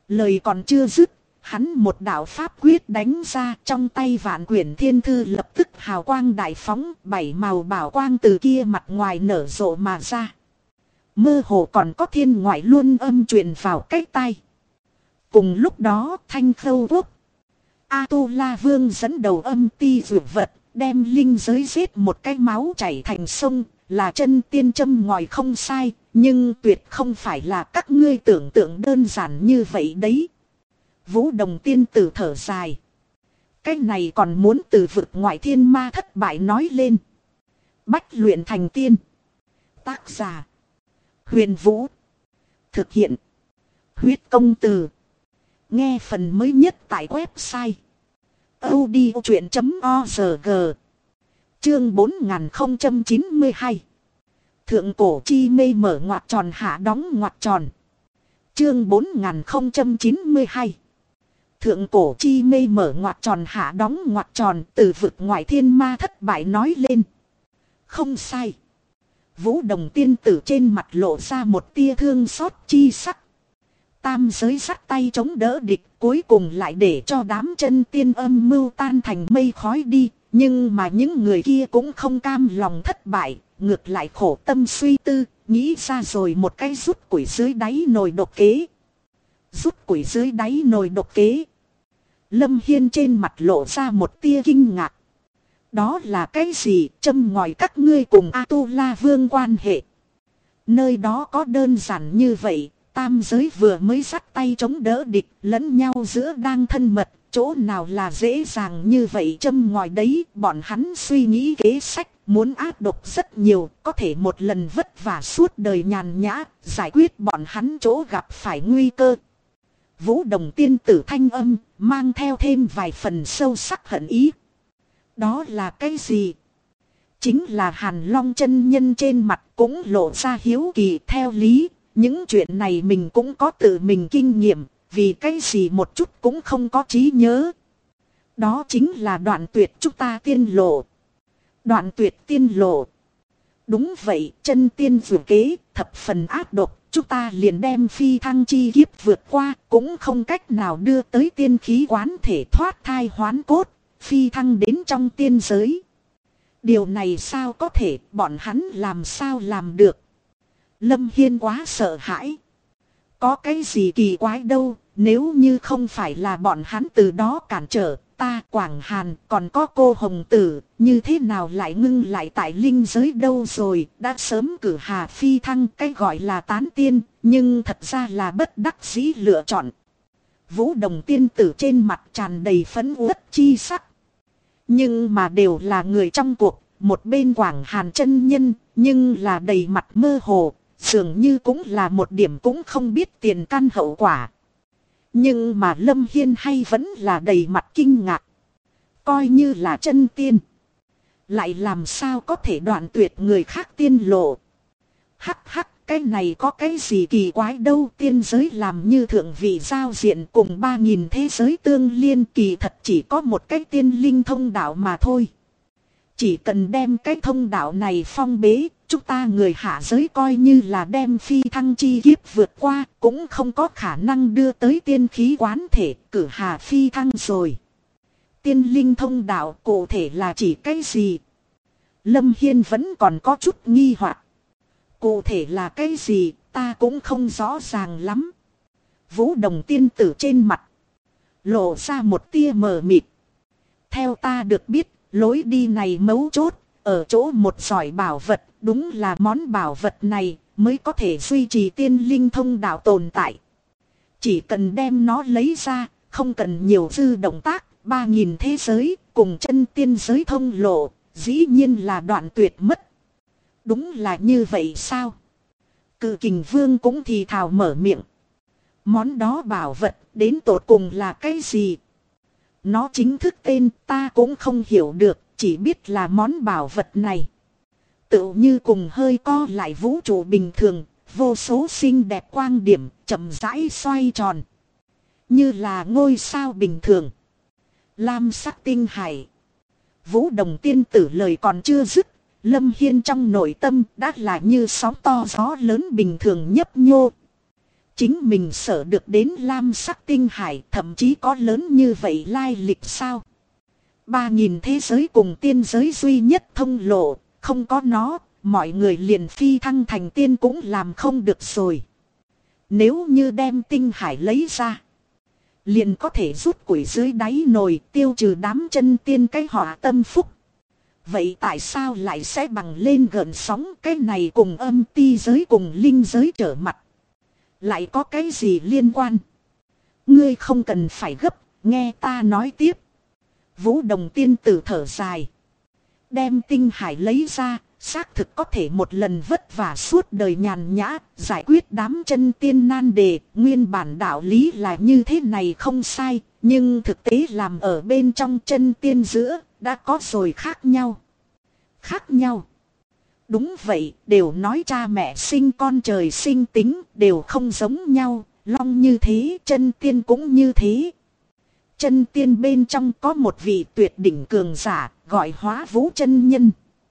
Lời còn chưa dứt, hắn một đạo pháp quyết đánh ra, trong tay Vạn Quyển Thiên Thư lập tức hào quang đại phóng, 7 màu bảo quang từ kia mặt ngoài nở rộ mà ra. Mơ hồ còn có thiên ngoại luân âm truyền vào cái tai. Cùng lúc đó Thanh Khâu Quốc, A-tu-la Vương dẫn đầu âm ti dược vật, đem linh giới giết một cái máu chảy thành sông, là chân tiên châm ngòi không sai, nhưng tuyệt không phải là các ngươi tưởng tượng đơn giản như vậy đấy. Vũ Đồng tiên tử thở dài. Cái này còn muốn từ vực ngoại thiên ma thất bại nói lên. Bách luyện thành tiên. Tác giả: Huyền Vũ. Thực hiện: Huyết Công Từ. Nghe phần mới nhất tại website audiochuyện.org. Chương 4092. Thượng cổ chi mê mở ngoặc tròn hạ đóng ngoặc tròn. Chương 4092. Thượng cổ chi mê mở ngoặc tròn hạ đóng ngoặc tròn, từ vực ngoại thiên ma thất bại nói lên. Không sai. Vũ Đồng tiên tử trên mặt lộ ra một tia thương xót chi sắc. Tam giới sắt tay chống đỡ địch, cuối cùng lại để cho đám chân tiên âm mưu tan thành mây khói đi. Nhưng mà những người kia cũng không cam lòng thất bại, ngược lại khổ tâm suy tư, nghĩ ra rồi một cái rút củi dưới đáy nồi độc kế. Rút củi dưới đáy nồi độc kế. Lâm Hiên trên mặt lộ ra một tia kinh ngạc. Đó là cái gì? Châm ngòi các ngươi cùng A-tu-la Vương quan hệ. Nơi đó có đơn giản như vậy, tam giới vừa mới dắt tay chống đỡ địch, lẫn nhau giữa đang thân mật, chỗ nào là dễ dàng như vậy châm ngòi đấy. Bọn hắn suy nghĩ kế sách, muốn áp độc rất nhiều, có thể một lần vất vả suốt đời nhàn nhã, giải quyết bọn hắn chỗ gặp phải nguy cơ. Vũ Đồng tiên tử thanh âm, mang theo thêm vài phần sâu sắc hận ý. Đó là cái gì? Chính là Hàn Long chân nhân trên mặt cũng lộ ra hiếu kỳ. Theo lý, những chuyện này mình cũng có tự mình kinh nghiệm, vì cái gì một chút cũng không có trí nhớ. Đó chính là đoạn tuyệt chúng ta tiên lộ. Đoạn tuyệt tiên lộ. Đúng vậy, chân tiên vừa kế, thập phần ác độc, chúng ta liền đem phi thăng chi kiếp vượt qua, cũng không cách nào đưa tới tiên khí quán thể thoát thai hoán cốt, phi thăng đến trong tiên giới. Điều này sao có thể, bọn hắn làm sao làm được? Lâm Hiên quá sợ hãi. Có cái gì kỳ quái đâu, nếu như không phải là bọn hắn từ đó cản trở, ta Quảng Hàn còn có cô Hồng Tử, như thế nào lại ngưng lại tại linh giới đâu rồi, đã sớm cử Hà phi thăng, cái gọi là tán tiên, nhưng thật ra là bất đắc dĩ lựa chọn. Vũ Đồng tiên tử trên mặt tràn đầy phẫn uất chi sắc. Nhưng mà đều là người trong cuộc, một bên Quảng Hàn chân nhân, nhưng là đầy mặt mơ hồ, dường như cũng là một điểm cũng không biết tiền căn hậu quả. Nhưng mà Lâm Hiên hay vẫn là đầy mặt kinh ngạc. Coi như là chân tiên, lại làm sao có thể đoạn tuyệt người khác tiên lộ. Hắc hắc, cái này có cái gì kỳ quái đâu. Tiên giới làm như thượng vị giao diện cùng 3000 thế giới tương liên, kỳ thật chỉ có một cái tiên linh thông đạo mà thôi. Chỉ cần đem cái thông đạo này phong bế, chúng ta người hạ giới coi như là đem phi thăng chi kiếp vượt qua, cũng không có khả năng đưa tới tiên khí quán thể, cử Hà phi thăng rồi. Tiên linh thông đạo cụ thể là chỉ cái gì? Lâm Hiên vẫn còn có chút nghi hoặc. Cụ thể là cái gì, ta cũng không rõ ràng lắm. Vũ Đồng tiên tử trên mặt lộ ra một tia mờ mịt. Theo ta được biết, lối đi này mấu chốt ở chỗ một sỏi bảo vật, đúng là món bảo vật này mới có thể duy trì tiên linh thông đạo tồn tại. Chỉ cần đem nó lấy ra, không cần nhiều dư động tác, 3000 thế giới cùng chân tiên giới thông lộ, dĩ nhiên là đoạn tuyệt mất. Đúng là như vậy sao? Cự Kình Vương cũng thì thào mở miệng. Món đó bảo vật đến tột cùng là cái gì? Nó chính thức tên ta cũng không hiểu được, chỉ biết là món bảo vật này tựu như cùng hơi co lại vũ trụ bình thường, vô số xinh đẹp quang điểm chậm rãi xoay tròn, như là ngôi sao bình thường. Lam sắc tinh hải. Vũ Đồng tiên tử lời còn chưa dứt, Lâm Hiên trong nội tâm đã là như sóng to gió lớn bình thường nhấp nhô. Chính mình sợ được đến lam sắc tinh hải, thậm chí có lớn như vậy lai lịch sao? 3.000 thế giới cùng tiên giới duy nhất thông lộ, không có nó, mọi người liền phi thăng thành tiên cũng làm không được rồi. Nếu như đem tinh hải lấy ra, liền có thể rút củi dưới đáy nồi, tiêu trừ đám chân tiên cái họa tâm phúc. Vậy tại sao lại sẽ bằng lên gợn sóng? Cái này cùng âm ti giới cùng linh giới trở mặt, lại có cái gì liên quan? Ngươi không cần phải gấp, nghe ta nói tiếp. Vũ Đồng tiên tử thở dài. Đem tinh hải lấy ra, xác thực có thể một lần vất vả suốt đời nhàn nhã, giải quyết đám chân tiên nan đề. Nguyên bản đạo lý là như thế này không sai, nhưng thực tế làm ở bên trong chân tiên giữa, đã có rồi khác nhau. Khác nhau. Đúng vậy, đều nói cha mẹ sinh con trời sinh tính, đều không giống nhau, long như thế, chân tiên cũng như thế. Chân tiên bên trong có một vị tuyệt đỉnh cường giả, gọi Hóa Vũ chân nhân.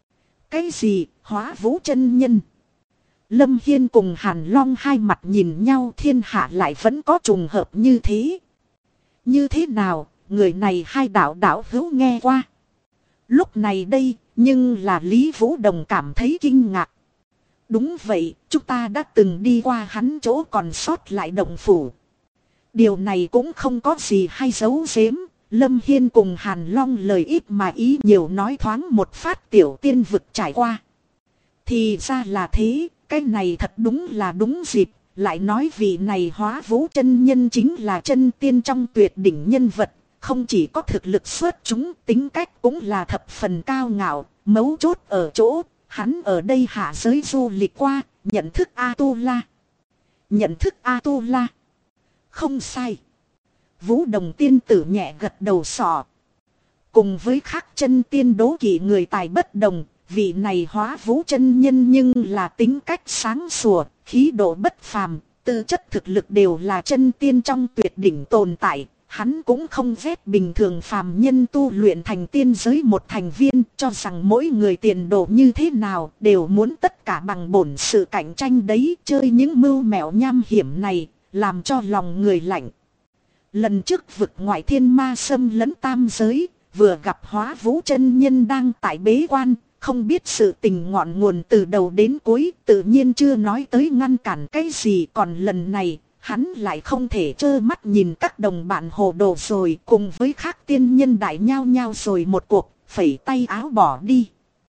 Cái gì, Hóa Vũ chân nhân? Lâm Hiên cùng Hàn Long hai mặt nhìn nhau, thiên hạ lại vẫn có trùng hợp như thế. Như thế nào, người này hai đạo hữu nghe qua. Lúc này đây, nhưng là Lý Vũ Đồng cảm thấy kinh ngạc. Đúng vậy, chúng ta đã từng đi qua hắn chỗ còn sót lại động phủ. Điều này cũng không có gì hay giấu giếm. Lâm Hiên cùng Hàn Long lời ít mà ý nhiều nói thoáng một phát tiểu tiên vực trải qua. Thì ra là thế, cái này thật đúng là đúng dịp. Lại nói vị này Hóa Vũ chân nhân chính là chân tiên trong tuyệt đỉnh nhân vật. Không chỉ có thực lực xuất chúng, tính cách cũng là thập phần cao ngạo. Mấu chốt ở chỗ, hắn ở đây hạ giới du lịch qua, nhận thức A-tu-la. Nhận thức A-tu-la. Không sai. Vũ Đồng tiên tử nhẹ gật đầu sọ. Cùng với khác chân tiên đố kỵ người tài bất đồng, vị này Hóa Vũ chân nhân nhưng là tính cách sáng sủa, khí độ bất phàm, tư chất thực lực đều là chân tiên trong tuyệt đỉnh tồn tại. Hắn cũng không ghét bình thường phàm nhân tu luyện thành tiên giới một thành viên, cho rằng mỗi người tiền đồ như thế nào đều muốn tất cả bằng bổn sự cạnh tranh đấy, chơi những mưu mẹo nham hiểm này, làm cho lòng người lạnh. Lần trước vực ngoại thiên ma xâm lấn tam giới, vừa gặp Hóa Vũ chân nhân đang tại bế quan, không biết sự tình ngọn nguồn từ đầu đến cuối, tự nhiên chưa nói tới ngăn cản cái gì. Còn lần này, hắn lại không thể trơ mắt nhìn các đồng bạn hồ đồ rồi, cùng với khác tiên nhân đại nhao nhao rồi một cuộc, phẩy tay áo bỏ đi.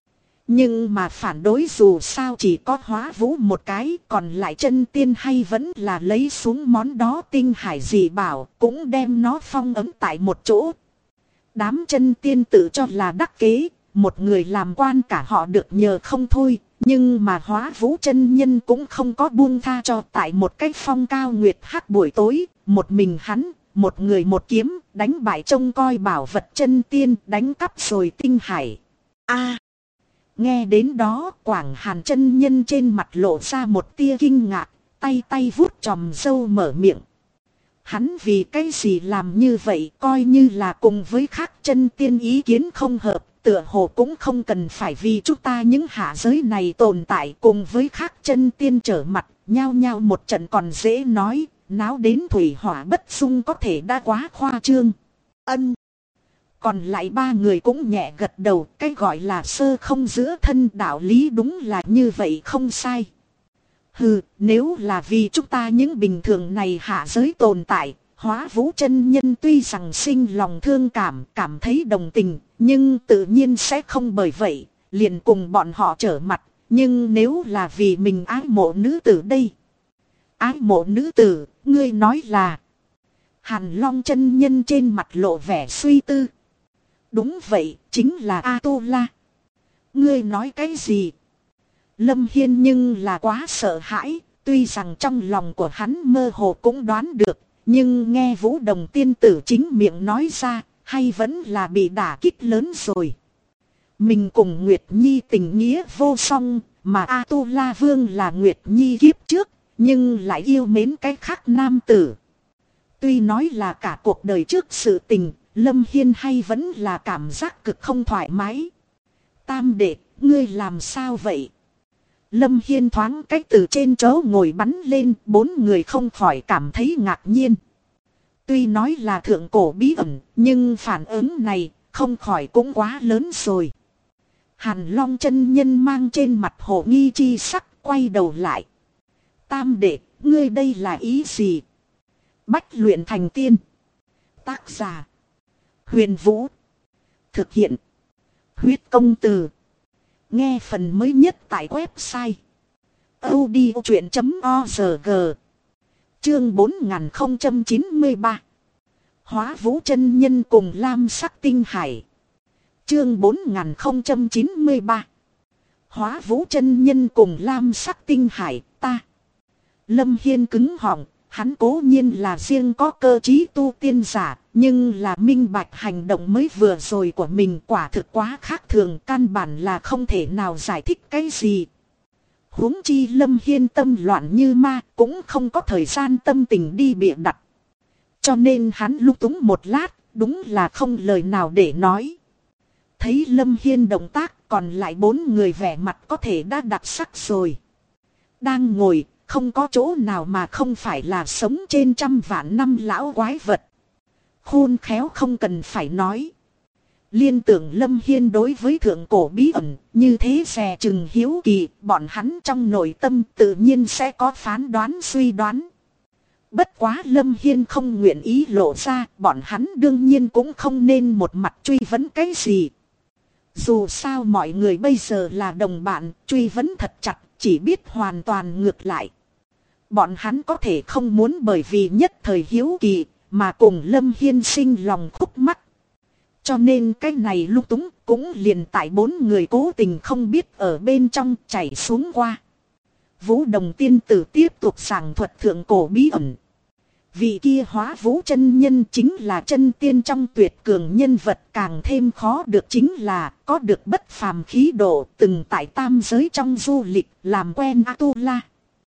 Nhưng mà phản đối dù sao chỉ có Hóa Vũ một cái, còn lại chân tiên hay vẫn là lấy xuống món đó tinh hải dị bảo, cũng đem nó phong ấn tại một chỗ. Đám chân tiên tự cho là đắc kế, một người làm quan cả họ được nhờ không thôi. Nhưng mà Hóa Vũ chân nhân cũng không có buông tha cho, tại một cái phong cao nguyệt hắc buổi tối, một mình hắn, một người một kiếm, đánh bại trông coi bảo vật chân tiên, đánh cắp rồi tinh hải. Nghe đến đó, Quảng Hàn chân nhân trên mặt lộ ra một tia kinh ngạc, tay vuốt chòm râu mở miệng. Hắn vì cái gì làm như vậy, coi như là cùng với khác chân tiên ý kiến không hợp, tựa hồ cũng không cần phải vì chúng ta những hạ giới này tồn tại cùng với khác chân tiên trở mặt, nhao nhao một trận còn dễ nói, náo đến thủy hỏa bất xung có thể đã quá khoa trương. Còn lại ba người cũng nhẹ gật đầu, cái gọi là sơ không giữa thân đạo lý đúng là như vậy không sai. Hừ, nếu là vì chúng ta những bình thường này hạ giới tồn tại, Hóa Vũ chân nhân tuy rằng sinh lòng thương cảm thấy đồng tình, nhưng tự nhiên sẽ không bởi vậy, liền cùng bọn họ trở mặt. Nhưng nếu là vì mình ái mộ nữ tử đây. Ái mộ nữ tử, ngươi nói là. Hàn Long chân nhân trên mặt lộ vẻ suy tư. Đúng vậy, chính là A-tu-la. Ngươi nói cái gì? Lâm Hiên nhưng là quá sợ hãi, tuy rằng trong lòng của hắn mơ hồ cũng đoán được, nhưng nghe Vũ Đồng tiên tử chính miệng nói ra, hay vẫn là bị đả kích lớn rồi. Mình cùng Nguyệt Nhi tình nghĩa vô song, mà A-tu-la vương là Nguyệt Nhi kiếp trước, nhưng lại yêu mến cái khác nam tử. Tuy nói là cả cuộc đời trước sự tình, Lâm Hiên hay vẫn là cảm giác cực không thoải mái. Tam đệ, ngươi làm sao vậy? Lâm Hiên thoáng cách từ trên chỗ ngồi bắn lên, bốn người không khỏi cảm thấy ngạc nhiên. Tuy nói là thượng cổ bí ẩn, nhưng phản ứng này không khỏi cũng quá lớn rồi. Hàn Long chân nhân mang trên mặt hồ nghi chi sắc, quay đầu lại. Tam đệ, ngươi đây là ý gì? Bách luyện thành tiên. Tác giả: Huyền Vũ. Thực hiện: Huyết Công Từ. Nghe phần mới nhất tại website audiochuyện.org. Chương 4093. Hóa Vũ chân nhân cùng lam sắc tinh hải. Chương 4093. Hóa Vũ chân nhân cùng lam sắc tinh hải. Ta. Lâm Hiên cứng họng. Hắn cố nhiên là riêng có cơ trí tu tiên giả, nhưng là minh bạch hành động mới vừa rồi của mình quả thực quá khác thường, căn bản là không thể nào giải thích cái gì. Huống chi Lâm Hiên tâm loạn như ma, cũng không có thời gian tâm tình đi bịa đặt. Cho nên hắn lung túng một lát, đúng là không lời nào để nói. Thấy Lâm Hiên động tác, còn lại bốn người vẻ mặt có thể đã đặc sắc rồi. Đang ngồi, không có chỗ nào mà không phải là sống trên trăm vạn năm lão quái vật. Khôn khéo không cần phải nói. Liên tưởng Lâm Hiên đối với thượng cổ bí ẩn, như thế dè chừng hiếu kỳ, bọn hắn trong nội tâm tự nhiên sẽ có phán đoán suy đoán. Bất quá Lâm Hiên không nguyện ý lộ ra, bọn hắn đương nhiên cũng không nên một mặt truy vấn cái gì. Dù sao mọi người bây giờ là đồng bạn, truy vấn thật chặt, chỉ biết hoàn toàn ngược lại. Bọn hắn có thể không muốn bởi vì nhất thời hiếu kỳ, mà cùng Lâm Hiên sinh lòng khúc mắc. Cho nên cái này lung túng cũng liền tại bốn người cố tình không biết ở bên trong chảy xuống qua. Vũ Đồng tiên tử tiếp tục giảng thuật thượng cổ bí ẩn. Vị kia Hóa Vũ chân nhân chính là chân tiên trong tuyệt cường nhân vật, càng thêm khó được chính là có được bất phàm khí độ, từng tại tam giới trong du lịch làm quen A-tu-la.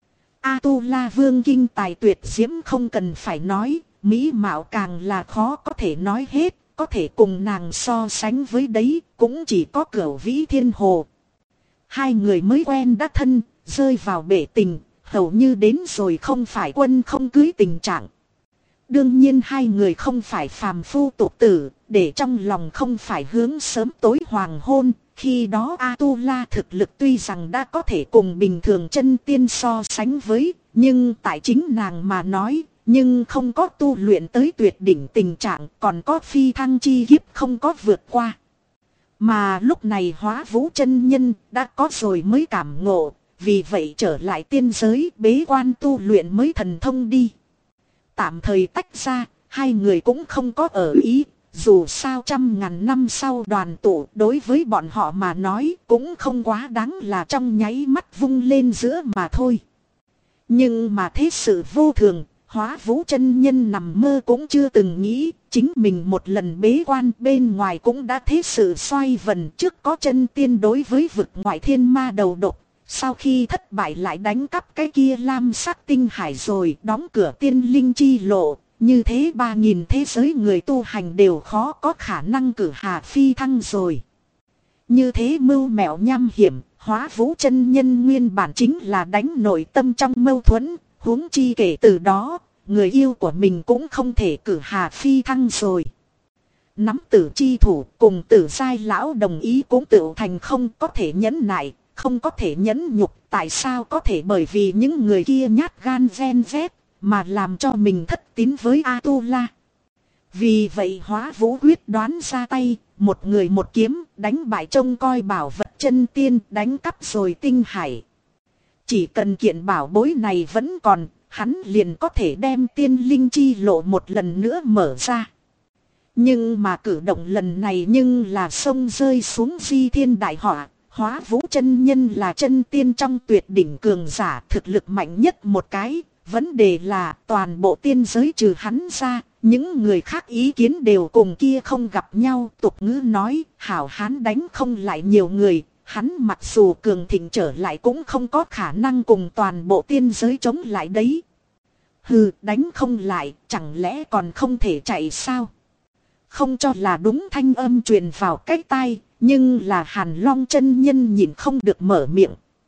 A-tu-la vương kinh tài tuyệt diễm không cần phải nói, mỹ mạo càng là khó có thể nói hết, có thể cùng nàng so sánh với đấy cũng chỉ có Cửu Vĩ Thiên Hồ. Hai người mới quen đã thân, rơi vào bể tình, hầu như đến rồi không phải quân không cưới tình trạng. Đương nhiên hai người không phải phàm phu tục tử, để trong lòng không phải hướng sớm tối hoàng hôn. Khi đó A-tu-la thực lực tuy rằng đã có thể cùng bình thường chân tiên so sánh với, nhưng tại chính nàng mà nói, nhưng không có tu luyện tới tuyệt đỉnh tình trạng, còn có phi thăng chi kiếp không có vượt qua. Mà lúc này Hóa Vũ chân nhân đã có rồi mới cảm ngộ, vì vậy trở lại tiên giới bế quan tu luyện mới thần thông đi. Tạm thời tách ra, hai người cũng không có ở ý. Dù sao trăm ngàn năm sau đoàn tụ đối với bọn họ mà nói cũng không quá đáng là trong nháy mắt vung lên giữa mà thôi. Nhưng mà thế sự vô thường, Hóa Vũ chân nhân nằm mơ cũng chưa từng nghĩ, chính mình một lần bế quan bên ngoài cũng đã thế sự xoay vần, trước có chân tiên đối với vực ngoại thiên ma đầu độc. Sau khi thất bại lại đánh cắp cái kia lam sắc tinh hải rồi đóng cửa tiên linh chi lộ. Như thế 3.000 thế giới người tu hành đều khó có khả năng cử hà phi thăng rồi. Như thế mưu mẹo nham hiểm, Hóa Vũ chân nhân nguyên bản chính là đánh nội tâm trong mâu thuẫn. Huống chi kể từ đó, người yêu của mình cũng không thể cử hà phi thăng rồi. Nắm tử chi thủ cùng tử giai lão đồng ý cũng tự thành không có thể nhẫn nại, không có thể nhẫn nhục. Tại sao có thể? Bởi vì những người kia nhát gan ven vét mà làm cho mình thất tín với A-tu-la. Vì vậy Hóa Vũ quyết đoán ra tay, một người một kiếm đánh bại trông coi bảo vật chân tiên, đánh cắp rồi tinh hải. Chỉ cần kiện bảo bối này vẫn còn, hắn liền có thể đem tiên linh chi lộ một lần nữa mở ra. Nhưng mà cử động lần này nhưng là sông rơi xuống di thiên đại họa. Hóa Vũ chân nhân là chân tiên trong tuyệt đỉnh cường giả, thực lực mạnh nhất một cái. Vấn đề là toàn bộ tiên giới trừ hắn ra, những người khác ý kiến đều cùng kia không gặp nhau. Tục ngữ nói, hảo hán đánh không lại nhiều người, hắn mặc dù cường thịnh trở lại cũng không có khả năng cùng toàn bộ tiên giới chống lại đấy. Hừ, đánh không lại, chẳng lẽ còn không thể chạy sao? Không cho là đúng thanh âm truyền vào cái tai, nhưng là Hàn Long chân nhân nhìn không được mở miệng.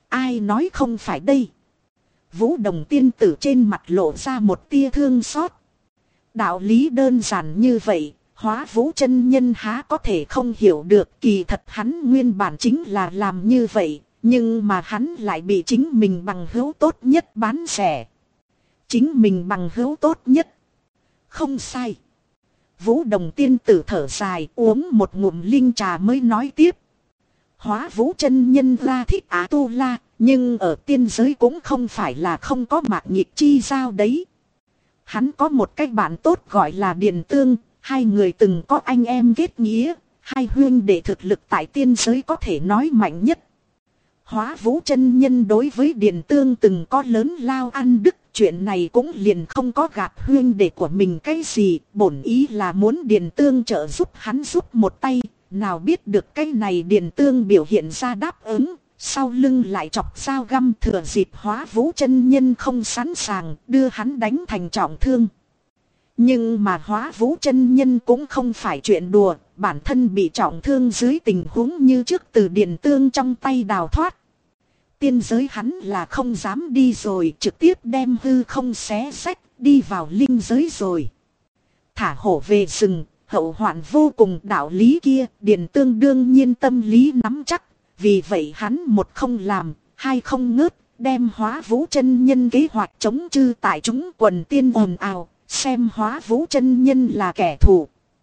Ai nói không phải đây? Vũ Đồng tiên tử trên mặt lộ ra một tia thương xót. Đạo lý đơn giản như vậy, Hóa Vũ chân nhân há có thể không hiểu được. Kỳ thật hắn nguyên bản chính là làm như vậy, nhưng mà hắn lại bị chính mình bằng hữu tốt nhất bán rẻ. Chính mình bằng hữu tốt nhất. Không sai. Vũ Đồng tiên tử thở dài, uống một ngụm linh trà mới nói tiếp. Hóa Vũ chân nhân ra thích A-tu-la, nhưng ở tiên giới cũng không phải là không có mạc nhịp chi giao đấy. Hắn có một cái bạn tốt gọi là Điền Tương, hai người từng có anh em kết nghĩa, hai huynh đệ thực lực tại tiên giới có thể nói mạnh nhất. Hóa Vũ chân nhân đối với Điền Tương từng có lớn lao ăn đức, chuyện này cũng liền không có gạt huynh đệ của mình cái gì, bổn ý là muốn Điền Tương trợ giúp hắn giúp một tay, nào biết được cái này Điền Tương biểu hiện ra đáp ứng, sau lưng lại chọc dao găm, thừa dịp Hóa Vũ chân nhân không sẵn sàng, đưa hắn đánh thành trọng thương. Nhưng mà Hóa Vũ chân nhân cũng không phải chuyện đùa, bản thân bị trọng thương dưới tình huống như trước từ Điền Tương trong tay đào thoát. Tiên giới hắn là không dám đi rồi, trực tiếp đem hư không xé xách, đi vào linh giới rồi. Thả hổ về rừng, hậu hoạn vô cùng, đạo lý kia, Điền Tương đương nhiên tâm lý nắm chắc. Vì vậy hắn một không làm, hai không ngớt, đem Hóa Vũ chân nhân kế hoạch chống chư tại chúng quần tiên ồn ào, xem Hóa Vũ chân nhân là kẻ thù.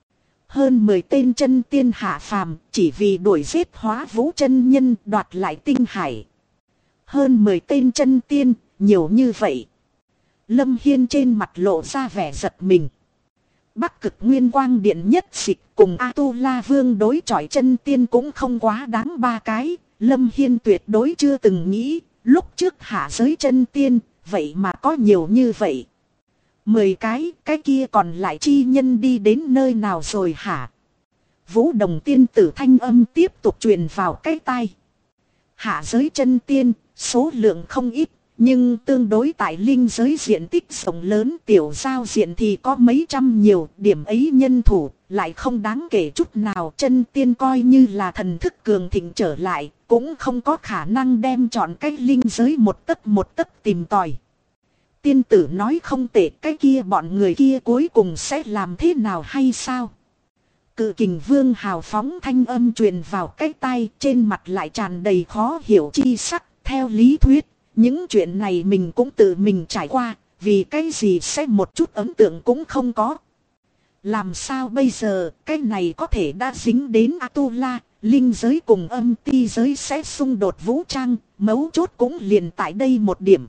Hơn 10 tên chân tiên hạ phàm, chỉ vì đuổi giết Hóa Vũ chân nhân, đoạt lại tinh hải. Hơn 10 tên chân tiên, nhiều như vậy. Lâm Hiên trên mặt lộ ra vẻ giật mình. Bắc Cực Nguyên Quang Điện nhất dịch cùng A-tu-la Vương đối chọi chân tiên cũng không quá đáng ba cái. Lâm Hiên tuyệt đối chưa từng nghĩ, lúc trước hạ giới chân tiên, vậy mà có nhiều như vậy. 10 cái kia còn lại chi nhân đi đến nơi nào rồi hả? Vũ Đồng tiên tử thanh âm tiếp tục truyền vào cái tai. Hạ giới chân tiên, số lượng không ít, nhưng tương đối tại linh giới diện tích rộng lớn, tiểu giao diện thì có mấy trăm nhiều, điểm ấy nhân thủ, lại không đáng kể chút nào. Chân tiên coi như là thần thức cường thịnh trở lại, cũng không có khả năng đem chọn cái linh giới một tấc tìm tòi. Tiên tử nói không tệ, cái kia bọn người kia cuối cùng sẽ làm thế nào hay sao? Cự Kình Vương hào phóng thanh âm truyền vào cái tai, trên mặt lại tràn đầy khó hiểu chi sắc. Theo lý thuyết, những chuyện này mình cũng tự mình trải qua, vì cái gì sẽ một chút ấn tượng cũng không có. Làm sao bây giờ, cái này có thể đã dính đến A-tu-la, linh giới cùng âm ti giới sẽ xung đột vũ trang, mấu chốt cũng liền tại đây một điểm.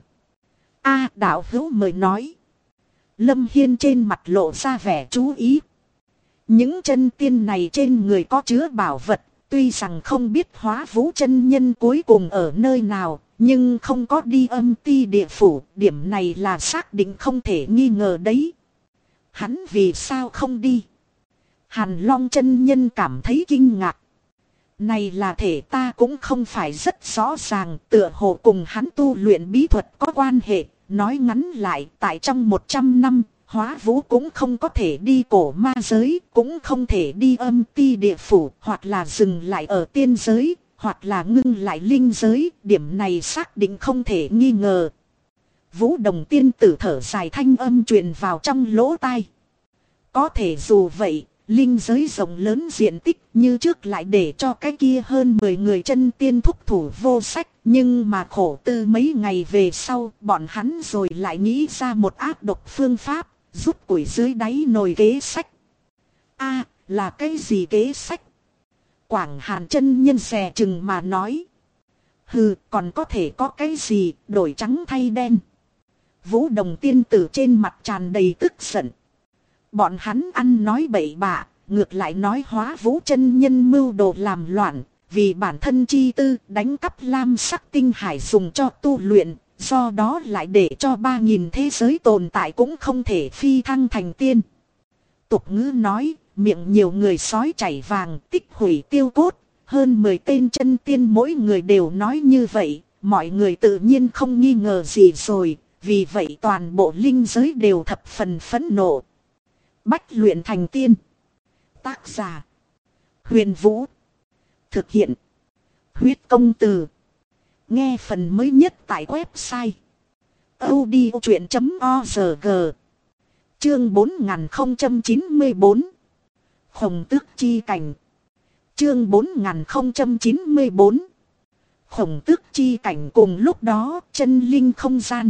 Đạo hữu mời nói. Lâm Hiên trên mặt lộ ra vẻ chú ý. Những chân tiên này trên người có chứa bảo vật, tuy rằng không biết Hóa Vũ chân nhân cuối cùng ở nơi nào, nhưng không có đi âm ti địa phủ, điểm này là xác định không thể nghi ngờ đấy. Hắn vì sao không đi? Hàn Long chân nhân cảm thấy kinh ngạc. Này là thể ta cũng không phải rất rõ ràng, tựa hồ cùng hắn tu luyện bí thuật có quan hệ. Nói ngắn lại, tại trong 100 năm, Hóa Vũ cũng không có thể đi cổ ma giới, cũng không thể đi âm ti địa phủ, hoặc là dừng lại ở tiên giới, hoặc là ngưng lại linh giới, điểm này xác định không thể nghi ngờ. Vũ Đồng tiên tử thở dài thanh âm truyền vào trong lỗ tai. Có thể dù vậy, linh giới rộng lớn diện tích như trước lại để cho cái kia hơn 10 người chân tiên thúc thủ vô sách. Nhưng mà khổ tư mấy ngày về sau, bọn hắn rồi lại nghĩ ra một ác độc phương pháp, rút củi dưới đáy nồi kế sách. Là cái gì kế sách? Quảng Hàn chân nhân xè chừng mà nói. Hừ, còn có thể có cái gì, đổi trắng thay đen. Vũ Đồng tiên tử trên mặt tràn đầy tức giận. Bọn hắn ăn nói bậy bạ, ngược lại nói Hóa Vũ chân nhân mưu đồ làm loạn. Vì bản thân chi tư đánh cắp lam sắc tinh hải dùng cho tu luyện, do đó lại để cho 3.000 thế giới tồn tại cũng không thể phi thăng thành tiên. Tục ngữ nói, miệng nhiều người sói chảy vàng, tích hủy tiêu cốt, hơn 10 tên chân tiên mỗi người đều nói như vậy, mọi người tự nhiên không nghi ngờ gì rồi, vì vậy toàn bộ linh giới đều thập phần phẫn nộ. Bách luyện thành tiên. Tác giả: Huyền Vũ. Thực hiện: Huyết Công Từ. Nghe phần mới nhất tại website audiochuyện.org. Chương 4094. Khổng tước chi cảnh. Chương 4094. Khổng tước chi cảnh. Cùng lúc đó chân linh không gian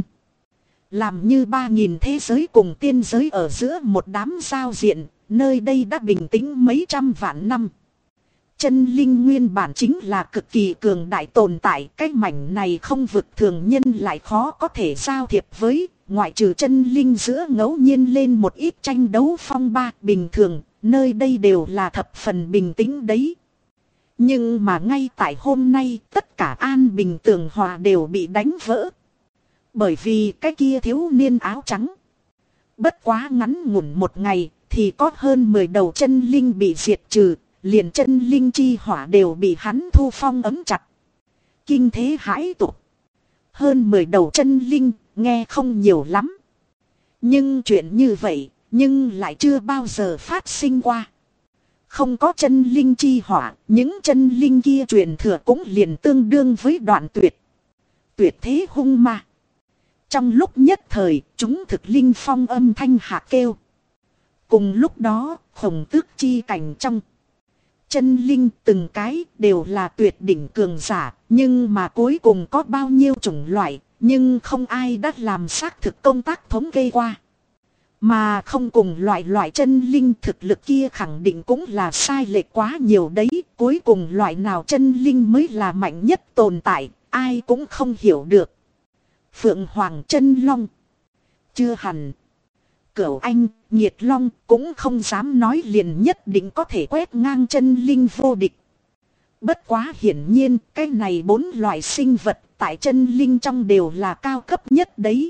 làm như 3000 thế giới cùng tiên giới ở giữa một đám giao diện. Nơi đây đã bình tĩnh mấy trăm vạn năm. Chân linh nguyên bản chính là cực kỳ cường đại tồn tại. Cái mảnh này không vực thường nhân lại khó có thể giao thiệp với. Ngoại trừ chân linh giữa ngẫu nhiên lên một ít tranh đấu phong ba bình thường. Nơi đây đều là thập phần bình tĩnh đấy. Nhưng mà ngay tại hôm nay tất cả an bình tường hòa đều bị đánh vỡ. Bởi vì cái kia thiếu niên áo trắng. Bất quá ngắn ngủn một ngày thì có hơn 10 đầu chân linh bị diệt trừ. Liền chân linh chi hỏa đều bị hắn thu phong ấm chặt. Kinh thế hãi tục. Hơn 10 đầu chân linh nghe không nhiều lắm. Nhưng chuyện như vậy nhưng lại chưa bao giờ phát sinh qua. Không có chân linh chi hỏa, những chân linh kia truyền thừa cũng liền tương đương với đoạn tuyệt. Tuyệt thế hung ma. Trong lúc nhất thời, chúng thực linh phong âm thanh hạ kêu. Cùng lúc đó, khổng tước chi cảnh trong. Chân linh từng cái đều là tuyệt đỉnh cường giả, nhưng mà cuối cùng có bao nhiêu chủng loại, nhưng không ai đã làm xác thực công tác thống kê qua. Mà không cùng loại chân linh thực lực kia khẳng định cũng là sai lệch quá nhiều đấy. Cuối cùng loại nào chân linh mới là mạnh nhất tồn tại, ai cũng không hiểu được. Phượng Hoàng chân long. Chưa hẳn. Cửu Anh, Nhiệt Long cũng không dám nói liền nhất định có thể quét ngang chân linh vô địch. Bất quá hiển nhiên cái này 4 loại sinh vật tại chân linh trong đều là cao cấp nhất đấy.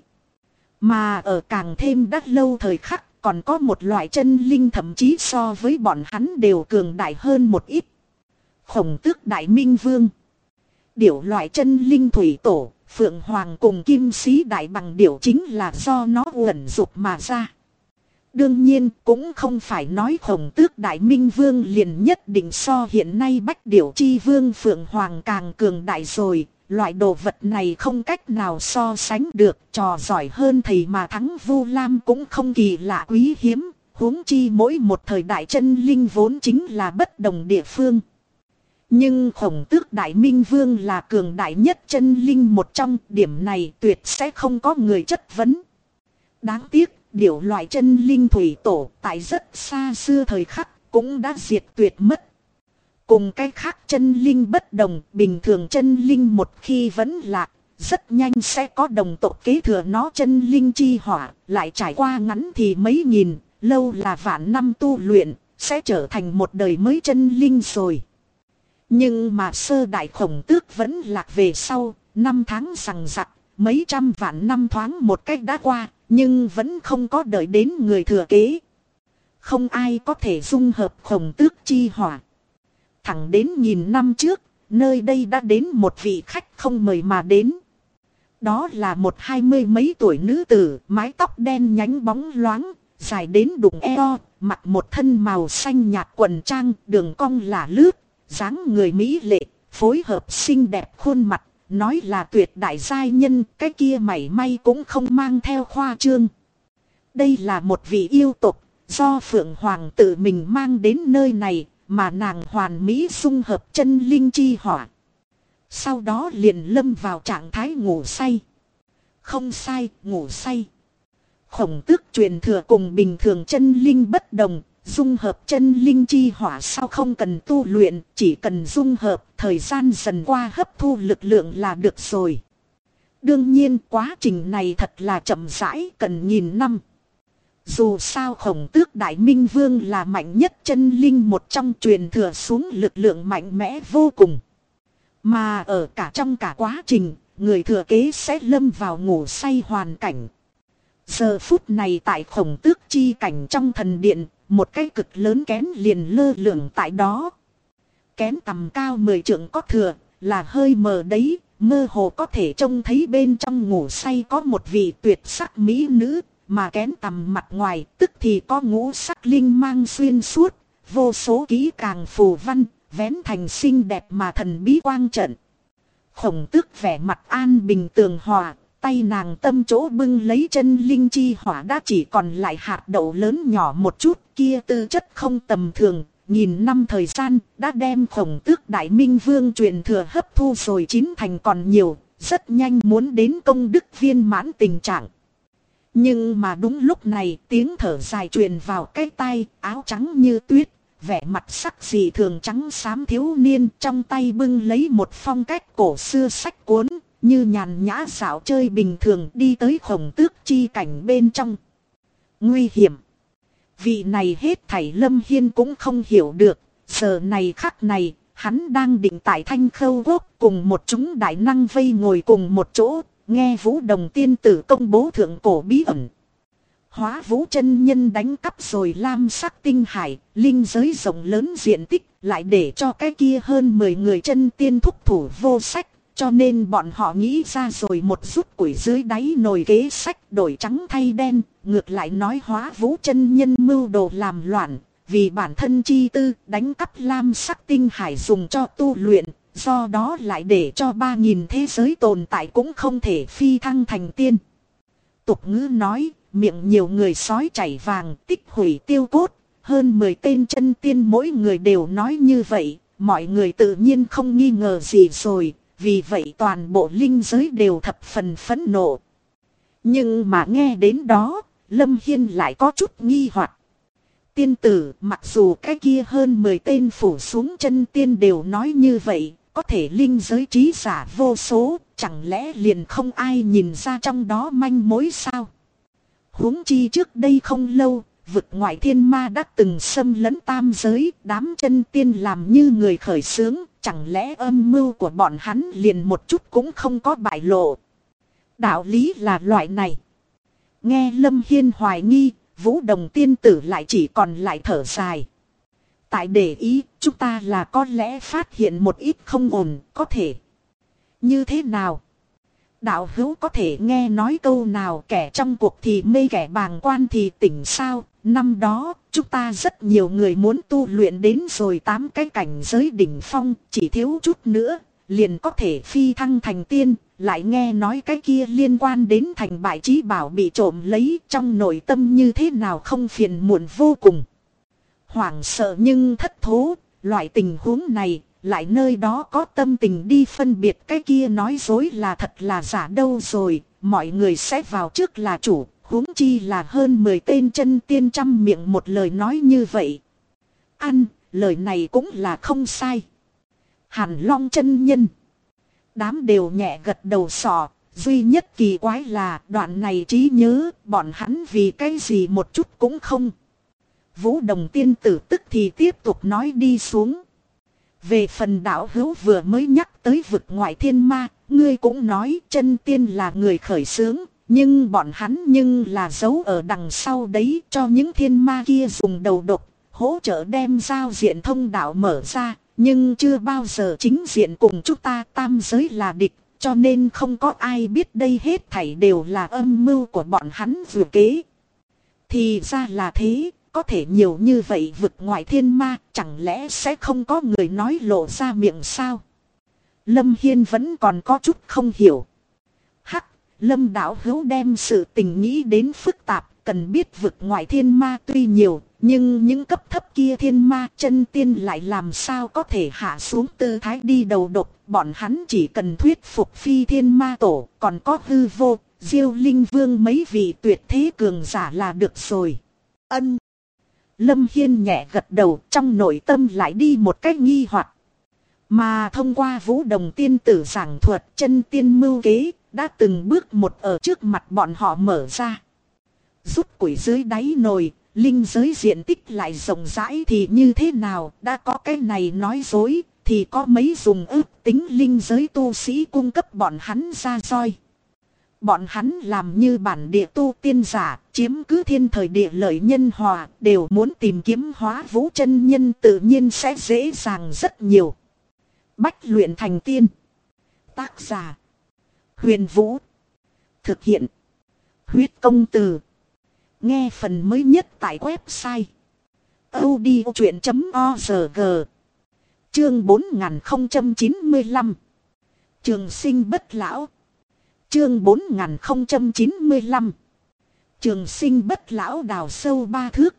Mà ở càng thêm đắt lâu thời khắc còn có một loại chân linh thậm chí so với bọn hắn đều cường đại hơn một ít. Khổng tước đại minh vương. Điểu loại chân linh thủy tổ, Phượng Hoàng cùng kim sĩ đại bằng điểu chính là do nó uẩn dục mà ra. Đương nhiên cũng không phải nói khổng tước đại minh vương liền nhất định so hiện nay bách điểu chi vương Phượng Hoàng càng cường đại rồi. Loại đồ vật này không cách nào so sánh được, trò giỏi hơn thầy mà thắng Vu Lam cũng không kỳ lạ quý hiếm, huống chi mỗi một thời đại chân linh vốn chính là bất đồng địa phương. Nhưng khổng tước đại minh vương là cường đại nhất chân linh một trong, điểm này tuyệt sẽ không có người chất vấn. Đáng tiếc, điểu loại chân linh thủy tổ tại rất xa xưa thời khắc cũng đã diệt tuyệt mất. Cùng cái khác chân linh bất đồng, bình thường chân linh một khi vẫn lạc, rất nhanh sẽ có đồng tộc kế thừa nó chân linh chi hỏa, lại trải qua ngắn thì mấy nghìn, lâu là vạn năm tu luyện, sẽ trở thành một đời mới chân linh rồi. Nhưng mà sơ đại khổng tước vẫn lạc về sau, 5 tháng rằng rặc, mấy trăm vạn năm thoáng một cách đã qua, nhưng vẫn không có đợi đến người thừa kế. Không ai có thể dung hợp khổng tước chi hỏa. Thẳng đến 1000 năm trước, nơi đây đã đến một vị khách không mời mà đến. Đó là một 20 mấy tuổi nữ tử, mái tóc đen nhánh bóng loáng, dài đến đụng eo, mặc một thân màu xanh nhạt quần trang, đường cong là lướt, dáng người mỹ lệ, phối hợp xinh đẹp khuôn mặt, nói là tuyệt đại giai nhân, cái kia mảy may cũng không mang theo khoa trương. Đây là một vị yêu tục, do Phượng Hoàng tự mình mang đến nơi này, mà nàng hoàn mỹ dung hợp chân linh chi hỏa. Sau đó liền lâm vào trạng thái ngủ say. Không sai, ngủ say. Khổng tước truyền thừa cùng bình thường chân linh bất đồng, dung hợp chân linh chi hỏa sao không cần tu luyện, chỉ cần dung hợp, thời gian dần qua hấp thu lực lượng là được rồi. Đương nhiên quá trình này thật là chậm rãi, cần 1000 năm. Dù sao khổng tước đại minh vương là mạnh nhất chân linh một trong, truyền thừa xuống lực lượng mạnh mẽ vô cùng. Mà ở trong cả quá trình, người thừa kế sẽ lâm vào ngủ say hoàn cảnh. Giờ phút này tại khổng tước chi cảnh trong thần điện, một cái cực lớn kén liền lơ lửng tại đó. Kén tầm cao 10 trượng có thừa, là hơi mờ đấy, mơ hồ có thể trông thấy bên trong ngủ say có một vị tuyệt sắc mỹ nữ. Mà kén tầm mặt ngoài tức thì có ngũ sắc linh mang xuyên suốt, vô số kỹ càng phù văn, vén thành xinh đẹp mà thần bí quang trận. Khổng Tước vẻ mặt an bình tường hòa, tay nàng tâm chỗ bưng lấy chân linh chi hỏa đã chỉ còn lại hạt đậu lớn nhỏ một chút, kia tư chất không tầm thường, nghìn năm thời gian đã đem Khổng Tước Đại Minh Vương truyền thừa hấp thu rồi chín thành còn nhiều, rất nhanh muốn đến công đức viên mãn tình trạng. Nhưng mà đúng lúc này tiếng thở dài truyền vào cái tai, áo trắng như tuyết, vẻ mặt sắc dị thường trắng xám thiếu niên trong tay bưng lấy một phong cách cổ xưa sách cuốn, như nhàn nhã dạo chơi bình thường đi tới Khổng Tước chi cảnh bên trong. Nguy hiểm. Vị này hết thảy Lâm Hiên cũng không hiểu được, giờ này khắc này, hắn đang định tại Thanh Khâu Quốc cùng một chúng đại năng vây ngồi cùng một chỗ, nghe Vũ Đồng tiên tử công bố thượng cổ bí ẩn. Hóa Vũ chân nhân đánh cắp rồi lam sắc tinh hải, linh giới rộng lớn diện tích, lại để cho cái kia hơn 10 người chân tiên thúc thủ vô sách, cho nên bọn họ nghĩ ra rồi một rút củi dưới đáy nồi kế sách đổi trắng thay đen, ngược lại nói Hóa Vũ chân nhân mưu đồ làm loạn, vì bản thân chi tư đánh cắp lam sắc tinh hải dùng cho tu luyện, do đó lại để cho 3.000 thế giới tồn tại cũng không thể phi thăng thành tiên. Tục ngữ nói, miệng nhiều người sói chảy vàng, tích hủy tiêu cốt, hơn 10 tên chân tiên mỗi người đều nói như vậy, mọi người tự nhiên không nghi ngờ gì rồi, vì vậy toàn bộ linh giới đều thập phần phẫn nộ. Nhưng mà nghe đến đó, Lâm Hiên lại có chút nghi hoặc. Tiên tử, mặc dù cái kia hơn 10 tên phủ xuống chân tiên đều nói như vậy, có thể linh giới trí giả vô số, chẳng lẽ liền không ai nhìn ra trong đó manh mối sao? Huống chi trước đây không lâu, vực ngoại thiên ma đã từng xâm lấn tam giới, đám chân tiên làm như người khởi xướng, chẳng lẽ âm mưu của bọn hắn liền một chút cũng không có bại lộ? Đạo lý là loại này. Nghe Lâm Hiên hoài nghi, Vũ Đồng tiên tử lại chỉ còn lại thở dài. Tại để ý, chúng ta là có lẽ phát hiện một ít không ổn, có thể. Như thế nào? Đạo hữu có thể nghe nói câu nào kẻ trong cuộc thì mê kẻ bàng quan thì tỉnh sao? Năm đó, chúng ta rất nhiều người muốn tu luyện đến rồi 8 cái cảnh giới đỉnh phong, chỉ thiếu chút nữa, liền có thể phi thăng thành tiên. Lại nghe nói cái kia liên quan đến thành bại chí bảo bị trộm lấy, trong nội tâm như thế nào không phiền muộn vô cùng. Hoảng sợ nhưng thất thố, loại tình huống này, lại nơi đó có tâm tình đi phân biệt cái kia nói dối là thật là giả đâu rồi, mọi người sẽ vào trước là chủ, huống chi là hơn 10 tên chân tiên trăm miệng một lời nói như vậy. Lời này cũng là không sai. Hàn Long chân nhân. Đám đều nhẹ gật đầu sọ, duy nhất kỳ quái là đoạn này trí nhớ, bọn hắn vì cái gì một chút cũng không. Vũ Đồng tiên tử tức thì tiếp tục nói đi xuống. Về phần đạo hữu vừa mới nhắc tới vực ngoại thiên ma, ngươi cũng nói chân tiên là người khởi xướng, nhưng bọn hắn nhưng là giấu ở đằng sau đấy cho những thiên ma kia dùng đầu độc, hỗ trợ đem giao diện thông đạo mở ra, nhưng chưa bao giờ chính diện cùng chúng ta tam giới là địch, cho nên không có ai biết đây hết thảy đều là âm mưu của bọn hắn vừa kế. Thì ra là thế. Có thể nhiều như vậy vực ngoại thiên ma, chẳng lẽ sẽ không có người nói lộ ra miệng sao? Lâm Hiên vẫn còn có chút không hiểu. Hắc, Lâm đạo hữu đem sự tình nghĩ đến phức tạp, cần biết vực ngoại thiên ma tuy nhiều, nhưng những cấp thấp kia thiên ma chân tiên lại làm sao có thể hạ xuống tư thái đi đầu độc, bọn hắn chỉ cần thuyết phục phi thiên ma tổ, còn có hư vô, Diêu Linh Vương mấy vị tuyệt thế cường giả là được rồi. Lâm Hiên nhẹ gật đầu, trong nội tâm lại đi một cách nghi hoặc. Mà thông qua Vũ Đồng tiên tử giảng thuật chân tiên mưu kế, đã từng bước một ở trước mặt bọn họ mở ra. Rút củi dưới đáy nồi, linh giới diện tích lại rộng rãi thì như thế nào, đã có cái này nói dối, thì có mấy dùng ước tính linh giới tu sĩ cung cấp bọn hắn ra roi. Bọn hắn làm như bản địa tu tiên giả, chiếm cứ thiên thời địa lợi nhân hòa, đều muốn tìm kiếm Hóa Vũ chân nhân tự nhiên sẽ dễ dàng rất nhiều. Bách luyện thành tiên. Tác giả: Huyền Vũ. Thực hiện: Huyết Công Từ. Nghe phần mới nhất tại website audiochuyện.org. Chương 4095. Trường sinh bất lão. Chương 4095. Trường sinh bất lão đào sâu 3 thước.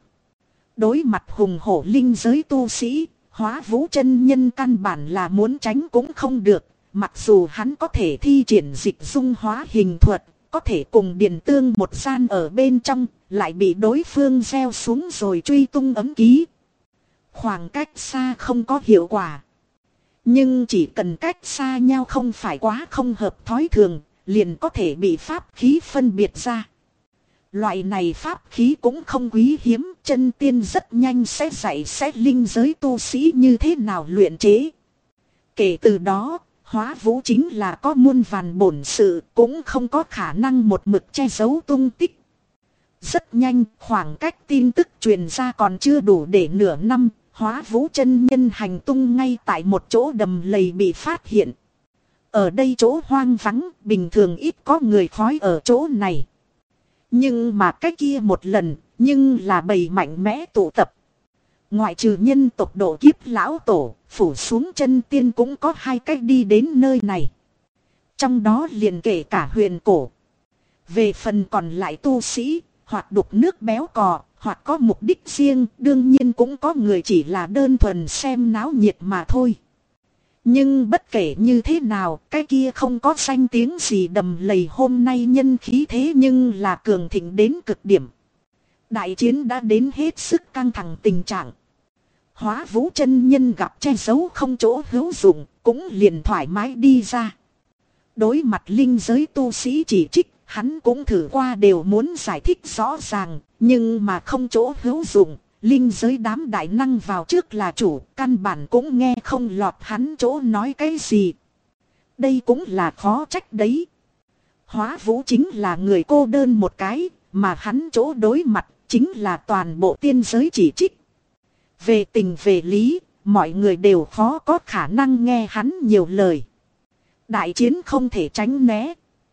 Đối mặt hùng hổ linh giới tu sĩ, Hóa Vũ chân nhân căn bản là muốn tránh cũng không được. Mặc dù hắn có thể thi triển dịch dung hóa hình thuật, có thể cùng Điền Tương một gian ở bên trong, lại bị đối phương gieo xuống rồi truy tung ấm ký. Khoảng cách xa không có hiệu quả. Nhưng chỉ cần cách xa nhau không phải quá không hợp thói thường, liền có thể bị pháp khí phân biệt ra. Loại này pháp khí cũng không quý hiếm, chân tiên rất nhanh sẽ dạy sẽ linh giới tu sĩ như thế nào luyện chế. Kể từ đó, Hóa Vũ chính là có muôn vàn bổn sự, cũng không có khả năng một mực che giấu tung tích. Rất nhanh, khoảng cách tin tức truyền ra còn chưa đủ để nửa năm, Hóa Vũ chân nhân hành tung ngay tại một chỗ đầm lầy bị phát hiện. Ở đây chỗ hoang vắng, bình thường ít có người khói ở chỗ này. Nhưng mà cái kia một lần, nhưng là bầy mạnh mẽ tụ tập. Ngoại trừ nhân tộc độ kiếp lão tổ, phủ xuống chân tiên cũng có 2 cách đi đến nơi này. Trong đó liền kể cả huyền cổ. Về phần còn lại tu sĩ, hoặc đục nước béo cò, hoặc có mục đích riêng, đương nhiên cũng có người chỉ là đơn thuần xem náo nhiệt mà thôi. Nhưng bất kể như thế nào, cái kia không có danh tiếng gì đầm lầy hôm nay nhân khí thế nhưng là cường thịnh đến cực điểm. Đại chiến đã đến hết sức căng thẳng tình trạng. Hóa Vũ chân nhân gặp che giấu không chỗ hữu dụng, cũng liền thoải mái đi ra. Đối mặt linh giới tu sĩ chỉ trích, hắn cũng thử qua đều muốn giải thích rõ ràng, nhưng mà không chỗ hữu dụng. Linh giới đám đại năng vào trước là chủ, căn bản cũng nghe không lọt hắn chỗ nói cái gì. Đây cũng là khó trách đấy. Hóa Vũ chính là người cô đơn một cái, mà hắn chỗ đối mặt chính là toàn bộ tiên giới chỉ trích. Về tình về lý, mọi người đều khó có khả năng nghe hắn nhiều lời. Đại chiến không thể tránh né.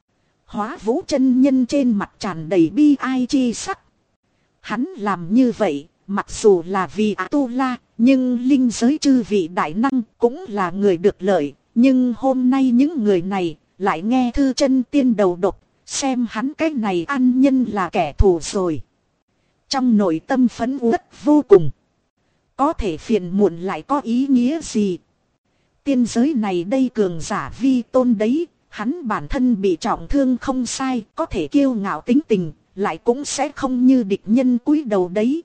Hóa Vũ chân nhân trên mặt tràn đầy bi ai chi sắc. Hắn làm như vậy, mặc dù là vì A-tu-la, nhưng linh giới chư vị đại năng cũng là người được lợi. Nhưng hôm nay những người này lại nghe thư chân tiên đầu độc, xem hắn cái này ăn nhân là kẻ thù rồi. Trong nội tâm phẫn uất vô cùng. Có thể phiền muộn lại có ý nghĩa gì? Tiên giới này đây cường giả vi tôn đấy, hắn bản thân bị trọng thương không sai, có thể kiêu ngạo tính tình, lại cũng sẽ không như địch nhân cúi đầu đấy.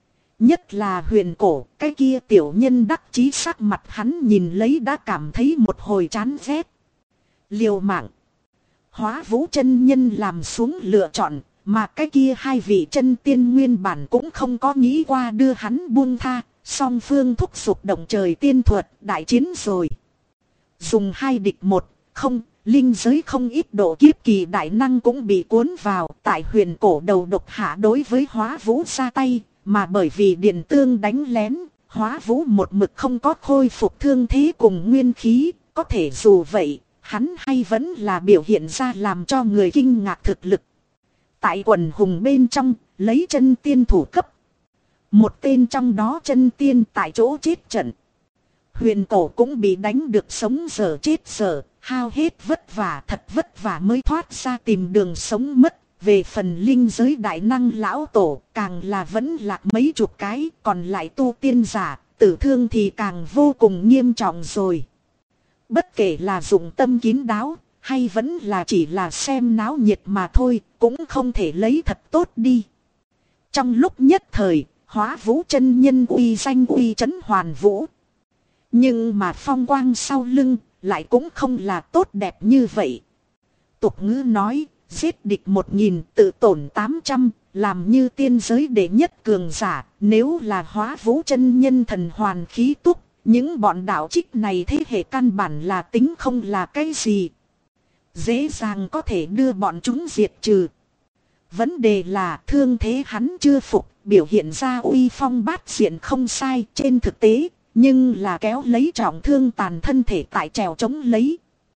Nhất là huyền cổ, cái kia tiểu nhân đắc chí sắc mặt hắn nhìn lấy đã cảm thấy một hồi chán ghét. Liều mạng. Hóa Vũ chân nhân làm xuống lựa chọn, mà cái kia 2 vị chân tiên nguyên bản cũng không có nghĩ qua đưa hắn buông tha, song phương thúc giục động trời tiên thuật, đại chiến rồi. Dùng 2 địch 1, không, linh giới không ít độ kiếp kỳ đại năng cũng bị cuốn vào, tại huyền cổ đầu độc hạ đối với Hóa Vũ ra tay. Mà bởi vì Điền Tương đánh lén, Hóa Vũ một mực không có khôi phục thương thế cùng nguyên khí, có thể dù vậy, hắn hay vẫn là biểu hiện ra làm cho người kinh ngạc thực lực. Tại quần hùng bên trong, lấy chân tiên thủ cấp. Một tên trong đó chân tiên tại chỗ chết trận. Huyền cổ cũng bị đánh được sống dở chết dở, hao hết vất vả thật vất vả mới thoát ra tìm đường sống mất. Về phần linh giới đại năng lão tổ càng là vẫn lạc mấy chục cái, còn lại tu tiên giả, tử thương thì càng vô cùng nghiêm trọng rồi. Bất kể là dụng tâm kín đáo, hay vẫn là chỉ là xem náo nhiệt mà thôi, cũng không thể lấy thật tốt đi. Trong lúc nhất thời, Hóa Vũ chân nhân uy danh uy chấn hoàn vũ. Nhưng mà phong quang sau lưng, lại cũng không là tốt đẹp như vậy. Tục ngữ nói, giết địch 1000 tự tổn 800, làm như tiên giới đệ nhất cường giả, nếu là Hóa Vũ chân nhân thần hoàn khí túc, những bọn đạo trích này thế hệ căn bản là tính không là cái gì. Dễ dàng có thể đưa bọn chúng diệt trừ. Vấn đề là thương thế hắn chưa phục, biểu hiện ra uy phong bát diện không sai trên thực tế, nhưng là kéo lấy trọng thương tàn thân thể tại trèo chống lấy.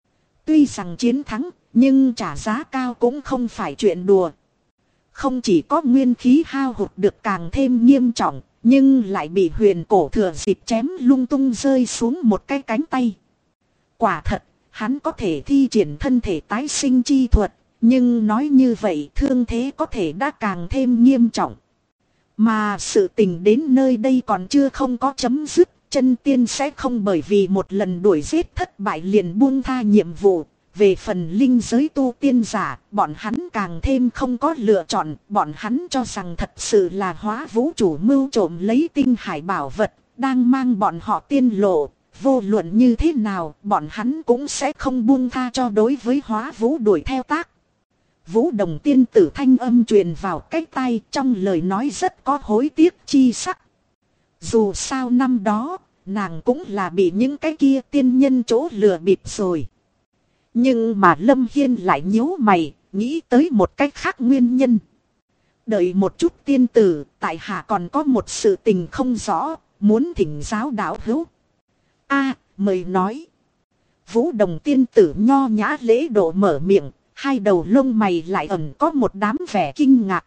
Tuy rằng chiến thắng, nhưng trả giá cao cũng không phải chuyện đùa. Không chỉ có nguyên khí hao hụt được càng thêm nghiêm trọng, nhưng lại bị huyền cổ thừa dịp chém lung tung rơi xuống một cái cánh tay. Quả thật, hắn có thể thi triển thân thể tái sinh chi thuật, nhưng nói như vậy thương thế có thể đã càng thêm nghiêm trọng. Mà sự tình đến nơi đây còn chưa không có chấm dứt, chân tiên sẽ không bởi vì một lần đuổi giết thất bại liền buông tha nhiệm vụ. Về phần linh giới tu tiên giả, bọn hắn càng thêm không có lựa chọn, bọn hắn cho rằng thật sự là Hóa Vũ chủ mưu trộm lấy tinh hải bảo vật, đang mang bọn họ tiên lộ. Vô luận như thế nào, bọn hắn cũng sẽ không buông tha cho đối với Hóa Vũ đuổi theo tác. Vũ Đồng tiên tử thanh âm truyền vào cái tai, trong lời nói rất có hối tiếc chi sắc. Dù sao năm đó, nàng cũng là bị những cái kia tiên nhân chỗ lừa bịp rồi. Nhưng mà Lâm Hiên lại nhíu mày, nghĩ tới một cách khác nguyên nhân. Đợi một chút tiên tử, tại hạ còn có một sự tình không rõ, muốn thỉnh giáo đạo hữu. Mời nói. Vũ Đồng tiên tử nho nhã lễ độ mở miệng, hai đầu lông mày lại ẩn có một đám vẻ kinh ngạc.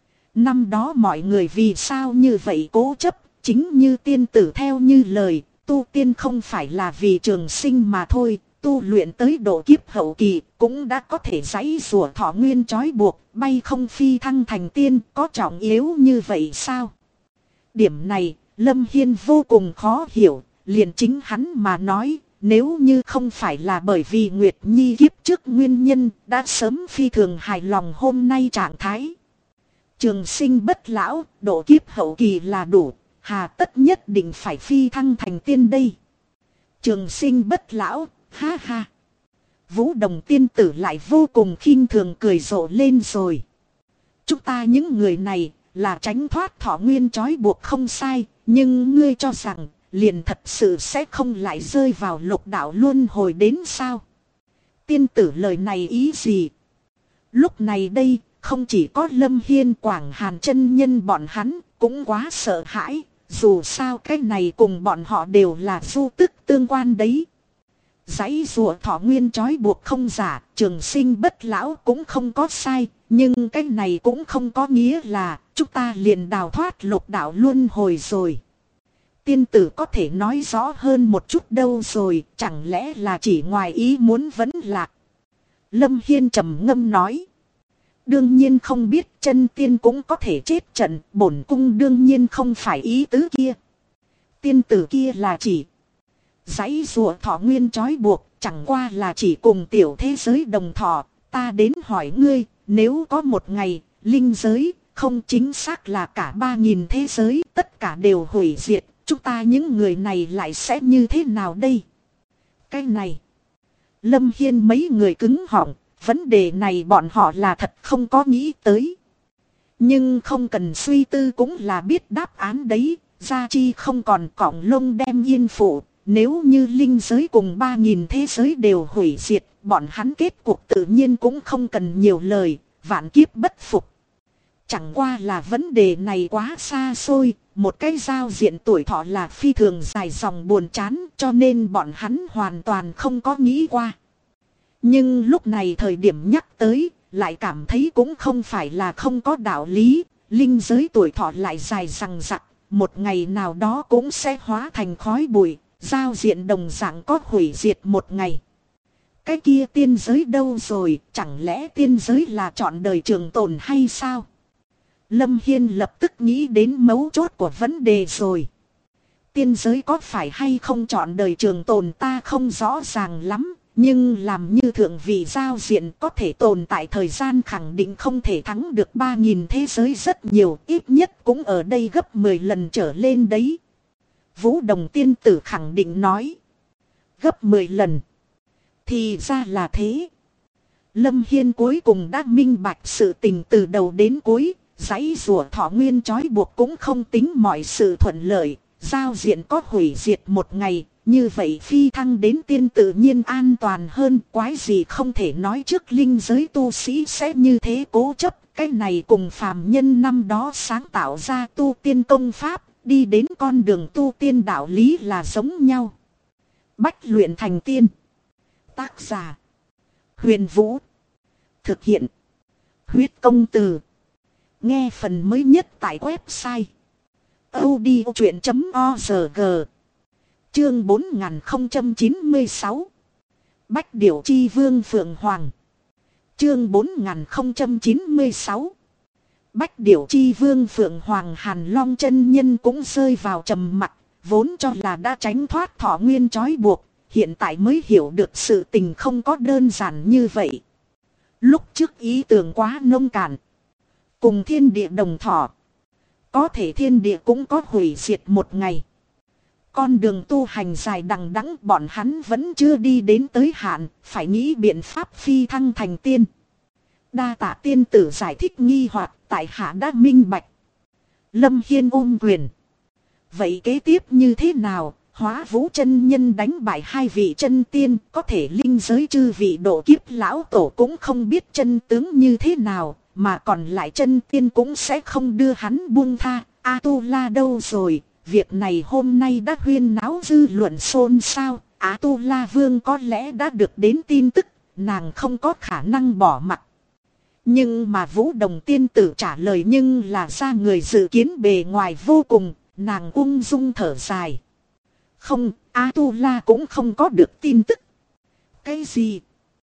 Năm đó mọi người vì sao như vậy cố chấp, chính như tiên tử theo như lời, tu tiên không phải là vì trường sinh mà thôi. Tu luyện tới độ kiếp hậu kỳ cũng đã có thể giãy rủa thọ nguyên trói buộc, bay không phi thăng thành tiên, có trọng yếu như vậy sao? Điểm này, Lâm Hiên vô cùng khó hiểu, liền chính hắn mà nói, nếu như không phải là bởi vì Nguyệt Nhi kiếp trước nguyên nhân, đã sớm phi thường hài lòng hôm nay trạng thái. Trường sinh bất lão, độ kiếp hậu kỳ là đủ, hà tất nhất định phải phi thăng thành tiên đây. Trường sinh bất lão. Ha ha. Vũ Đồng tiên tử lại vô cùng khinh thường cười rộ lên rồi. Chúng ta những người này là tránh thoát thọ nguyên trói buộc không sai. Nhưng ngươi cho rằng liền thật sự sẽ không lại rơi vào lục đạo luân hồi đến sao? Tiên tử lời này ý gì? Lúc này đây không chỉ có Lâm Hiên Quảng Hàn chân nhân bọn hắn cũng quá sợ hãi. Dù sao cái này cùng bọn họ đều là du tức tương quan đấy. Giãy rùa thọ nguyên trói buộc không giả, trường sinh bất lão cũng không có sai, nhưng cái này cũng không có nghĩa là chúng ta liền đào thoát lục đạo luân hồi rồi. Tiên tử có thể nói rõ hơn một chút đâu rồi, chẳng lẽ là chỉ ngoài ý muốn vấn lạc. Lâm Hiên trầm ngâm nói. Đương nhiên không biết chân tiên cũng có thể chết trận, bổn cung đương nhiên không phải ý tứ kia. Tiên tử kia là chỉ giãy rùa thọ nguyên trói buộc, chẳng qua là chỉ cùng tiểu thế giới đồng thọ. Ta đến hỏi ngươi, nếu có một ngày, linh giới, không chính xác là cả 3.000 thế giới, tất cả đều hủy diệt, chúng ta những người này lại sẽ như thế nào đây? Cái này, Lâm Hiên mấy người cứng họng, vấn đề này bọn họ là thật không có nghĩ tới. Nhưng không cần suy tư cũng là biết đáp án đấy, gia chi không còn cọng lông đem yên phụ. Nếu như linh giới cùng 3.000 thế giới đều hủy diệt, bọn hắn kết cuộc tự nhiên cũng không cần nhiều lời, vạn kiếp bất phục. Chẳng qua là vấn đề này quá xa xôi, một cái giao diện tuổi thọ là phi thường dài dòng buồn chán, cho nên bọn hắn hoàn toàn không có nghĩ qua. Nhưng lúc này thời điểm nhắc tới, lại cảm thấy cũng không phải là không có đạo lý, linh giới tuổi thọ lại dài rằng rặc, một ngày nào đó cũng sẽ hóa thành khói bụi. Giao diện đồng dạng có hủy diệt một ngày. Cái kia tiên giới đâu rồi, chẳng lẽ tiên giới là chọn đời trường tồn hay sao? Lâm Hiên lập tức nghĩ đến mấu chốt của vấn đề rồi. Tiên giới có phải hay không chọn đời trường tồn ta không rõ ràng lắm. Nhưng làm như thượng vị giao diện có thể tồn tại thời gian khẳng định không thể thắng được 3.000 thế giới rất nhiều. Ít nhất cũng ở đây gấp 10 lần trở lên đấy. Vũ Đồng tiên tử khẳng định nói. Gấp 10 lần. Thì ra là thế. Lâm Hiên cuối cùng đã minh bạch sự tình từ đầu đến cuối. Giãy rùa thọ nguyên trói buộc cũng không tính mọi sự thuận lợi. Giao diện có hủy diệt một ngày. Như vậy phi thăng đến tiên tự nhiên an toàn hơn. Quái gì không thể nói trước linh giới tu sĩ sẽ như thế cố chấp. Cái này cùng phàm nhân năm đó sáng tạo ra tu tiên công pháp. Đi đến con đường tu tiên đạo lý là giống nhau. Bách luyện thành tiên. Tác giả. Huyền Vũ. Thực hiện. Huyết công từ. Nghe phần mới nhất tại website. audiochuyện.org. Chương 4096. Bách Điểu Chi Vương Phượng Hoàng. Chương 4096. Bách Điểu Chi Vương Phượng Hoàng. Hàn Long chân nhân cũng rơi vào trầm mặc, vốn cho là đã tránh thoát thọ nguyên trói buộc, hiện tại mới hiểu được sự tình không có đơn giản như vậy. Lúc trước ý tưởng quá nông cạn, cùng thiên địa đồng thọ, có thể thiên địa cũng có hủy diệt một ngày. Con đường tu hành dài đằng đẵng, bọn hắn vẫn chưa đi đến tới hạn, phải nghĩ biện pháp phi thăng thành tiên. Đa tạ tiên tử giải thích nghi hoặc, tại hạ đã minh bạch. Lâm Hiên ôm quyền. Vậy kế tiếp như thế nào? Hóa Vũ chân nhân đánh bại hai vị chân tiên, có thể linh giới chư vị độ kiếp lão tổ cũng không biết chân tướng như thế nào, mà còn lại chân tiên cũng sẽ không đưa hắn buông tha. A-tu-la đâu rồi? Việc này hôm nay đã huyên náo dư luận xôn xao. A-tu-la vương có lẽ đã được đến tin tức, nàng không có khả năng bỏ mặc. Nhưng mà Vũ Đồng tiên tử trả lời nhưng là ra người dự kiến bề ngoài vô cùng, nàng ung dung thở dài. Không, A-tu-la cũng không có được tin tức. Cái gì?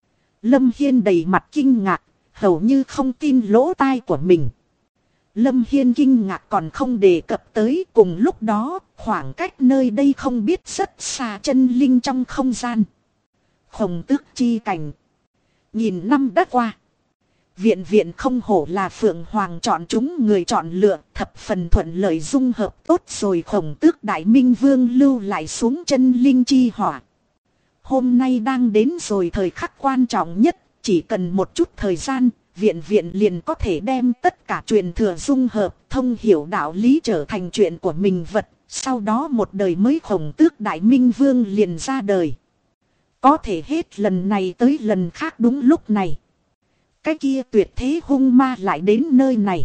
Lâm Hiên đầy mặt kinh ngạc, hầu như không tin lỗ tai của mình. Lâm Hiên kinh ngạc còn không đề cập tới, cùng lúc đó, khoảng cách nơi đây không biết rất xa chân linh trong không gian. Khổng Tước chi cảnh. Nghìn năm đã qua. Viện viện không hổ là Phượng Hoàng chọn chúng người chọn lựa, thập phần thuận lợi dung hợp tốt rồi. Khổng Tước Đại Minh Vương lưu lại xuống chân linh chi hỏa. Hôm nay đang đến rồi thời khắc quan trọng nhất, chỉ cần một chút thời gian, viện viện liền có thể đem tất cả truyền thừa dung hợp, thông hiểu đạo lý trở thành chuyện của mình vật. Sau đó một đời mới Khổng Tước Đại Minh Vương liền ra đời. Có thể hết lần này tới lần khác đúng lúc này, cái kia tuyệt thế hung ma lại đến nơi này.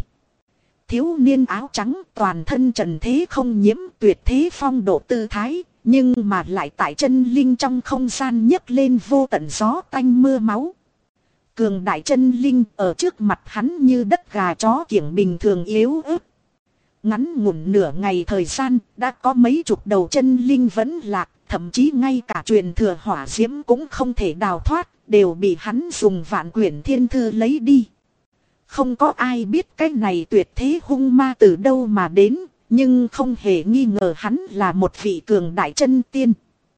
Thiếu niên áo trắng toàn thân trần thế không nhiễm, tuyệt thế phong độ tư thái, nhưng mà lại tại chân linh trong không gian nhấc lên vô tận gió tanh mưa máu. Cường đại chân linh ở trước mặt hắn như đất gà chó kiểng bình thường yếu ớt. Ngắn ngủn nửa ngày thời gian, đã có mấy chục đầu chân linh vẫn lạc, thậm chí ngay cả truyền thừa hỏa diễm cũng không thể đào thoát, đều bị hắn dùng vạn quyển thiên thư lấy đi. Không có ai biết cái này tuyệt thế hung ma từ đâu mà đến, nhưng không hề nghi ngờ hắn là một vị cường đại chân tiên.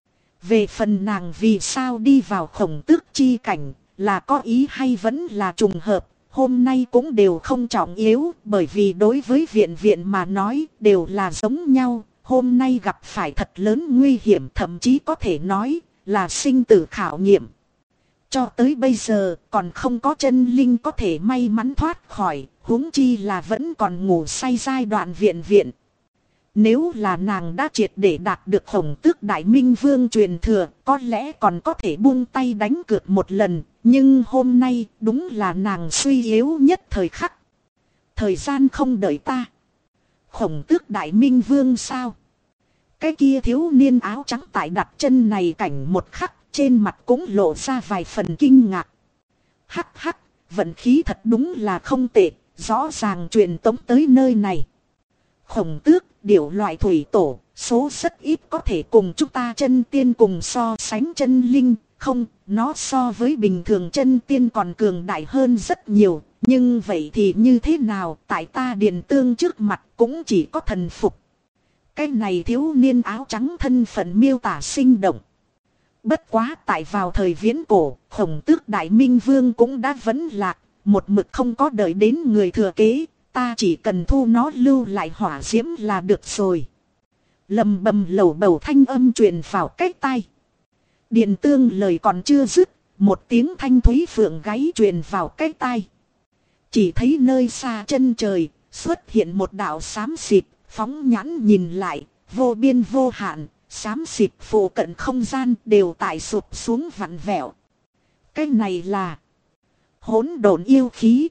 Về phần nàng vì sao đi vào Khổng Tước chi cảnh, là có ý hay vẫn là trùng hợp, hôm nay cũng đều không trọng yếu, bởi vì đối với viện viện mà nói đều là giống nhau. Hôm nay gặp phải thật lớn nguy hiểm, thậm chí có thể nói là sinh tử khảo nghiệm. Cho tới bây giờ còn không có chân linh có thể may mắn thoát khỏi, huống chi là vẫn còn ngủ say giai đoạn viện viện. Nếu là nàng đã triệt để đạt được Khổng Tước Đại Minh Vương truyền thừa, có lẽ còn có thể buông tay đánh cược một lần, nhưng hôm nay đúng là nàng suy yếu nhất thời khắc. Thời gian không đợi ta. Khổng Tước Đại Minh Vương sao? Cái kia thiếu niên áo trắng tại đặt chân này cảnh một khắc, trên mặt cũng lộ ra vài phần kinh ngạc. Hắc hắc, vận khí thật đúng là không tệ, rõ ràng truyền tống tới nơi này. Khổng Tước, điểu loại thủy tổ, số rất ít có thể cùng chúng ta chân tiên cùng so sánh chân linh, không, nó so với bình thường chân tiên còn cường đại hơn rất nhiều, nhưng vậy thì như thế nào, tại ta Điền Tương trước mặt cũng chỉ có thần phục. Cái này thiếu niên áo trắng thân phận miêu tả sinh động. Bất quá tại vào thời viễn cổ, Khổng Tước Đại Minh Vương cũng đã vấn lạc, một mực không có đợi đến người thừa kế, ta chỉ cần thu nó lưu lại hỏa diễm là được rồi. Lầm bầm lầu bầu thanh âm truyền vào cái tai. Điền Tương lời còn chưa dứt, một tiếng thanh thúy phượng gáy truyền vào cái tai. Chỉ thấy nơi xa chân trời, xuất hiện một đạo xám xịt, phóng nhãn nhìn lại, vô biên vô hạn, xám xịt phủ cận không gian đều tại sụp xuống vặn vẹo. Cái này là hỗn độn yêu khí.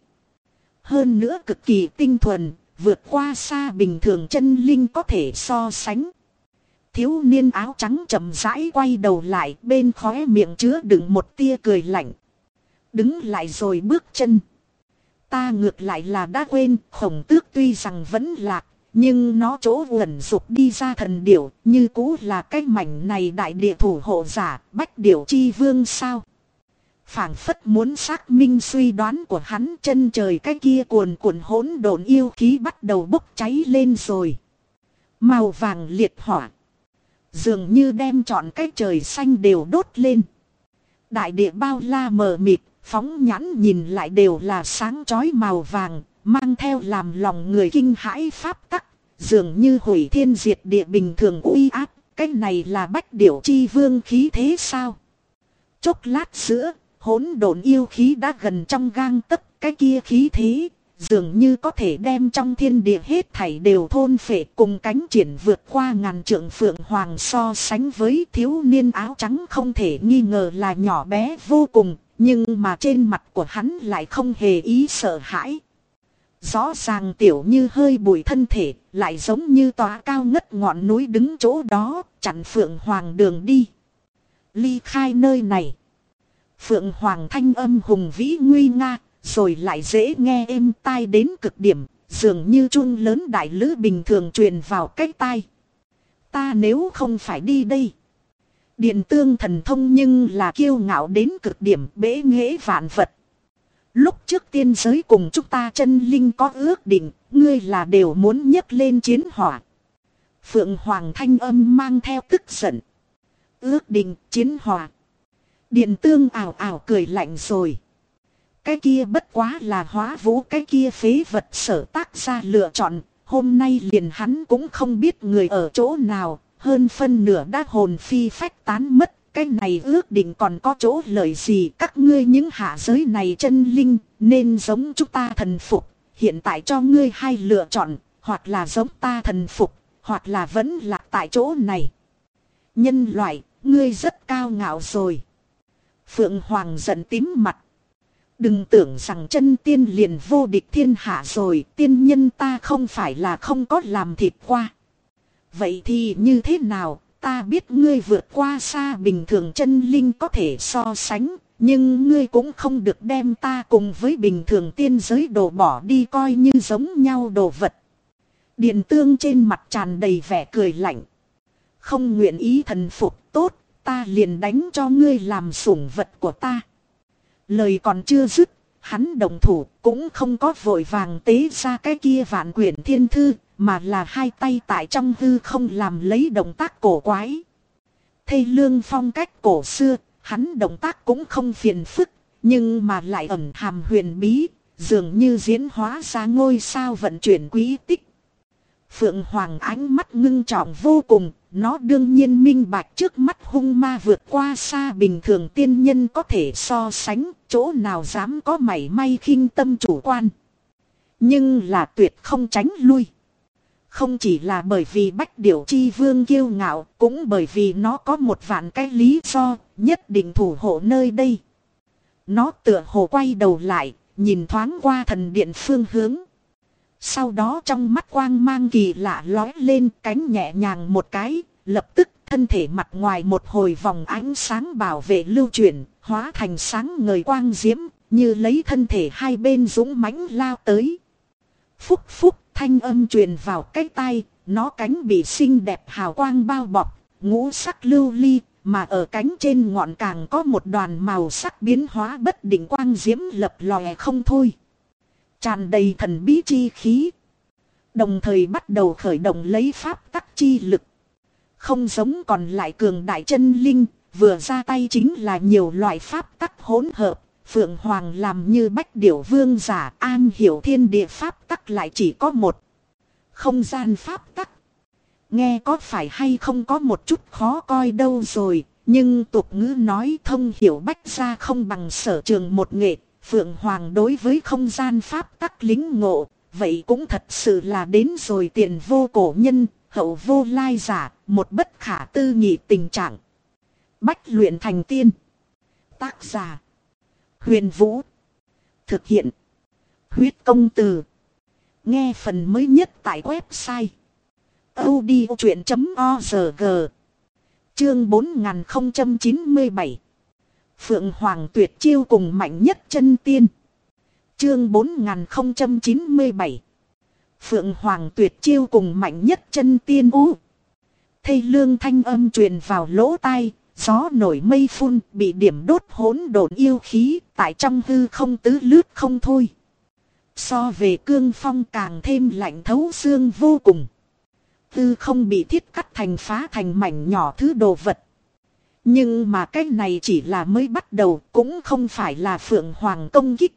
Hơn nữa cực kỳ tinh thuần, vượt qua xa bình thường chân linh có thể so sánh. Thiếu niên áo trắng chậm rãi quay đầu lại, bên khóe miệng chứa đựng một tia cười lạnh. Đứng lại rồi bước chân. Ta ngược lại là đã quên, Khổng Tước tuy rằng vẫn lạc, Nhưng nó chỗ ẩn dục đi ra thần điểu như cũ là cái mảnh này đại địa thủ hộ giả Bách Điểu Chi Vương sao. Phảng phất muốn xác minh suy đoán của hắn, chân trời cái kia cuồn cuộn hỗn độn yêu khí bắt đầu bốc cháy lên rồi. Màu vàng liệt hỏa. Dường như đem trọn cái trời xanh đều đốt lên. Đại địa bao la mờ mịt, phóng nhãn nhìn lại đều là sáng chói màu vàng, mang theo làm lòng người kinh hãi pháp tắc. Dường như hủy thiên diệt địa bình thường uy áp, cái này là Bách Điểu Chi Vương khí thế sao? Chốc lát giữa, hỗn độn yêu khí đã gần trong gang tấc, cái kia khí thế, dường như có thể đem trong thiên địa hết thảy đều thôn phệ, cùng cánh triển vượt qua ngàn trượng phượng hoàng so sánh với thiếu niên áo trắng không thể nghi ngờ là nhỏ bé vô cùng, nhưng mà trên mặt của hắn lại không hề ý sợ hãi. Rõ ràng tiểu như hơi bụi thân thể, lại giống như tòa cao ngất ngọn núi đứng chỗ đó, chặn phượng hoàng đường đi. Ly khai nơi này. Phượng hoàng thanh âm hùng vĩ nguy nga, rồi lại dễ nghe êm tai đến cực điểm, dường như chuông lớn đại lữ bình thường truyền vào cái tai. Ta nếu không phải đi đây. Điện tương thần thông nhưng là kiêu ngạo đến cực điểm, bế nghệ vạn vật. Lúc trước tiên giới cùng chúng ta chân linh có ước định, ngươi là đều muốn nhấc lên chiến hỏa. Phượng hoàng thanh âm mang theo tức giận. Ước định chiến hỏa. Điện tương ảo ảo cười lạnh rồi. Cái kia bất quá là hóa vũ, cái kia phế vật sở tác ra lựa chọn. Hôm nay liền hắn cũng không biết người ở chỗ nào, hơn phân nửa đã hồn phi phách tán mất. Cái này ước định còn có chỗ lợi gì, các ngươi những hạ giới này chân linh, nên giống chúng ta thần phục. Hiện tại cho ngươi hai lựa chọn, hoặc là giống ta thần phục, hoặc là vẫn lạc tại chỗ này. Nhân loại, ngươi rất cao ngạo rồi. Phượng Hoàng giận tím mặt. Đừng tưởng rằng chân tiên liền vô địch thiên hạ rồi, tiên nhân ta không phải là không có làm thịt qua. Vậy thì như thế nào? Ta biết ngươi vượt qua xa bình thường chân linh có thể so sánh, nhưng ngươi cũng không được đem ta cùng với bình thường tiên giới đổ bỏ đi coi như giống nhau đồ vật. Điện tương trên mặt tràn đầy vẻ cười lạnh. Không nguyện ý thần phục, tốt, ta liền đánh cho ngươi làm sủng vật của ta. Lời còn chưa dứt, hắn đồng thủ cũng không có vội vàng tế ra cái kia vạn quyển thiên thư, mà là hai tay tại trong hư không làm lấy động tác cổ quái. Thây lương phong cách cổ xưa, hắn động tác cũng không phiền phức, nhưng mà lại ẩn hàm huyền bí, dường như diễn hóa ra ngôi sao vận chuyển quý tích. Phượng Hoàng ánh mắt ngưng trọng vô cùng, nó đương nhiên minh bạch trước mắt hung ma vượt qua xa bình thường tiên nhân có thể so sánh, chỗ nào dám có mảy may khinh tâm chủ quan. Nhưng là tuyệt không tránh lui. Không chỉ là bởi vì Bách Điểu Chi Vương kiêu ngạo, cũng bởi vì nó có một vạn cái lý do, nhất định thủ hộ nơi đây. Nó tựa hồ quay đầu lại, nhìn thoáng qua thần điện phương hướng. Sau đó trong mắt quang mang kỳ lạ lói lên, cánh nhẹ nhàng một cái, lập tức thân thể mặt ngoài một hồi vòng ánh sáng bảo vệ lưu chuyển, hóa thành sáng ngời quang diễm, như lấy thân thể hai bên dũng mãnh lao tới. Phúc phúc, thanh âm truyền vào cái tai, nó cánh bị xinh đẹp hào quang bao bọc, ngũ sắc lưu ly, mà ở cánh trên ngọn càng có một đoàn màu sắc biến hóa bất định quang diễm lập lòe không thôi. Tràn đầy thần bí chi khí. Đồng thời bắt đầu khởi động lấy pháp tắc chi lực. Không giống còn lại cường đại chân linh, vừa ra tay chính là nhiều loại pháp tắc hỗn hợp. Phượng Hoàng làm như Bách Điểu Vương giả, an hiểu thiên địa pháp tắc lại chỉ có một. Không gian pháp tắc. Nghe có phải hay không có một chút khó coi đâu rồi, nhưng tục ngữ nói thông hiểu bách gia không bằng sở trường một nghệ. Phượng Hoàng đối với không gian pháp tắc lính ngộ, vậy cũng thật sự là đến rồi tiền vô cổ nhân, hậu vô lai giả, một bất khả tư nghị tình trạng. Bách luyện thành tiên. Tác giả Huyền Vũ. Thực hiện Huyết Công Từ. Nghe phần mới nhất tại website audiochuyện.org. Chương 4097. Phượng Hoàng tuyệt chiêu cùng mạnh nhất chân tiên. Chương 4097. Phượng Hoàng tuyệt chiêu cùng mạnh nhất chân tiên u. Thê lương thanh âm truyền vào lỗ tai, gió nổi mây phun, bị điểm đốt hỗn độn yêu khí, tại trong hư không tứ lướt không thôi. So về cương phong càng thêm lạnh thấu xương vô cùng. Hư không bị thiết cắt thành phá thành mảnh nhỏ thứ đồ vật. Nhưng mà cái này chỉ là mới bắt đầu, cũng không phải là Phượng Hoàng công kích.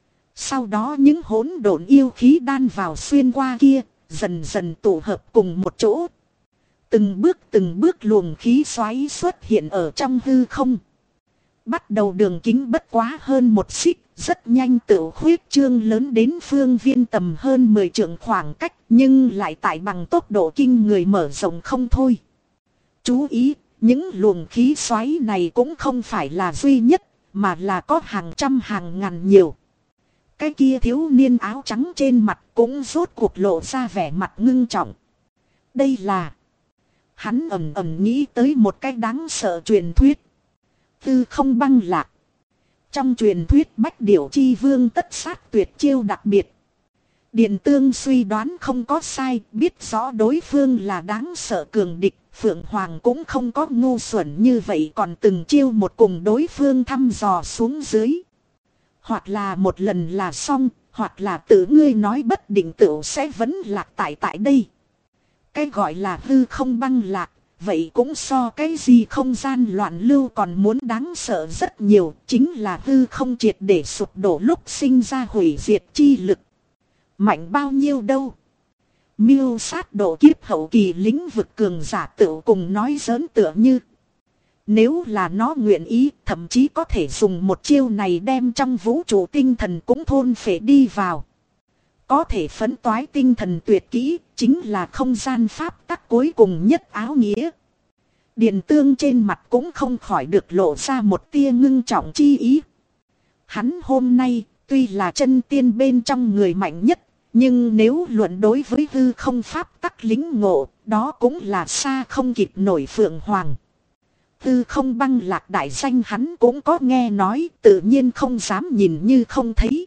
Sau đó những hỗn độn yêu khí đan vào xuyên qua kia, dần dần tụ hợp cùng một chỗ. Từng bước luồng khí xoáy xuất hiện ở trong hư không. Bắt đầu đường kính bất quá hơn một xích, rất nhanh tự khuyết trương lớn đến phương viên tầm hơn 10 trượng khoảng cách, nhưng lại tại bằng tốc độ kinh người mở rộng không thôi. Chú ý, những luồng khí xoáy này cũng không phải là duy nhất, mà là có hàng trăm hàng ngàn nhiều. Cái kia thiếu niên áo trắng trên mặt cũng rốt cuộc lộ ra vẻ mặt ngưng trọng. Đây là... Hắn ầm ầm nghĩ tới một cái đáng sợ truyền thuyết. Tư không băng lạc. Trong truyền thuyết Bách Điểu Chi Vương tất sát tuyệt chiêu đặc biệt. Điện Tương suy đoán không có sai, biết rõ đối phương là đáng sợ cường địch. Phượng Hoàng cũng không có ngu xuẩn như vậy, còn từng chiêu một cùng đối phương thăm dò xuống dưới. Hoặc là một lần là xong, hoặc là tự ngươi nói bất định tựu sẽ vẫn lạc tại đây. Cái gọi là hư không băng lạc, vậy cũng so cái gì không gian loạn lưu còn muốn đáng sợ rất nhiều, chính là hư không triệt để sụp đổ lúc sinh ra hủy diệt chi lực. Mạnh bao nhiêu đâu. Miêu sát độ kiếp hậu kỳ lĩnh vực cường giả tựu cùng nói giỡn tựa như. Nếu là nó nguyện ý, thậm chí có thể dùng một chiêu này đem trong vũ trụ tinh thần cũng thôn phệ đi vào. Có thể phấn toái tinh thần tuyệt kỹ, chính là không gian pháp tắc cuối cùng nhất áo nghĩa. Điện Tương trên mặt cũng không khỏi được lộ ra một tia ngưng trọng chi ý. Hắn hôm nay, tuy là chân tiên bên trong người mạnh nhất, nhưng nếu luận đối với hư không pháp tắc lính ngộ, đó cũng là xa không kịp nổi Phượng Hoàng. Hư không băng lạc đại danh hắn cũng có nghe nói, tự nhiên không dám nhìn như không thấy.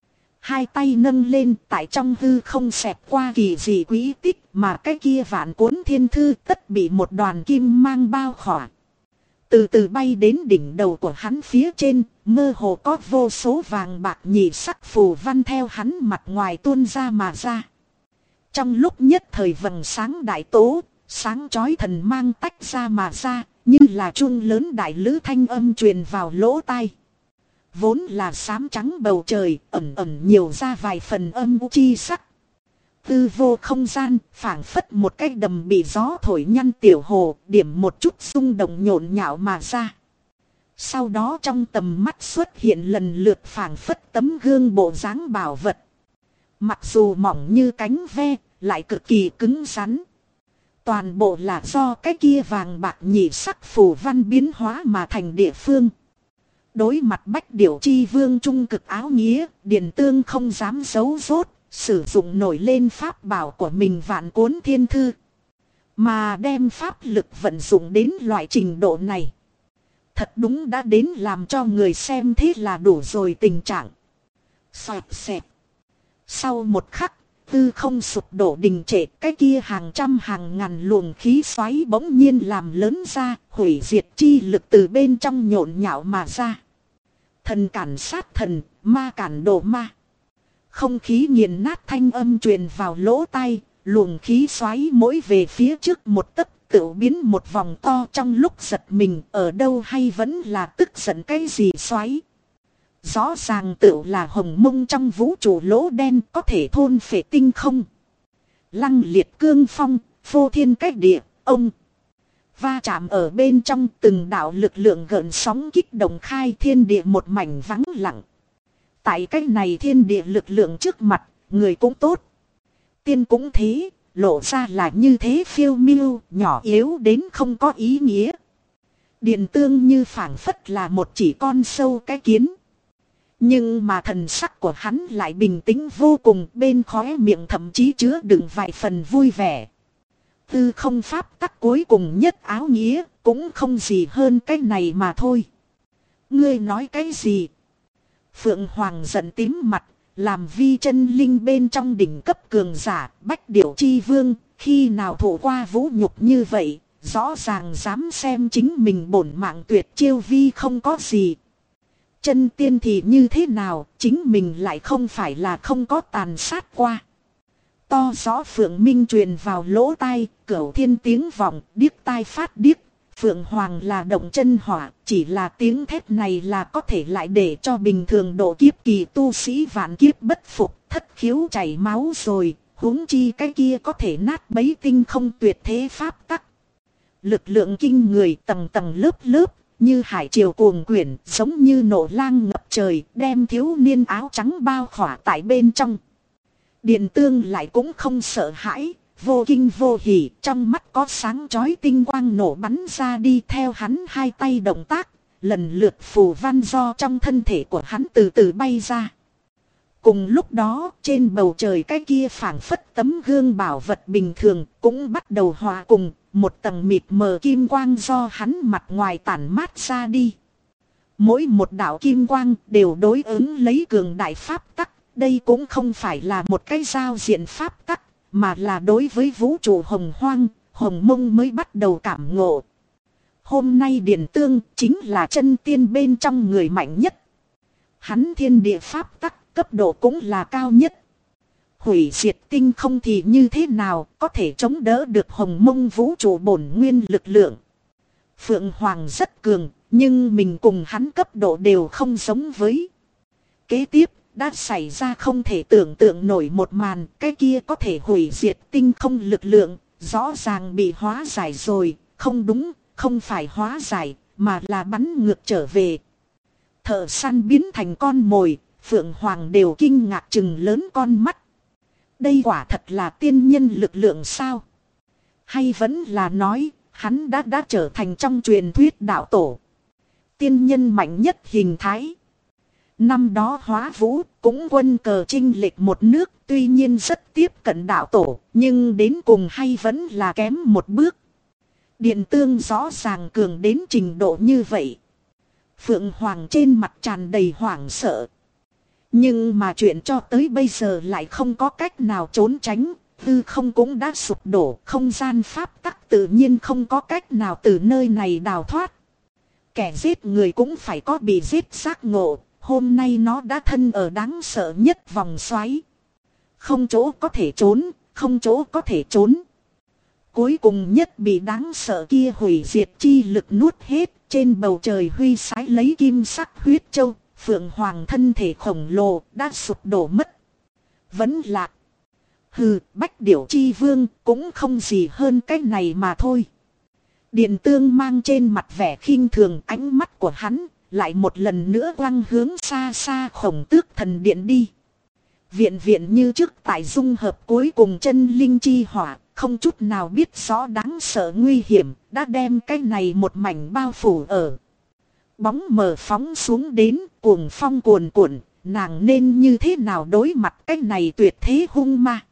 Hai tay nâng lên, tại trong hư không xẹt qua kỳ dị quý tích, mà cái kia vạn cuốn thiên thư tất bị một đoàn kim mang bao khỏa. Từ từ bay đến đỉnh đầu của hắn phía trên, mơ hồ có vô số vàng bạc nhị sắc phù văn theo hắn mặt ngoài tuôn ra mà ra. Trong lúc nhất thời vầng sáng đại tố, sáng chói thần mang tách ra mà ra, như là chuông lớn đại lữ thanh âm truyền vào lỗ tai. Vốn là xám trắng bầu trời, ẩn ẩn nhiều ra vài phần âm u chi sắc. Tư vô không gian, phảng phất một cái đầm bị gió thổi nhăn tiểu hồ, điểm một chút rung động nhộn nhạo mà ra. Sau đó trong tầm mắt xuất hiện lần lượt phảng phất tấm gương bộ dáng bảo vật. Mặc dù mỏng như cánh ve, lại cực kỳ cứng rắn. Toàn bộ là do cái kia vàng bạc nhị sắc phù văn biến hóa mà thành địa phương. Đối mặt Bách Điểu Chi Vương trung cực áo nghĩa, Điện Tương không dám giấu rốt, sử dụng nổi lên pháp bảo của mình vạn cuốn thiên thư. Mà đem pháp lực vận dụng đến loại trình độ này. Thật đúng đã đến làm cho người xem thế là đủ rồi tình trạng. Xoẹt xẹt. Sau một khắc, tư không sụp đổ đình trệ, cái kia hàng trăm hàng ngàn luồng khí xoáy bỗng nhiên làm lớn ra, hủy diệt chi lực từ bên trong nhộn nhạo mà ra. Thần cản sát thần, ma cản đồ ma. Không khí nghiền nát thanh âm truyền vào lỗ tai, luồng khí xoáy mỗi về phía trước một tấc tự biến một vòng to, trong lúc giật mình ở đâu hay vẫn là tức giận cái gì xoáy. Rõ ràng tự là hồng mông trong vũ trụ lỗ đen có thể thôn phệ tinh không. Lăng liệt cương phong, phô thiên cách địa, ông. Va chạm ở bên trong từng đạo lực lượng gợn sóng kích động khai thiên địa một mảnh vắng lặng. Tại cái này thiên địa lực lượng trước mặt, người cũng tốt. Tiên cũng thế, lộ ra là như thế phiêu miêu, nhỏ yếu đến không có ý nghĩa. Điện Tương như phảng phất là một chỉ con sâu cái kiến. Nhưng mà thần sắc của hắn lại bình tĩnh vô cùng, bên khóe miệng thậm chí chứa đựng vài phần vui vẻ. Tư không pháp tắc cuối cùng nhất áo nghĩa, cũng không gì hơn cái này mà thôi. Ngươi nói cái gì? Phượng Hoàng giận tím mặt, làm vi chân linh bên trong đỉnh cấp cường giả, Bách Điểu Chi Vương, khi nào thụ qua vũ nhục như vậy, rõ ràng dám xem chính mình bổn mạng tuyệt chiêu vi không có gì. Chân tiên thì như thế nào, chính mình lại không phải là không có tàn sát qua. To rõ Phượng Minh truyền vào lỗ tai, cửu thiên tiếng vọng, điếc tai phát điếc. Phượng Hoàng là động chân hỏa, chỉ là tiếng thét này là có thể lại để cho bình thường độ kiếp kỳ tu sĩ vạn kiếp bất phục, thất khiếu chảy máu rồi, huống chi cái kia có thể nát bấy tinh không tuyệt thế pháp tắc. Lực lượng kinh người tầng tầng lớp lớp, như hải triều cuồng quyển, giống như nổ lang ngập trời, đem thiếu niên áo trắng bao khỏa tại bên trong. Điện Tương lại cũng không sợ hãi, vô kinh vô hỉ, trong mắt có sáng chói tinh quang nổ bắn ra đi theo hắn hai tay động tác, lần lượt phù văn do trong thân thể của hắn từ từ bay ra. Cùng lúc đó, trên bầu trời cái kia phảng phất tấm gương bảo vật bình thường cũng bắt đầu hòa cùng, một tầng mịt mờ kim quang do hắn mặt ngoài tản mát ra đi. Mỗi một đạo kim quang đều đối ứng lấy cường đại pháp tắc, đây cũng không phải là một cái giao diện pháp tắc, mà là đối với vũ trụ hồng hoang, hồng mông mới bắt đầu cảm ngộ. Hôm nay Điền Tương chính là chân tiên bên trong người mạnh nhất. Hắn thiên địa pháp tắc cấp độ cũng là cao nhất. Hủy diệt tinh không thì như thế nào có thể chống đỡ được hồng mông vũ trụ bổn nguyên lực lượng. Phượng Hoàng rất cường, nhưng mình cùng hắn cấp độ đều không giống với. Kế tiếp, đã xảy ra không thể tưởng tượng nổi một màn, cái kia có thể hủy diệt tinh không lực lượng, rõ ràng bị hóa giải rồi, không đúng, không phải hóa giải, mà là bắn ngược trở về. Thợ săn biến thành con mồi, Phượng Hoàng đều kinh ngạc trừng lớn con mắt. Đây quả thật là tiên nhân lực lượng sao? Hay vẫn là nói, hắn đã trở thành trong truyền thuyết đạo tổ. Tiên nhân mạnh nhất hình thái. Năm đó Hóa Vũ cũng quân cờ chinh lệch một nước, tuy nhiên rất tiếp cận đạo tổ, nhưng đến cùng hay vẫn là kém một bước. Điện Tương rõ ràng cường đến trình độ như vậy. Phượng Hoàng trên mặt tràn đầy hoảng sợ. Nhưng mà chuyện cho tới bây giờ lại không có cách nào trốn tránh, hư không cũng đã sụp đổ, không gian pháp tắc tự nhiên không có cách nào từ nơi này đào thoát. Kẻ giết người cũng phải có bị giết giác ngộ, hôm nay nó đã thân ở đáng sợ nhất vòng xoáy. Không chỗ có thể trốn, không chỗ có thể trốn. Cuối cùng nhất bị đáng sợ kia hủy diệt chi lực nuốt hết, trên bầu trời huy sái lấy kim sắc huyết châu. Phượng Hoàng thân thể khổng lồ đã sụp đổ mất. Vẫn lạc. Hừ, Bách Điểu Chi Vương cũng không gì hơn cái này mà thôi. Điện Tương mang trên mặt vẻ khinh thường, ánh mắt của hắn lại một lần nữa quăng hướng xa xa Khổng Tước Thần Điện đi. Viện như trước tại dung hợp cuối cùng chân linh chi hỏa, không chút nào biết rõ đáng sợ nguy hiểm, đã đem cái này một mảnh bao phủ ở. Bóng mờ phóng xuống đến, cuồng phong cuồn cuộn, nàng nên như thế nào đối mặt cái này tuyệt thế hung ma.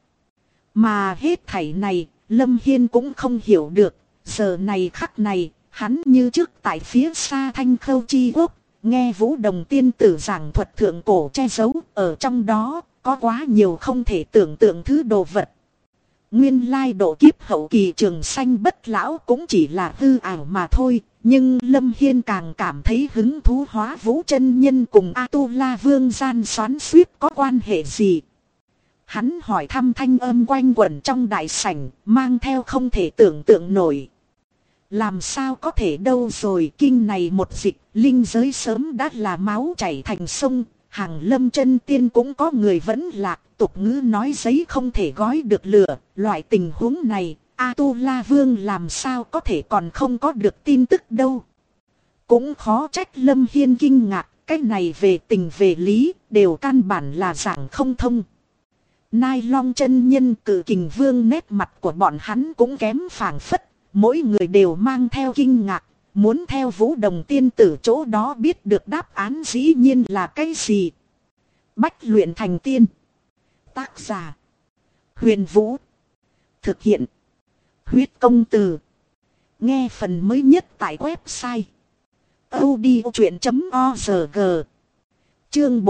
Mà hết thảy này, Lâm Hiên cũng không hiểu được, giờ này khắc này, hắn như trước tại phía xa Thanh Khâu Chi Quốc, nghe Vũ Đồng tiên tử giảng thuật thượng cổ che giấu, ở trong đó, có quá nhiều không thể tưởng tượng thứ đồ vật. Nguyên lai độ kiếp hậu kỳ trường sanh bất lão cũng chỉ là hư ảo mà thôi. Nhưng Lâm Hiên càng cảm thấy hứng thú Hóa Vũ chân nhân cùng A-tu-la vương gian xoắn xuýt có quan hệ gì. Hắn hỏi thăm thanh âm quanh quẩn trong đại sảnh, mang theo không thể tưởng tượng nổi. Làm sao có thể đâu rồi, kinh này một dịch, linh giới sớm đã là máu chảy thành sông, hàng Lâm chân tiên cũng có người vẫn lạc, tục ngữ nói giấy không thể gói được lửa, loại tình huống này. A-tu-la vương làm sao có thể còn không có được tin tức đâu. Cũng khó trách Lâm Hiên kinh ngạc, cái này về tình về lý, đều căn bản là giảng không thông. Nai Long chân nhân Cự Kình Vương nét mặt của bọn hắn cũng kém phảng phất, mỗi người đều mang theo kinh ngạc, muốn theo Vũ Đồng tiên tử chỗ đó biết được đáp án dĩ nhiên là cái gì. Bách luyện thành tiên. Tác giả Huyền Vũ. Thực hiện Huyết Công Từ. Nghe phần mới nhất tại website audiochuyện.org. Chương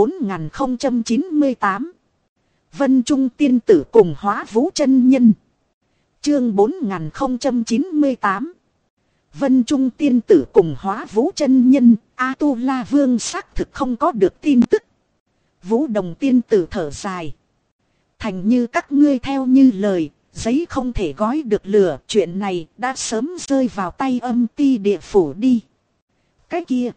4098. Vân Trung tiên tử cùng Hóa Vũ chân nhân. Chương 4098. Vân Trung tiên tử cùng Hóa Vũ chân nhân. A-tu-la vương xác thực không có được tin tức. Vũ Đồng tiên tử thở dài. Thành như các ngươi theo như lời, giấy không thể gói được lửa. Chuyện này đã sớm rơi vào tay âm ti địa phủ đi. Cái kia.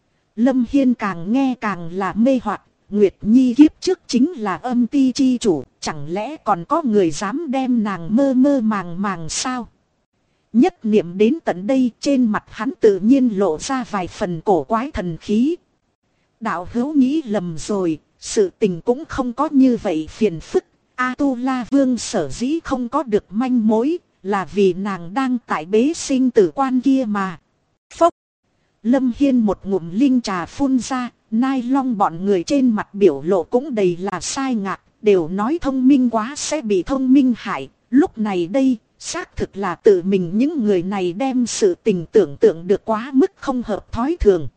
Lâm Hiên càng nghe càng là mê hoặc. Nguyệt Nhi kiếp trước chính là âm ti chi chủ. Chẳng lẽ còn có người dám đem nàng mơ mơ màng màng sao? Nhất niệm đến tận đây, trên mặt hắn tự nhiên lộ ra vài phần cổ quái thần khí. Đạo hữu nghĩ lầm rồi, sự tình cũng không có như vậy phiền phức. A-tu-la vương sở dĩ không có được manh mối, là vì nàng đang tại bế sinh tử quan kia mà. Phốc! Lâm Hiên một ngụm linh trà phun ra, Nai Long bọn người trên mặt biểu lộ cũng đầy là sai ngạc, đều nói thông minh quá sẽ bị thông minh hại. Lúc này đây, xác thực là tự mình những người này đem sự tình tưởng tượng được quá mức không hợp thói thường.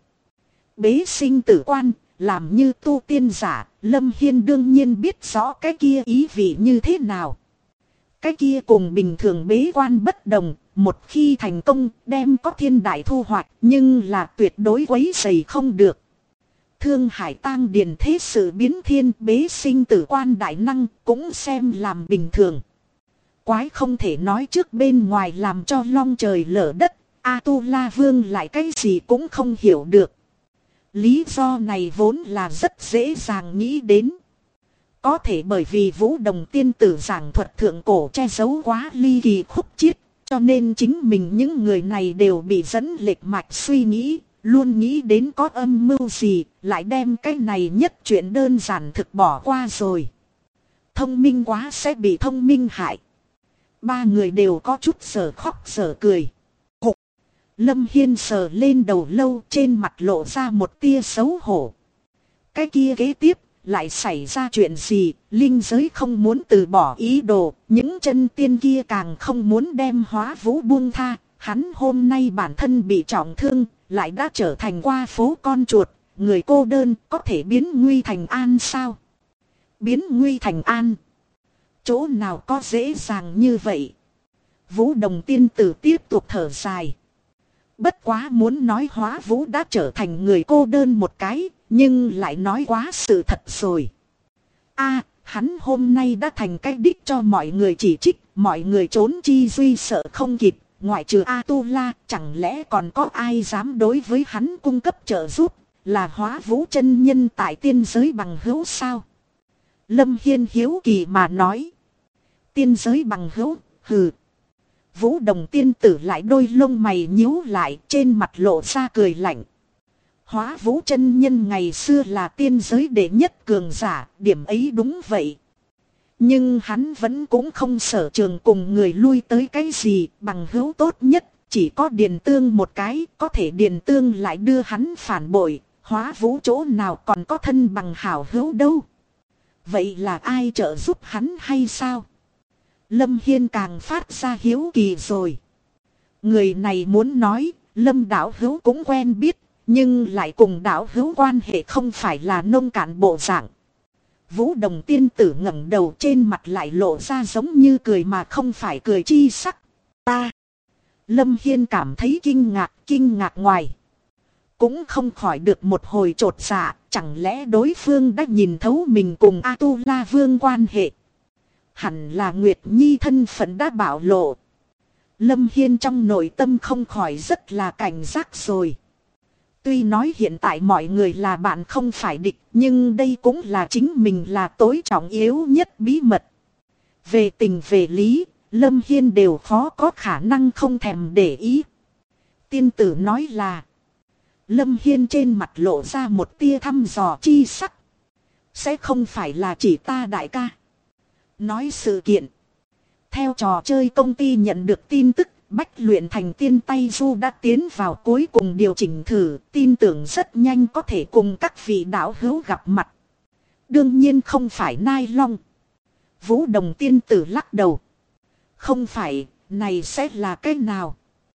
Bế sinh tử quan, làm như tu tiên giả, Lâm Hiên đương nhiên biết rõ cái kia ý vị như thế nào. Cái kia cùng bình thường bế quan bất đồng, một khi thành công đem có thiên đại thu hoạch nhưng là tuyệt đối quấy rầy không được. Thương Hải tang điền thế sự biến thiên, bế sinh tử quan đại năng cũng xem làm bình thường. Quái không thể nói trước bên ngoài làm cho long trời lở đất, A-tu-la vương lại cái gì cũng không hiểu được. Lý do này vốn là rất dễ dàng nghĩ đến. Có thể bởi vì Vũ Đồng tiên tử giảng thuật thượng cổ che giấu quá ly kỳ khúc chiết, cho nên chính mình những người này đều bị dẫn lệch mạch suy nghĩ, luôn nghĩ đến có âm mưu gì, lại đem cái này nhất chuyện đơn giản thực bỏ qua rồi. Thông minh quá sẽ bị thông minh hại. Ba người đều có chút sở khóc sở cười. Hục! Lâm Hiên sờ lên đầu lâu, trên mặt lộ ra một tia xấu hổ. Cái kia kế tiếp, lại xảy ra chuyện gì? Linh giới không muốn từ bỏ ý đồ, những chân tiên kia càng không muốn đem Hóa Vũ buông tha. Hắn hôm nay bản thân bị trọng thương, lại đã trở thành qua phố con chuột. Người cô đơn có thể biến nguy thành an sao? Biến nguy thành an? Chỗ nào có dễ dàng như vậy? Vũ Đồng tiên tử tiếp tục thở dài. Bất quá muốn nói Hóa Vũ đã trở thành người cô đơn một cái, nhưng lại nói quá sự thật rồi. Hắn hôm nay đã thành cái đích cho mọi người chỉ trích, mọi người trốn chi duy sợ không kịp, ngoại trừ A-tu-la, chẳng lẽ còn có ai dám đối với hắn cung cấp trợ giúp, là Hóa Vũ chân nhân tại tiên giới bằng hữu sao? Lâm Hiên hiếu kỳ mà nói. Tiên giới bằng hữu, hừ. Vũ Đồng tiên tử lại đôi lông mày nhíu lại, trên mặt lộ ra cười lạnh. Hóa Vũ chân nhân ngày xưa là tiên giới đệ nhất cường giả, điểm ấy đúng vậy. Nhưng hắn vẫn cũng không sở trường cùng người lui tới cái gì, bằng hữu tốt nhất, chỉ có Điền Tương một cái, có thể Điền Tương lại đưa hắn phản bội, Hóa Vũ chỗ nào còn có thân bằng hảo hữu đâu. Vậy là ai trợ giúp hắn hay sao? Lâm Hiên càng phát ra hiếu kỳ rồi. Người này muốn nói, Lâm đạo hữu cũng quen biết, nhưng lại cùng đạo hữu quan hệ không phải là nông cạn bộ dạng. Vũ Đồng tiên tử ngẩng đầu, trên mặt lại lộ ra giống như cười mà không phải cười chi sắc. Ta! Lâm Hiên cảm thấy kinh ngạc ngoài. Cũng không khỏi được một hồi chột dạ, chẳng lẽ đối phương đã nhìn thấu mình cùng A-tu-la vương quan hệ. Hẳn là Nguyệt Nhi thân phận đã bạo lộ. Lâm Hiên trong nội tâm không khỏi rất là cảnh giác rồi. Tuy nói hiện tại mọi người là bạn không phải địch, nhưng đây cũng là chính mình là tối trọng yếu nhất bí mật. Về tình về lý, Lâm Hiên đều khó có khả năng không thèm để ý. Tiên tử nói là. Lâm Hiên trên mặt lộ ra một tia thăm dò chi sắc. Sẽ không phải là chỉ ta đại ca. Nói sự kiện. Theo trò chơi công ty nhận được tin tức, Bách Luyện Thành Tiên Tay Du đã tiến vào cuối cùng điều chỉnh thử, tin tưởng rất nhanh có thể cùng các vị đạo hữu gặp mặt. Đương nhiên không phải Nai Long. Vũ Đồng tiên tử lắc đầu. Không phải, này sẽ là cái nào?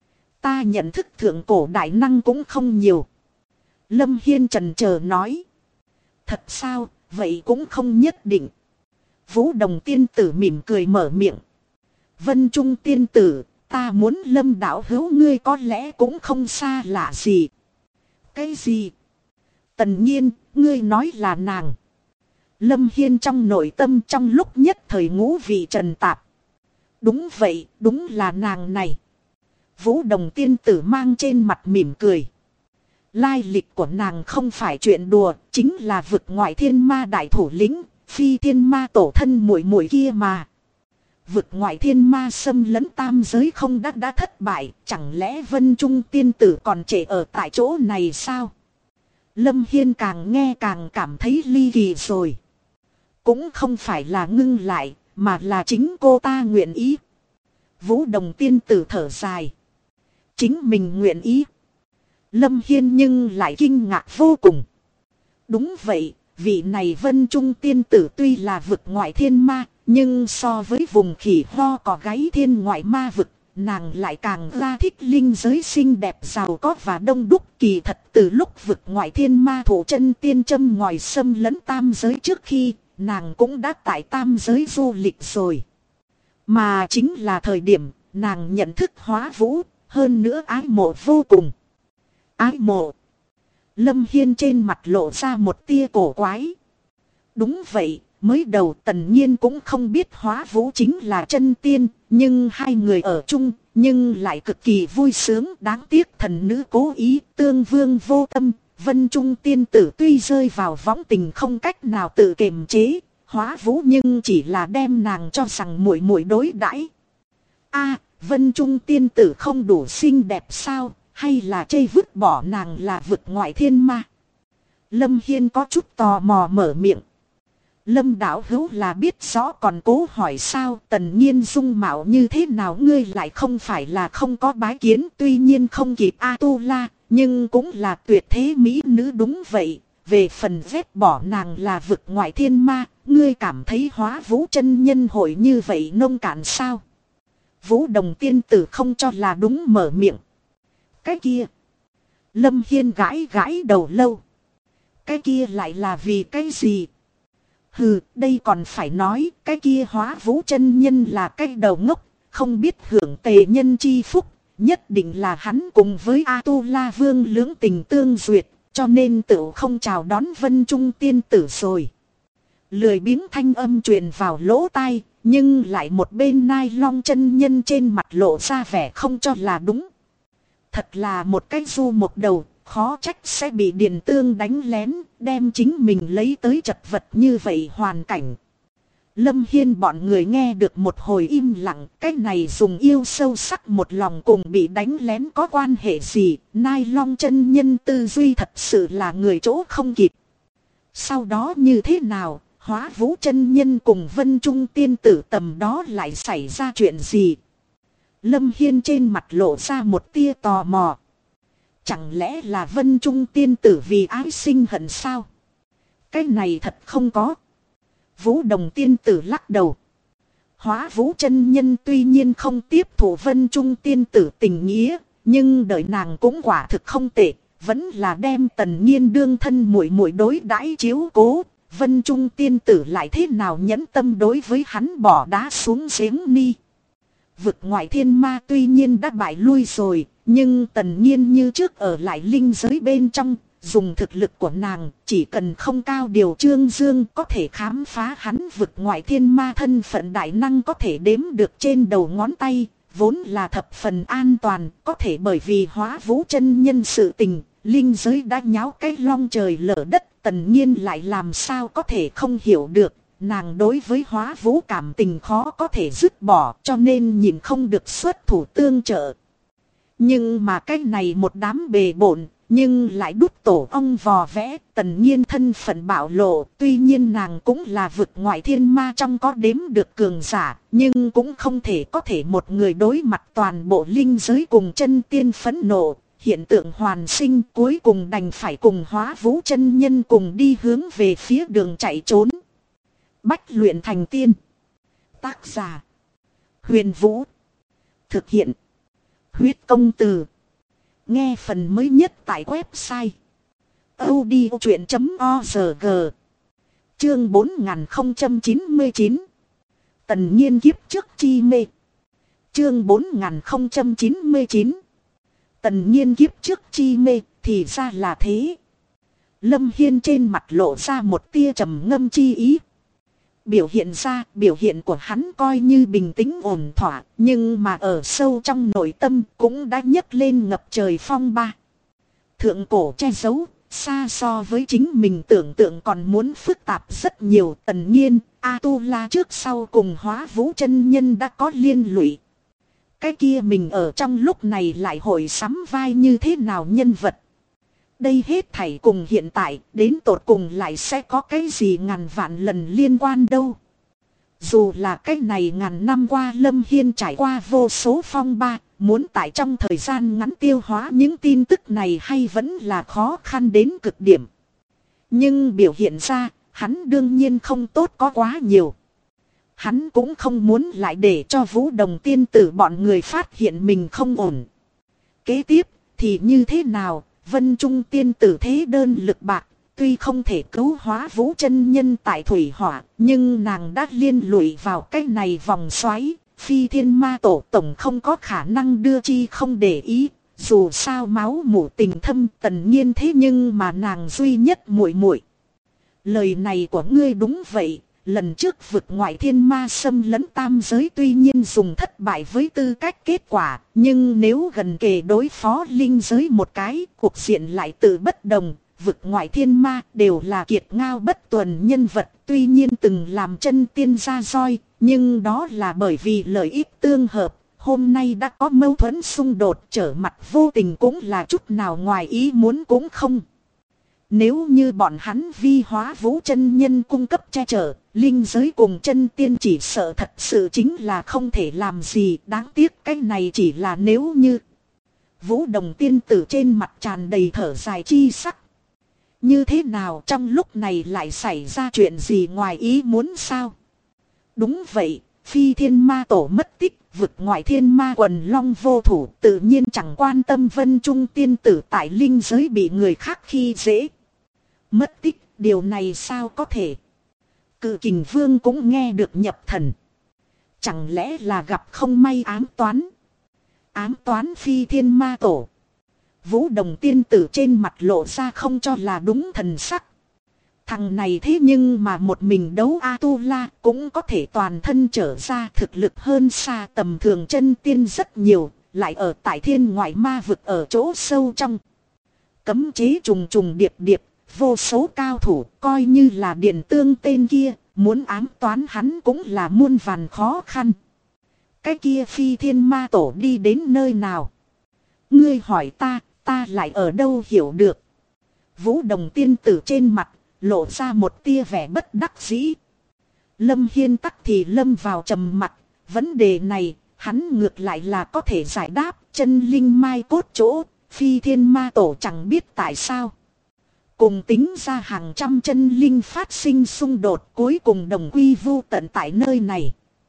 Ta nhận thức thượng cổ đại năng cũng không nhiều. Lâm Hiên chần chờ nói. Thật sao, vậy cũng không nhất định. Vũ Đồng tiên tử mỉm cười mở miệng. Vân Trung tiên tử, ta muốn Lâm đạo hữu ngươi có lẽ cũng không xa lạ gì. Cái gì? Tần Nhiên, ngươi nói là nàng. Lâm Hiên trong nội tâm trong lúc nhất thời ngũ vị trần tạp. Đúng vậy, đúng là nàng này. Vũ Đồng tiên tử mang trên mặt mỉm cười. Lai lịch của nàng không phải chuyện đùa, chính là vực ngoại thiên ma đại thủ lĩnh, phi thiên ma tổ thân muội muội kia mà. Vực ngoại thiên ma xâm lấn tam giới không đã thất bại, chẳng lẽ Vân Trung tiên tử còn trễ ở tại chỗ này sao? Lâm Hiên càng nghe càng cảm thấy ly kỳ rồi. Cũng không phải là ngưng lại, mà là chính cô ta nguyện ý. Vũ Đồng tiên tử thở dài. Chính mình nguyện ý. Lâm Hiên nhưng lại kinh ngạc vô cùng. Đúng vậy, vị này Vân Trung tiên tử tuy là vực ngoại thiên ma, nhưng so với vùng khỉ ho cỏ gáy thiên ngoại ma vực, nàng lại càng ra thích linh giới xinh đẹp giàu có và đông đúc. Kỳ thật từ lúc vực ngoại thiên ma thủ chân tiên châm ngòi xâm lấn tam giới trước khi, nàng cũng đã tại tam giới du lịch rồi. Mà chính là thời điểm nàng nhận thức Hóa Vũ, hơn nữa ái mộ vô cùng. Ái mộ. Lâm Hiên trên mặt lộ ra một tia cổ quái. Đúng vậy, mới đầu Tần Nhiên cũng không biết Hóa Vũ chính là chân tiên, nhưng hai người ở chung, nhưng lại cực kỳ vui sướng. Đáng tiếc thần nữ cố ý, tương vương vô tâm. Vân Trung tiên tử tuy rơi vào võng tình không cách nào tự kiềm chế, Hóa Vũ nhưng chỉ là đem nàng cho rằng muội muội đối đãi. A, Vân Trung tiên tử không đủ xinh đẹp sao, hay là chê vứt bỏ nàng là vực ngoại thiên ma? Lâm Hiên có chút tò mò mở miệng. Lâm đạo hữu là biết rõ còn cố hỏi sao? Tần Nhiên dung mạo như thế nào ngươi lại không phải là không có bái kiến, tuy nhiên không kịp A-tu-la, nhưng cũng là tuyệt thế mỹ nữ. Đúng vậy, về phần vét bỏ nàng là vực ngoại thiên ma, ngươi cảm thấy Hóa Vũ chân nhân hội như vậy nông cạn sao? Vũ Đồng tiên tử không cho là đúng mở miệng. Cái kia. Lâm Hiên gãi gãi đầu lâu. Cái kia lại là vì cái gì? Hừ, đây còn phải nói, cái kia Hóa Vũ chân nhân là cái đầu ngốc, không biết hưởng tề nhân chi phúc, nhất định là hắn cùng với A-tu-la vương lưỡng tình tương duyệt, cho nên tự không chào đón Vân Trung tiên tử rồi. Lười biếng thanh âm truyền vào lỗ tai, nhưng lại một bên Nai Long chân nhân trên mặt lộ ra vẻ không cho là đúng. Thật là một cái du một đầu, khó trách sẽ bị Điền Tương đánh lén, đem chính mình lấy tới chật vật như vậy hoàn cảnh. Lâm Hiên bọn người nghe được một hồi im lặng, cái này dùng yêu sâu sắc một lòng cùng bị đánh lén có quan hệ gì, Nai Long chân nhân tư duy thật sự là người chỗ không kịp. Sau đó như thế nào, Hóa Vũ chân nhân cùng Vân Trung tiên tử tầm đó lại xảy ra chuyện gì? Lâm Hiên trên mặt lộ ra một tia tò mò. Chẳng lẽ là Vân Trung tiên tử vì ái sinh hận sao? Cái này thật không có. Vũ Đồng tiên tử lắc đầu. Hóa Vũ chân nhân tuy nhiên không tiếp thủ Vân Trung tiên tử tình nghĩa, nhưng đợi nàng cũng quả thực không tệ, vẫn là đem Tần Nhiên đương thân muội muội đối đãi chiếu cố. Vân Trung tiên tử lại thế nào nhẫn tâm đối với hắn bỏ đá xuống giếng ni. Vực ngoại thiên ma tuy nhiên đã bại lui rồi, nhưng Tần Nhiên như trước ở lại linh giới bên trong, dùng thực lực của nàng, chỉ cần không cao điều trương dương có thể khám phá hắn vực ngoại thiên ma thân phận đại năng có thể đếm được trên đầu ngón tay, vốn là thập phần an toàn, có thể bởi vì Hóa Vũ chân nhân sự tình, linh giới đã nháo cái long trời lở đất, Tần Nhiên lại làm sao có thể không hiểu được. Nàng đối với Hóa Vũ cảm tình khó có thể dứt bỏ, cho nên nhìn không được xuất thủ tương trợ. Nhưng mà cái này một đám bề bộn, nhưng lại đút tổ ong vò vẽ. Tần Nhiên thân phận bạo lộ, tuy nhiên nàng cũng là vực ngoại thiên ma trong có đếm được cường giả, nhưng cũng không thể có thể một người đối mặt toàn bộ linh giới cùng chân tiên phẫn nộ. Hiện tượng hoàn sinh cuối cùng đành phải cùng Hóa Vũ chân nhân cùng đi hướng về phía đường chạy trốn. Bách luyện thành tiên. Tác giả Huyền Vũ. Thực hiện Huyết Công Từ. Nghe phần mới nhất tại website audiochuyện.org. Chương 4099. Tần Nhiên kiếp trước chi mê. Chương 4099. Tần Nhiên kiếp trước chi mê, thì ra là thế. Lâm Hiên trên mặt lộ ra một tia trầm ngâm chi ý. Biểu hiện của hắn coi như bình tĩnh ổn thỏa, nhưng mà ở sâu trong nội tâm cũng đã nhấc lên ngập trời phong ba. Thượng cổ che giấu, xa so với chính mình tưởng tượng còn muốn phức tạp rất nhiều. Tần Nhiên, A-tu-la trước sau cùng Hóa Vũ chân nhân đã có liên lụy. Cái kia mình ở trong lúc này lại hội sắm vai như thế nào nhân vật. Đây hết thảy cùng hiện tại đến tột cùng lại sẽ có cái gì ngàn vạn lần liên quan đâu. Dù là cái này ngàn năm qua Lâm Hiên trải qua vô số phong ba, muốn tại trong thời gian ngắn tiêu hóa những tin tức này hay vẫn là khó khăn đến cực điểm. Nhưng biểu hiện ra, hắn đương nhiên không tốt có quá nhiều. Hắn cũng không muốn lại để cho Vũ Đồng tiên tử bọn người phát hiện mình không ổn. Kế tiếp thì như thế nào? Vân Trung tiên tử thế đơn lực bạc, tuy không thể cứu Hóa Vũ chân nhân tại thủy hỏa, nhưng nàng đã liên lụy vào cái này vòng xoáy. Phi Thiên Ma Tổ tổng không có khả năng đưa chi không để ý. Dù sao máu mủ tình thâm Tần Nhiên thế nhưng mà nàng duy nhất muội muội. Lời này của ngươi đúng vậy. Lần trước vực ngoại thiên ma xâm lấn tam giới tuy nhiên dùng thất bại với tư cách kết quả. Nhưng nếu gần kề đối phó linh giới một cái, cuộc diện lại tự bất đồng. Vực ngoại thiên ma đều là kiệt ngao bất tuần nhân vật. Tuy nhiên từng làm chân tiên ra roi, nhưng đó là bởi vì lợi ích tương hợp. Hôm nay đã có mâu thuẫn xung đột, trở mặt vô tình cũng là chút nào ngoài ý muốn cũng không. Nếu như bọn hắn vi Hóa Vũ chân nhân cung cấp che chở, linh giới cùng chân tiên chỉ sợ thật sự chính là không thể làm gì. Đáng tiếc cái này chỉ là nếu như. Vũ Đồng tiên tử trên mặt tràn đầy thở dài chi sắc. Như thế nào trong lúc này lại xảy ra chuyện gì ngoài ý muốn sao? Đúng vậy, Phi Thiên Ma Tổ mất tích, vực ngoại thiên ma quần long vô thủ, tự nhiên chẳng quan tâm Vân Trung tiên tử tại linh giới bị người khác khi dễ. Mất tích, điều này sao có thể? Cự Kình Vương cũng nghe được nhập thần. Chẳng lẽ là gặp không may ám toán? Ám toán Phi Thiên Ma Tổ. Vũ Đồng tiên tử trên mặt lộ ra không cho là đúng thần sắc. Thằng này thế nhưng mà một mình đấu A-tu-la cũng có thể toàn thân trở ra, thực lực hơn xa tầm thường chân tiên rất nhiều, lại ở tại thiên ngoại ma vực ở chỗ sâu trong. Cấm chế trùng trùng điệp điệp, vô số cao thủ coi như là Điền Tương tên kia, muốn ám toán hắn cũng là muôn vàn khó khăn. Cái kia Phi Thiên Ma Tổ đi đến nơi nào? Ngươi hỏi ta lại ở đâu hiểu được? Vũ Đồng tiên tử trên mặt lộ ra một tia vẻ bất đắc dĩ. Lâm Hiên tắc thì lâm vào trầm mặc. Vấn đề này hắn ngược lại là có thể giải đáp. Chân linh mai cốt chỗ, Phi Thiên Ma Tổ chẳng biết tại sao. Cùng tính ra hàng trăm chân linh phát sinh xung đột, cuối cùng đồng quy vu tận tại nơi này.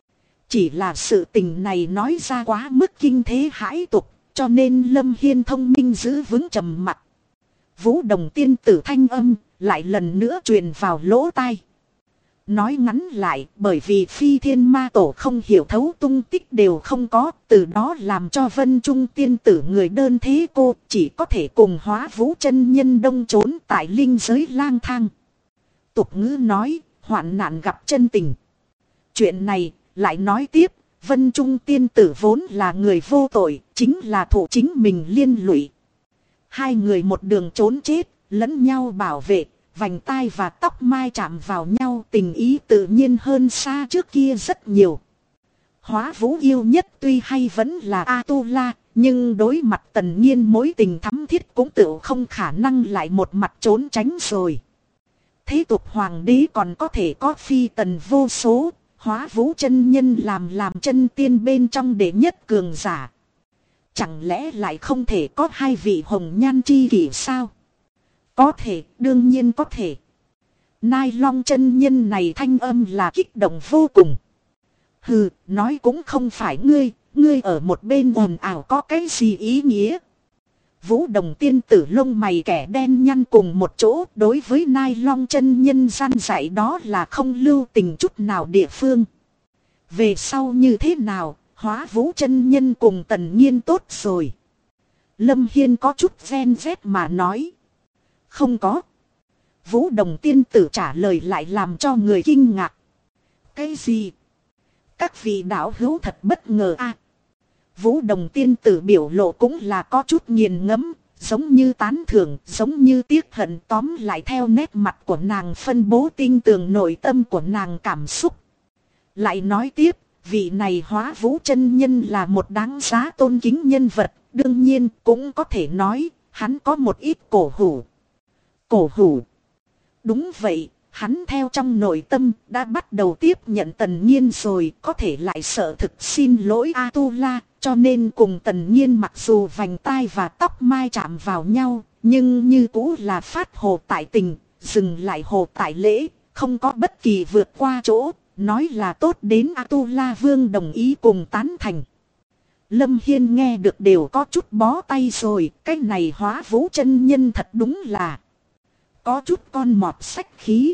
Chỉ là sự tình này nói ra quá mức kinh thế hãi tục, cho nên Lâm Hiên thông minh giữ vững trầm mặc. Vũ Đồng tiên tử thanh âm lại lần nữa truyền vào lỗ tai. Nói ngắn lại, bởi vì Phi Thiên Ma Tổ không hiểu thấu tung tích đều không có, từ đó làm cho Vân Trung tiên tử người đơn thế cô chỉ có thể cùng Hóa Vũ chân nhân đông trốn tại linh giới lang thang. Tục ngữ nói, hoạn nạn gặp chân tình. Chuyện này lại nói tiếp, Vân Trung tiên tử vốn là người vô tội, chính là thủ chính mình liên lụy. Hai người một đường trốn chết, lẫn nhau bảo vệ, vành tai và tóc mai chạm vào nhau, tình ý tự nhiên hơn xa trước kia rất nhiều. Hóa Vũ yêu nhất tuy hay vẫn là A-tu-la, nhưng đối mặt Tần Nhiên mối tình thắm thiết cũng tự không khả năng lại một mặt trốn tránh rồi. Thế tục hoàng đế còn có thể có phi tần vô số, Hóa Vũ chân nhân làm chân tiên bên trong đệ nhất cường giả. Chẳng lẽ lại không thể có hai vị hồng nhan chi kỷ sao? Có thể, đương nhiên có thể. Nai Long chân nhân này thanh âm là kích động vô cùng. Hừ, nói cũng không phải ngươi ở một bên ồn ào có cái gì ý nghĩa. Vũ Đồng tiên tử lông mày kẻ đen nhăn cùng một chỗ, đối với Nai Long chân nhân gian dạy đó là không lưu tình chút nào địa phương. Về sau như thế nào, Hóa Vũ chân nhân cùng Tần Nhiên tốt rồi. Lâm Hiên có chút ven vét mà nói. Không có. Vũ Đồng tiên tử trả lời lại làm cho người kinh ngạc. Cái gì? Các vị đạo hữu thật bất ngờ a. Vũ Đồng tiên tử biểu lộ cũng là có chút nghiền ngẫm, giống như tán thưởng, giống như tiếc hận, tóm lại theo nét mặt của nàng phân bố tinh tường nội tâm của nàng cảm xúc. Lại nói tiếp, vị này Hóa Vũ chân nhân là một đáng giá tôn kính nhân vật, đương nhiên cũng có thể nói, hắn có một ít cổ hủ. Cổ hủ. Đúng vậy, hắn theo trong nội tâm đã bắt đầu tiếp nhận Tần Nhiên rồi, có thể lại sợ thực xin lỗi A-tu-la, cho nên cùng Tần Nhiên mặc dù vành tai và tóc mai chạm vào nhau, nhưng như cũ là phát hồ tại tình, dừng lại hồ tại lễ, không có bất kỳ vượt qua chỗ, nói là tốt đến A-tu-la vương đồng ý cùng tán thành. Lâm Hiên nghe được đều có chút bó tay rồi, cái này Hóa Vũ chân nhân thật đúng là có chút con mọt sách khí.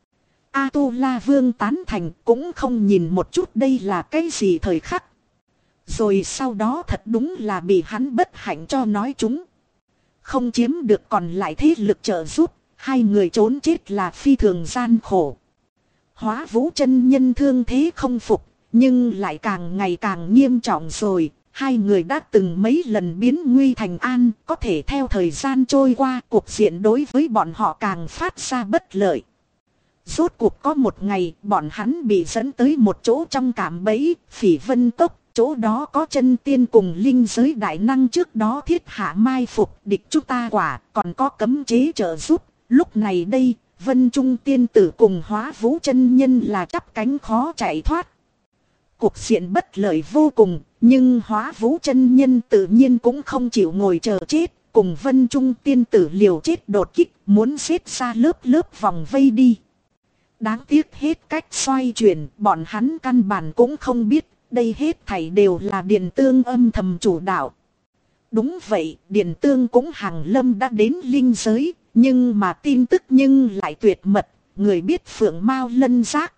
A-tu-la vương tán thành cũng không nhìn một chút đây là cái gì thời khắc. Rồi sau đó thật đúng là bị hắn bất hạnh cho nói chúng. Không chiếm được còn lại thế lực trợ giúp, hai người trốn chết là phi thường gian khổ. Hóa Vũ chân nhân thương thế không phục, nhưng lại càng ngày càng nghiêm trọng rồi. Hai người đã từng mấy lần biến nguy thành an, có thể theo thời gian trôi qua cuộc diện đối với bọn họ càng phát ra bất lợi. Rốt cuộc có một ngày bọn hắn bị dẫn tới một chỗ trong cạm bẫy, Phỉ Vân Cốc, chỗ đó có chân tiên cùng linh giới đại năng trước đó thiết hạ mai phục địch chúng ta quả, còn có cấm chế trợ giúp. Lúc này đây, Vân Trung tiên tử cùng Hóa Vũ chân nhân là chắp cánh khó chạy thoát. Cuộc diện bất lợi vô cùng, nhưng Hóa Vũ chân nhân tự nhiên cũng không chịu ngồi chờ chết, cùng Vân Trung tiên tử liều chết đột kích, muốn xếp ra lớp lớp vòng vây đi. Đáng tiếc hết cách xoay chuyển, bọn hắn căn bản cũng không biết, đây hết thảy đều là Điền Tương âm thầm chủ đạo. Đúng vậy, Điền Tương cũng hàng lâm đã đến linh giới, nhưng mà tin tức nhưng lại tuyệt mật, người biết Phượng Mao Lân Giác.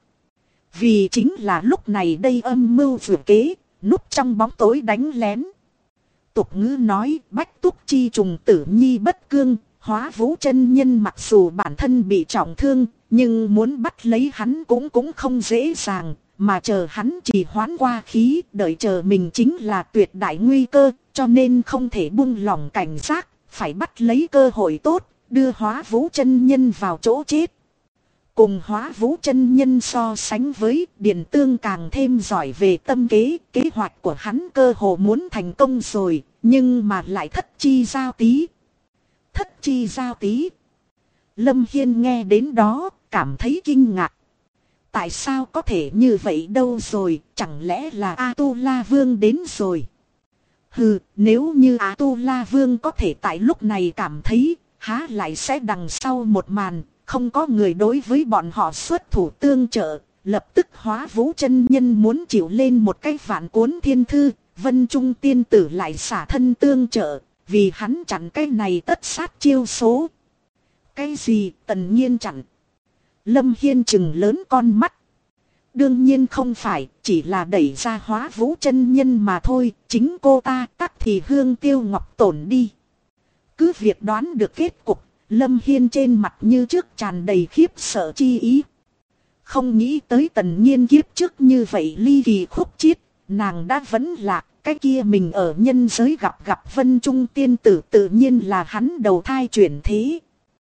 Vì chính là lúc này đây âm mưu vừa kế, núp trong bóng tối đánh lén. Tục ngữ nói bách túc chi trùng tử nhi bất cương, Hóa Vũ chân nhân mặc dù bản thân bị trọng thương, nhưng muốn bắt lấy hắn cũng không dễ dàng, mà chờ hắn chỉ hoãn qua khí, đợi chờ mình chính là tuyệt đại nguy cơ, cho nên không thể buông lỏng cảnh giác, phải bắt lấy cơ hội tốt, đưa Hóa Vũ chân nhân vào chỗ chết. Cùng Hóa Vũ chân nhân so sánh với, Điền Tương càng thêm giỏi về tâm kế, kế hoạch của hắn cơ hồ muốn thành công rồi, nhưng mà lại thất chi giao tí. Thất chi giao tí. Lâm Hiên nghe đến đó, cảm thấy kinh ngạc. Tại sao có thể như vậy đâu rồi, chẳng lẽ là A-tu-la vương đến rồi? Hừ, nếu như A-tu-la vương có thể tại lúc này cảm thấy, há lại sẽ đằng sau một màn, không có người đối với bọn họ xuất thủ tương trợ, lập tức Hóa Vũ chân nhân muốn chịu lên một cái vạn cuốn thiên thư, Vân Trung tiên tử lại xả thân tương trợ, vì hắn chặn cái này tất sát chiêu số. Cái gì Tần Nhiên chặn? Lâm Hiên chừng lớn con mắt. Đương nhiên không phải, chỉ là đẩy ra Hóa Vũ chân nhân mà thôi, chính cô ta tắc thì Hương Tiêu Ngọc Tổn đi. Cứ việc đoán được kết cục, Lâm Hiên trên mặt như trước tràn đầy khiếp sợ chi ý. Không nghĩ tới Tần Nhiên kiếp trước như vậy ly kỳ khúc chiết, nàng đã vẫn lạc, cái kia mình ở nhân giới gặp Vân Trung tiên tử tự nhiên là hắn đầu thai chuyển thế.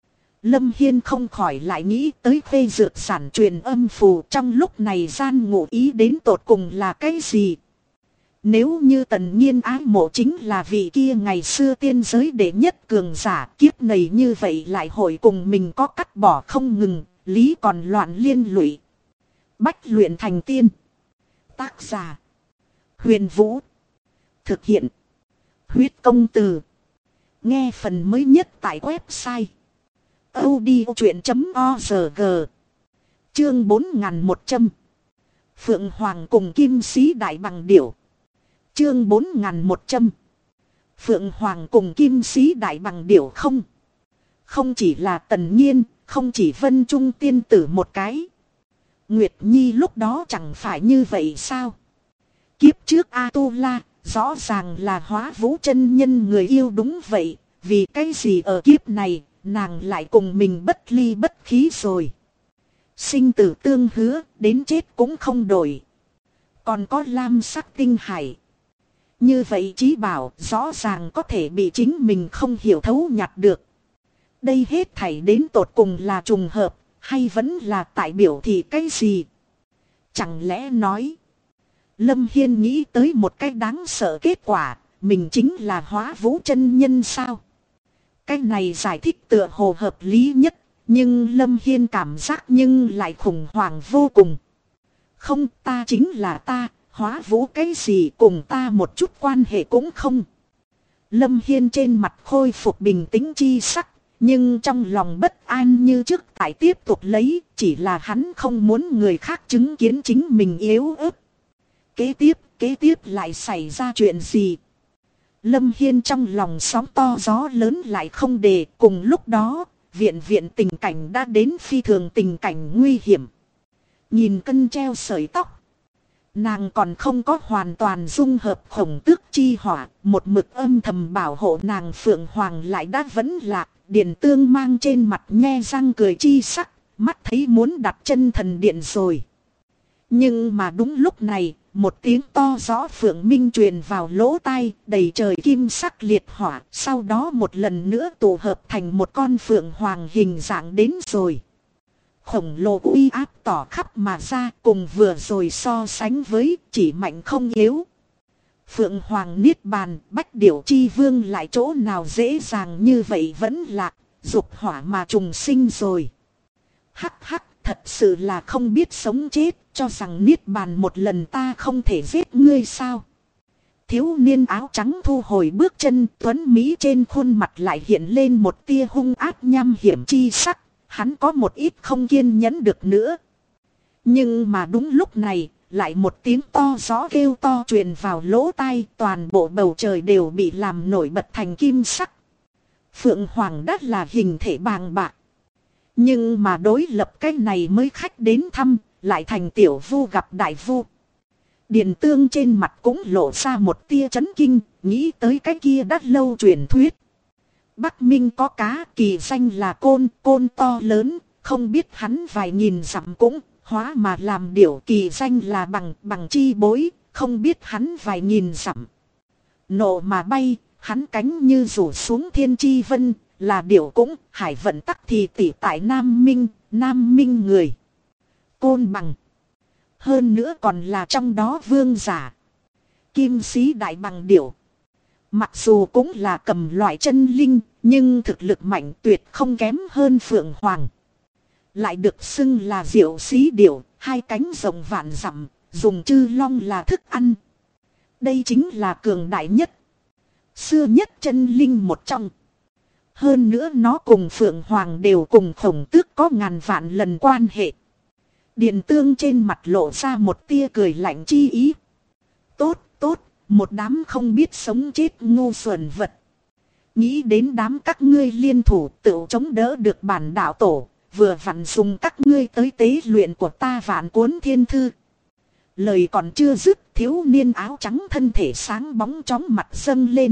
Lâm Hiên không khỏi lại nghĩ tới phê dược sản truyền âm phù trong lúc này gian ngụ ý đến tột cùng là cái gì. Nếu như Tần Nhiên ái mộ chính là vị kia ngày xưa tiên giới đệ nhất cường giả, kiếp này như vậy lại hội cùng mình có cắt bỏ không ngừng, lý còn loạn liên lụy. Bách luyện thành tiên. Tác giả Huyền Vũ. Thực hiện Huyết Công Từ. Nghe phần mới nhất tại website audiochuyện.org. Chương 4100. Phượng Hoàng cùng Kim Sĩ Đại Bằng Điểu. Chương 4100. Phượng Hoàng cùng Kim Sĩ Đại Bằng Điểu không. Không chỉ là Tần Nhiên, không chỉ Vân Trung tiên tử một cái. Nguyệt Nhi lúc đó chẳng phải như vậy sao? Kiếp trước A-tu-la, rõ ràng là Hóa Vũ chân nhân người yêu đúng vậy. Vì cái gì ở kiếp này, nàng lại cùng mình bất ly bất khí rồi. Sinh tử tương hứa, đến chết cũng không đổi. Còn có lam sắc tinh hải. Như vậy chí bảo rõ ràng có thể bị chính mình không hiểu thấu nhặt được. Đây hết thảy đến tột cùng là trùng hợp, hay vẫn là tại biểu thị cái gì? Chẳng lẽ nói, Lâm Hiên nghĩ tới một cái đáng sợ kết quả, mình chính là Hóa Vũ chân nhân sao? Cái này giải thích tựa hồ hợp lý nhất, nhưng Lâm Hiên cảm giác nhưng lại khủng hoảng vô cùng. Không, ta chính là ta, Hóa Vũ cái gì cùng ta một chút quan hệ cũng không. Lâm Hiên trên mặt khôi phục bình tĩnh chi sắc, nhưng trong lòng bất an như trước tại tiếp tục lấy, chỉ là hắn không muốn người khác chứng kiến chính mình yếu ớt. Kế tiếp lại xảy ra chuyện gì? Lâm Hiên trong lòng sóng to gió lớn lại không đề, cùng lúc đó, viện tình cảnh đã đến phi thường tình cảnh nguy hiểm. Nhìn cân treo sợi tóc. Nàng còn không có hoàn toàn dung hợp Khổng Tước chi hỏa, một mực âm thầm bảo hộ nàng Phượng Hoàng lại đã vẫn lạc. Điền Tương mang trên mặt nhe răng cười chi sắc, mắt thấy muốn đặt chân thần điện rồi. Nhưng mà đúng lúc này, một tiếng to rõ Phượng Minh truyền vào lỗ tai, đầy trời kim sắc liệt hỏa, sau đó một lần nữa tụ hợp thành một con Phượng Hoàng hình dạng đến rồi. Khổng lồ uy áp tỏ khắp mà ra, cùng vừa rồi so sánh với, chỉ mạnh không yếu. Phượng Hoàng niết bàn, Bách Điểu Chi Vương lại chỗ nào dễ dàng như vậy vẫn lạc, dục hỏa mà trùng sinh rồi. Hắc hắc, thật sự là không biết sống chết, cho rằng niết bàn một lần ta không thể giết ngươi sao. Thiếu niên áo trắng thu hồi bước chân, tuấn Mỹ trên khuôn mặt lại hiện lên một tia hung ác nham hiểm chi sắc, hắn có một ít không kiên nhẫn được nữa. Nhưng mà đúng lúc này, lại một tiếng to rõ kêu to truyền vào lỗ tai, toàn bộ bầu trời đều bị làm nổi bật thành kim sắc. Phượng Hoàng đất là hình thể bàng bạc. Nhưng mà đối lập cái này mới khách đến thăm, lại thành tiểu vu gặp đại vu. Điền Tương trên mặt cũng lộ ra một tia chấn kinh, nghĩ tới cái kia đã lâu truyền thuyết. Bắc Minh có cá, kỳ danh là côn to lớn, không biết hắn vài nghìn dặm cũng hóa mà làm điểu, kỳ danh là bằng chi bối, không biết hắn vài nghìn dặm. Nộ mà bay, hắn cánh như rủ xuống thiên chi vân, là điểu cũng, hải vận tắc thì tỷ tại Nam Minh người. Côn bằng. Hơn nữa còn là trong đó vương giả. Kim Sĩ Đại Bằng Điểu. Mặc dù cũng là cầm loại chân linh, nhưng thực lực mạnh tuyệt không kém hơn Phượng Hoàng. Lại được xưng là Diệu Sĩ Điểu, hai cánh rộng vạn dặm, dùng chư long là thức ăn. Đây chính là cường đại nhất, xưa nhất chân linh một trong. Hơn nữa nó cùng Phượng Hoàng đều cùng Khổng Tước có ngàn vạn lần quan hệ. Điền Tương trên mặt lộ ra một tia cười lạnh chi ý. Tốt, một đám không biết sống chết ngu xuẩn vật. Nghĩ đến đám các ngươi liên thủ tự chống đỡ được bản đạo tổ, vừa vặn dùng các ngươi tới tế luyện của ta Vạn Cuốn Thiên Thư. Lời còn chưa dứt, thiếu niên áo trắng thân thể sáng bóng chóng mặt dâng lên.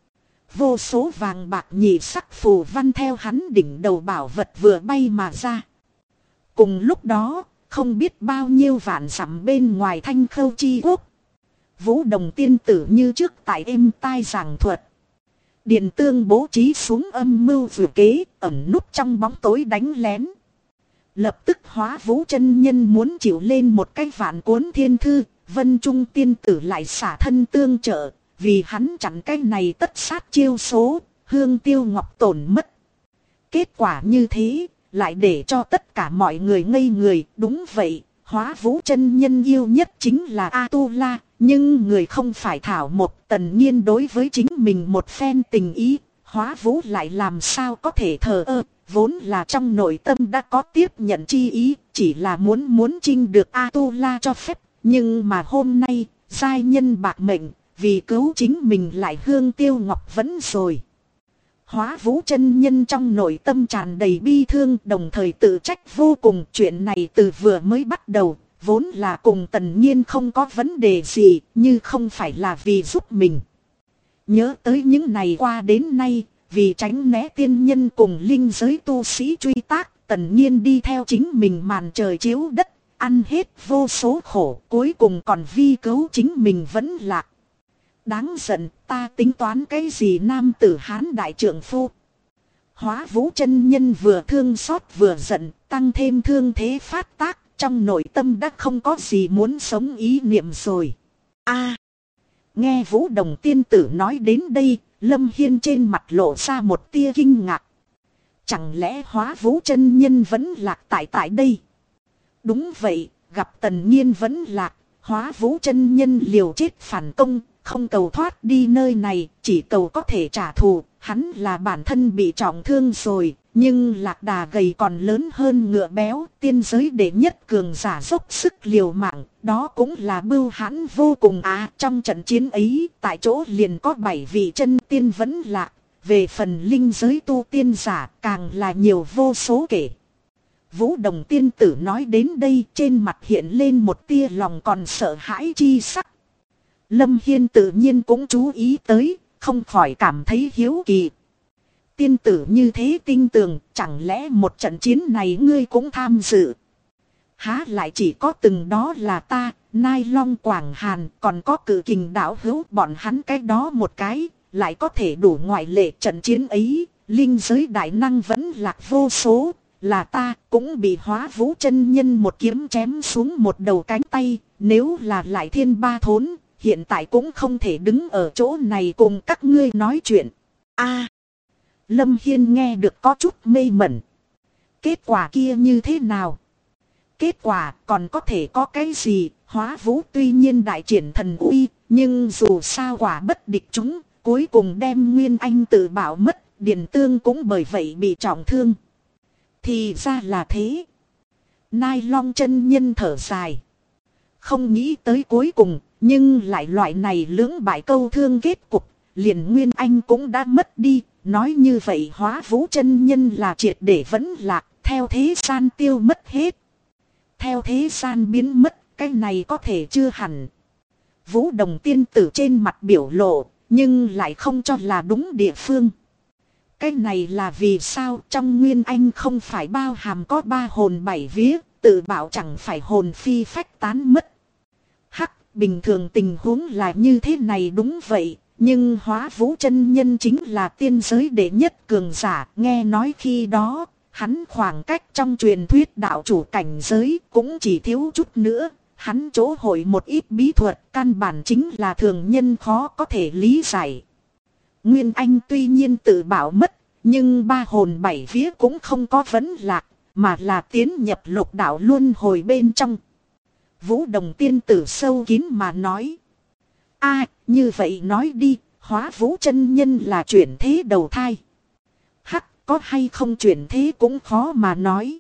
Vô số vàng bạc nhị sắc phù văn theo hắn đỉnh đầu bảo vật vừa bay mà ra. Cùng lúc đó, không biết bao nhiêu vạn dặm bên ngoài Thanh Khâu Chi Quốc, Vũ Đồng tiên tử như trước tại êm tai giảng thuật. Điền Tương bố trí xuống âm mưu vừa kế, ẩn núp trong bóng tối đánh lén. Lập tức Hóa Vũ chân nhân muốn chịu lên một cái Vạn Cuốn Thiên Thư, Vân Trung tiên tử lại xả thân tương trợ, vì hắn chặn cái này tất sát chiêu số, Hương Tiêu Ngọc tổn mất. Kết quả như thế, lại để cho tất cả mọi người ngây người. Đúng vậy, Hóa Vũ chân nhân yêu nhất chính là A-tu-la, nhưng người không phải thảo một. Tần Nhiên đối với chính mình một phen tình ý, Hóa Vũ lại làm sao có thể thờ ơ. Vốn là trong nội tâm đã có tiếp nhận chi ý, chỉ là muốn trinh được A-tu-la cho phép. Nhưng mà hôm nay, giai nhân bạc mệnh, vì cứu chính mình lại hương tiêu ngọc vẫn rồi. Hóa Vũ chân nhân trong nội tâm tràn đầy bi thương, đồng thời tự trách vô cùng. Chuyện này từ vừa mới bắt đầu, vốn là cùng Tần Nhiên không có vấn đề gì, như không phải là vì giúp mình. Nhớ tới những ngày qua đến nay, vì tránh né tiên nhân cùng linh giới tu sĩ truy tác, Tần Nhiên đi theo chính mình màn trời chiếu đất, ăn hết vô số khổ, cuối cùng còn vi cứu chính mình vẫn lạc. Đáng giận, ta tính toán cái gì nam tử Hán đại trượng phu. Hóa Vũ chân nhân vừa thương xót vừa giận, tăng thêm thương thế phát tác, trong nội tâm đã không có gì muốn sống ý niệm rồi. Nghe Vũ Đồng tiên tử nói đến đây, Lâm Hiên trên mặt lộ ra một tia kinh ngạc. Chẳng lẽ Hóa Vũ chân nhân vẫn lạc tại đây? Đúng vậy, gặp Tần Nhiên vẫn lạc, Hóa Vũ chân nhân liều chết phản công, không cầu thoát đi nơi này, chỉ cầu có thể trả thù. Hắn là bản thân bị trọng thương rồi, nhưng lạc đà gầy còn lớn hơn ngựa béo. Tiên giới đệ nhất cường giả dốc sức liều mạng, đó cũng là bưu hãn vô cùng trong trận chiến ấy, tại chỗ liền có 7 vị chân tiên vẫn lạc. Về phần linh giới tu tiên giả càng là nhiều vô số kể. Vũ Đồng tiên tử nói đến đây, trên mặt hiện lên một tia lòng còn sợ hãi chi sắc. Lâm Hiên tự nhiên cũng chú ý tới, không khỏi cảm thấy hiếu kỳ. Tiên tử như thế tinh tường, chẳng lẽ một trận chiến này ngươi cũng tham dự? Há lại chỉ có từng đó là ta, Nai Long Quảng Hàn, còn có Cự Kình Đạo Hữu, bọn hắn cái đó một cái, lại có thể đủ ngoại lệ. Trận chiến ấy, linh giới đại năng vẫn lạc vô số, là ta cũng bị Hóa Vũ chân nhân một kiếm chém xuống một đầu cánh tay. Nếu là lại thiên ba thốn, hiện tại cũng không thể đứng ở chỗ này cùng các ngươi nói chuyện. Lâm Hiên nghe được có chút mê mẩn. Kết quả kia như thế nào? Kết quả còn có thể có cái gì? Hóa Vũ tuy nhiên đại triển thần uy, nhưng dù sao quả bất địch chúng, cuối cùng đem Nguyên Anh tự bảo mất, Điền Tương cũng bởi vậy bị trọng thương. Thì ra là thế. Nai Long chân nhân thở dài. Không nghĩ tới cuối cùng, nhưng lại loại này lưỡng bại câu thương kết cục, liền Nguyên Anh cũng đã mất đi. Nói như vậy Hóa Vũ chân nhân là triệt để vẫn lạc, theo thế gian tiêu mất hết. Theo thế gian biến mất, cái này có thể chưa hẳn. Vũ Đồng tiên tử trên mặt biểu lộ, nhưng lại không cho là đúng địa phương. Cái này là vì sao? Trong Nguyên Anh không phải bao hàm có 3 hồn 7 vía, tự bảo chẳng phải hồn phi phách tán mất. Bình thường tình huống là như thế này đúng vậy, nhưng Hóa Vũ chân nhân chính là tiên giới đệ nhất cường giả. Nghe nói khi đó, hắn khoảng cách trong truyền thuyết đạo chủ cảnh giới cũng chỉ thiếu chút nữa. Hắn chỗ hội một ít bí thuật, căn bản chính là thường nhân khó có thể lý giải. Nguyên Anh tuy nhiên tự bảo mất, nhưng 3 hồn 7 vía cũng không có vấn lạc, mà là tiến nhập lục đạo luân hồi bên trong. Vũ Đồng tiên tử sâu kín mà nói. Như vậy nói đi, Hóa Vũ chân nhân là chuyển thế đầu thai. Có hay không chuyển thế cũng khó mà nói.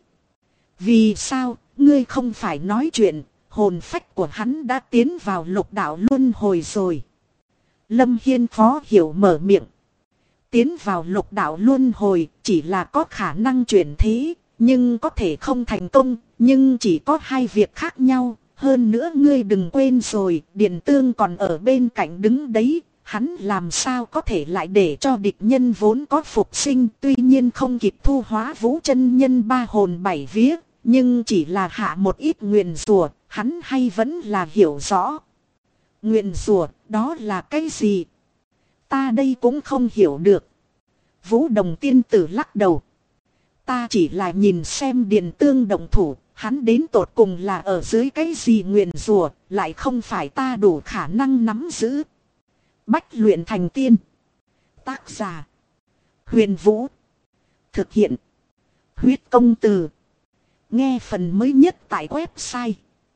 Vì sao, ngươi không phải nói chuyện, hồn phách của hắn đã tiến vào lục đạo luân hồi rồi. Lâm Hiên khó hiểu mở miệng. Tiến vào lục đạo luân hồi chỉ là có khả năng chuyển thế, nhưng có thể không thành công, nhưng chỉ có 2 việc khác nhau. Hơn nữa ngươi đừng quên rồi, Điền Tương còn ở bên cạnh đứng đấy, hắn làm sao có thể lại để cho địch nhân vốn có phục sinh. Tuy nhiên không kịp thu Hóa Vũ chân nhân 3 hồn 7 vía, nhưng chỉ là hạ một ít nguyền rủa, hắn hay vẫn là hiểu rõ. Nguyền rủa, đó là cái gì? Ta đây cũng không hiểu được. Vũ Đồng tiên tử lắc đầu. Ta chỉ là nhìn xem Điền Tương động thủ, hắn đến tột cùng là ở dưới cái gì nguyền rủa, lại không phải ta đủ khả năng nắm giữ. Bách luyện thành tiên. Tác giả: Huyền Vũ. Thực hiện: Huyết Công Từ. Nghe phần mới nhất tại website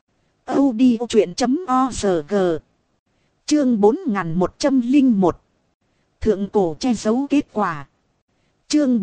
audiochuyện.org. Chương 4101. Thượng cổ che giấu kết quả. Chương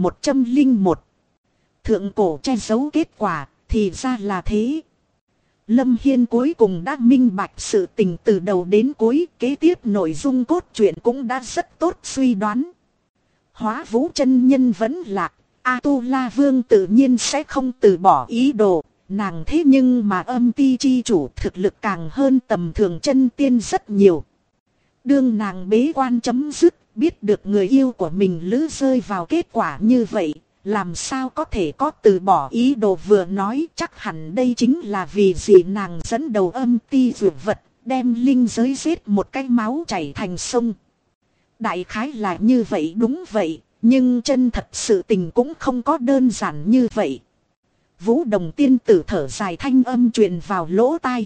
4101. Thượng cổ che giấu kết quả, thì ra là thế. Lâm Hiên cuối cùng đã minh bạch sự tình từ đầu đến cuối, kế tiếp nội dung cốt truyện cũng đã rất tốt suy đoán. Hóa Vũ chân nhân vẫn lạc, A-tu-la vương tự nhiên sẽ không từ bỏ ý đồ, nàng thế nhưng mà âm ti chi chủ thực lực càng hơn tầm thường chân tiên rất nhiều. Đương nàng bế quan chấm dứt, biết được người yêu của mình lỡ rơi vào kết quả như vậy, làm sao có thể có từ bỏ ý đồ, vừa nói chắc hẳn đây chính là vì gì nàng dẫn đầu âm ti dược vật, đem linh giới giết một cái máu chảy thành sông. Đại khái là như vậy, đúng vậy, nhưng chân thật sự tình cũng không có đơn giản như vậy. Vũ Đồng tiên tử thở dài thanh âm truyền vào lỗ tai.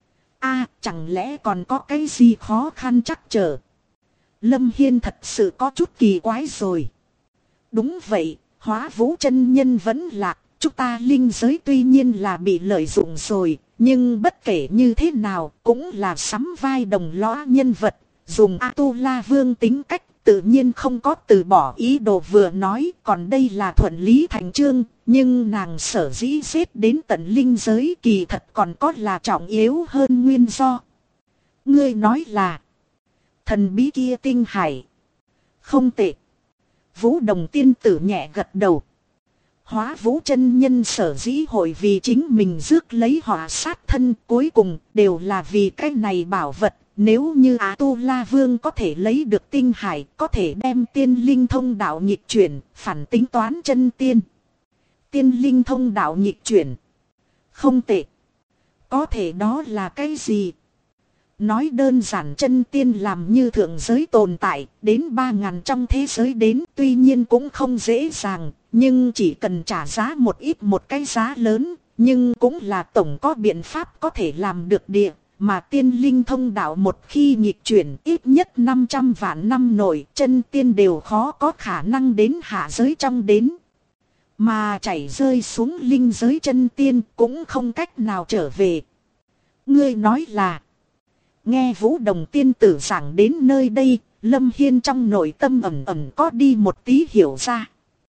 Chẳng lẽ còn có cái gì khó khăn trắc trở? Lâm Hiên thật sự có chút kỳ quái rồi. Đúng vậy, Hóa Vũ chân nhân vẫn lạc, chúng ta linh giới tuy nhiên là bị lợi dụng rồi, nhưng bất kể như thế nào cũng là sắm vai đồng lõa nhân vật, dùng A-tu-la vương tính cách tự nhiên không có từ bỏ ý đồ, vừa nói còn đây là thuận lý thành chương, nhưng nàng sở dĩ xếp đến tận linh giới kỳ thật còn có là trọng yếu hơn nguyên do. Ngươi nói là thần bí kia tinh hải. Không tệ. Vũ Đồng tiên tử nhẹ gật đầu. Hóa Vũ chân nhân sở dĩ hội vì chính mình rước lấy họa sát thân, cuối cùng đều là vì cái này bảo vật. Nếu như A-tu-la vương có thể lấy được tinh hải, có thể đem tiên linh thông đạo nghịch chuyển, phản tính toán chân tiên. Tiên linh thông đạo nghịch chuyển. Không tệ. Có thể đó là cái gì? Nói đơn giản, chân tiên làm như thượng giới tồn tại, đến 3.000 trong thế giới đến, tuy nhiên cũng không dễ dàng, nhưng chỉ cần trả giá một ít một cái giá lớn, nhưng cũng là tổng có biện pháp có thể làm được địa. Mà tiên linh thông đạo một khi nghịch chuyển ít nhất 500 vạn năm nội, chân tiên đều khó có khả năng đến hạ giới trong đến. Mà chảy rơi xuống linh giới chân tiên cũng không cách nào trở về. Ngươi nói là... Nghe Vũ Đồng tiên tử giảng đến nơi đây, Lâm Hiên trong nội tâm ẩn ẩn có đi một tí hiểu ra.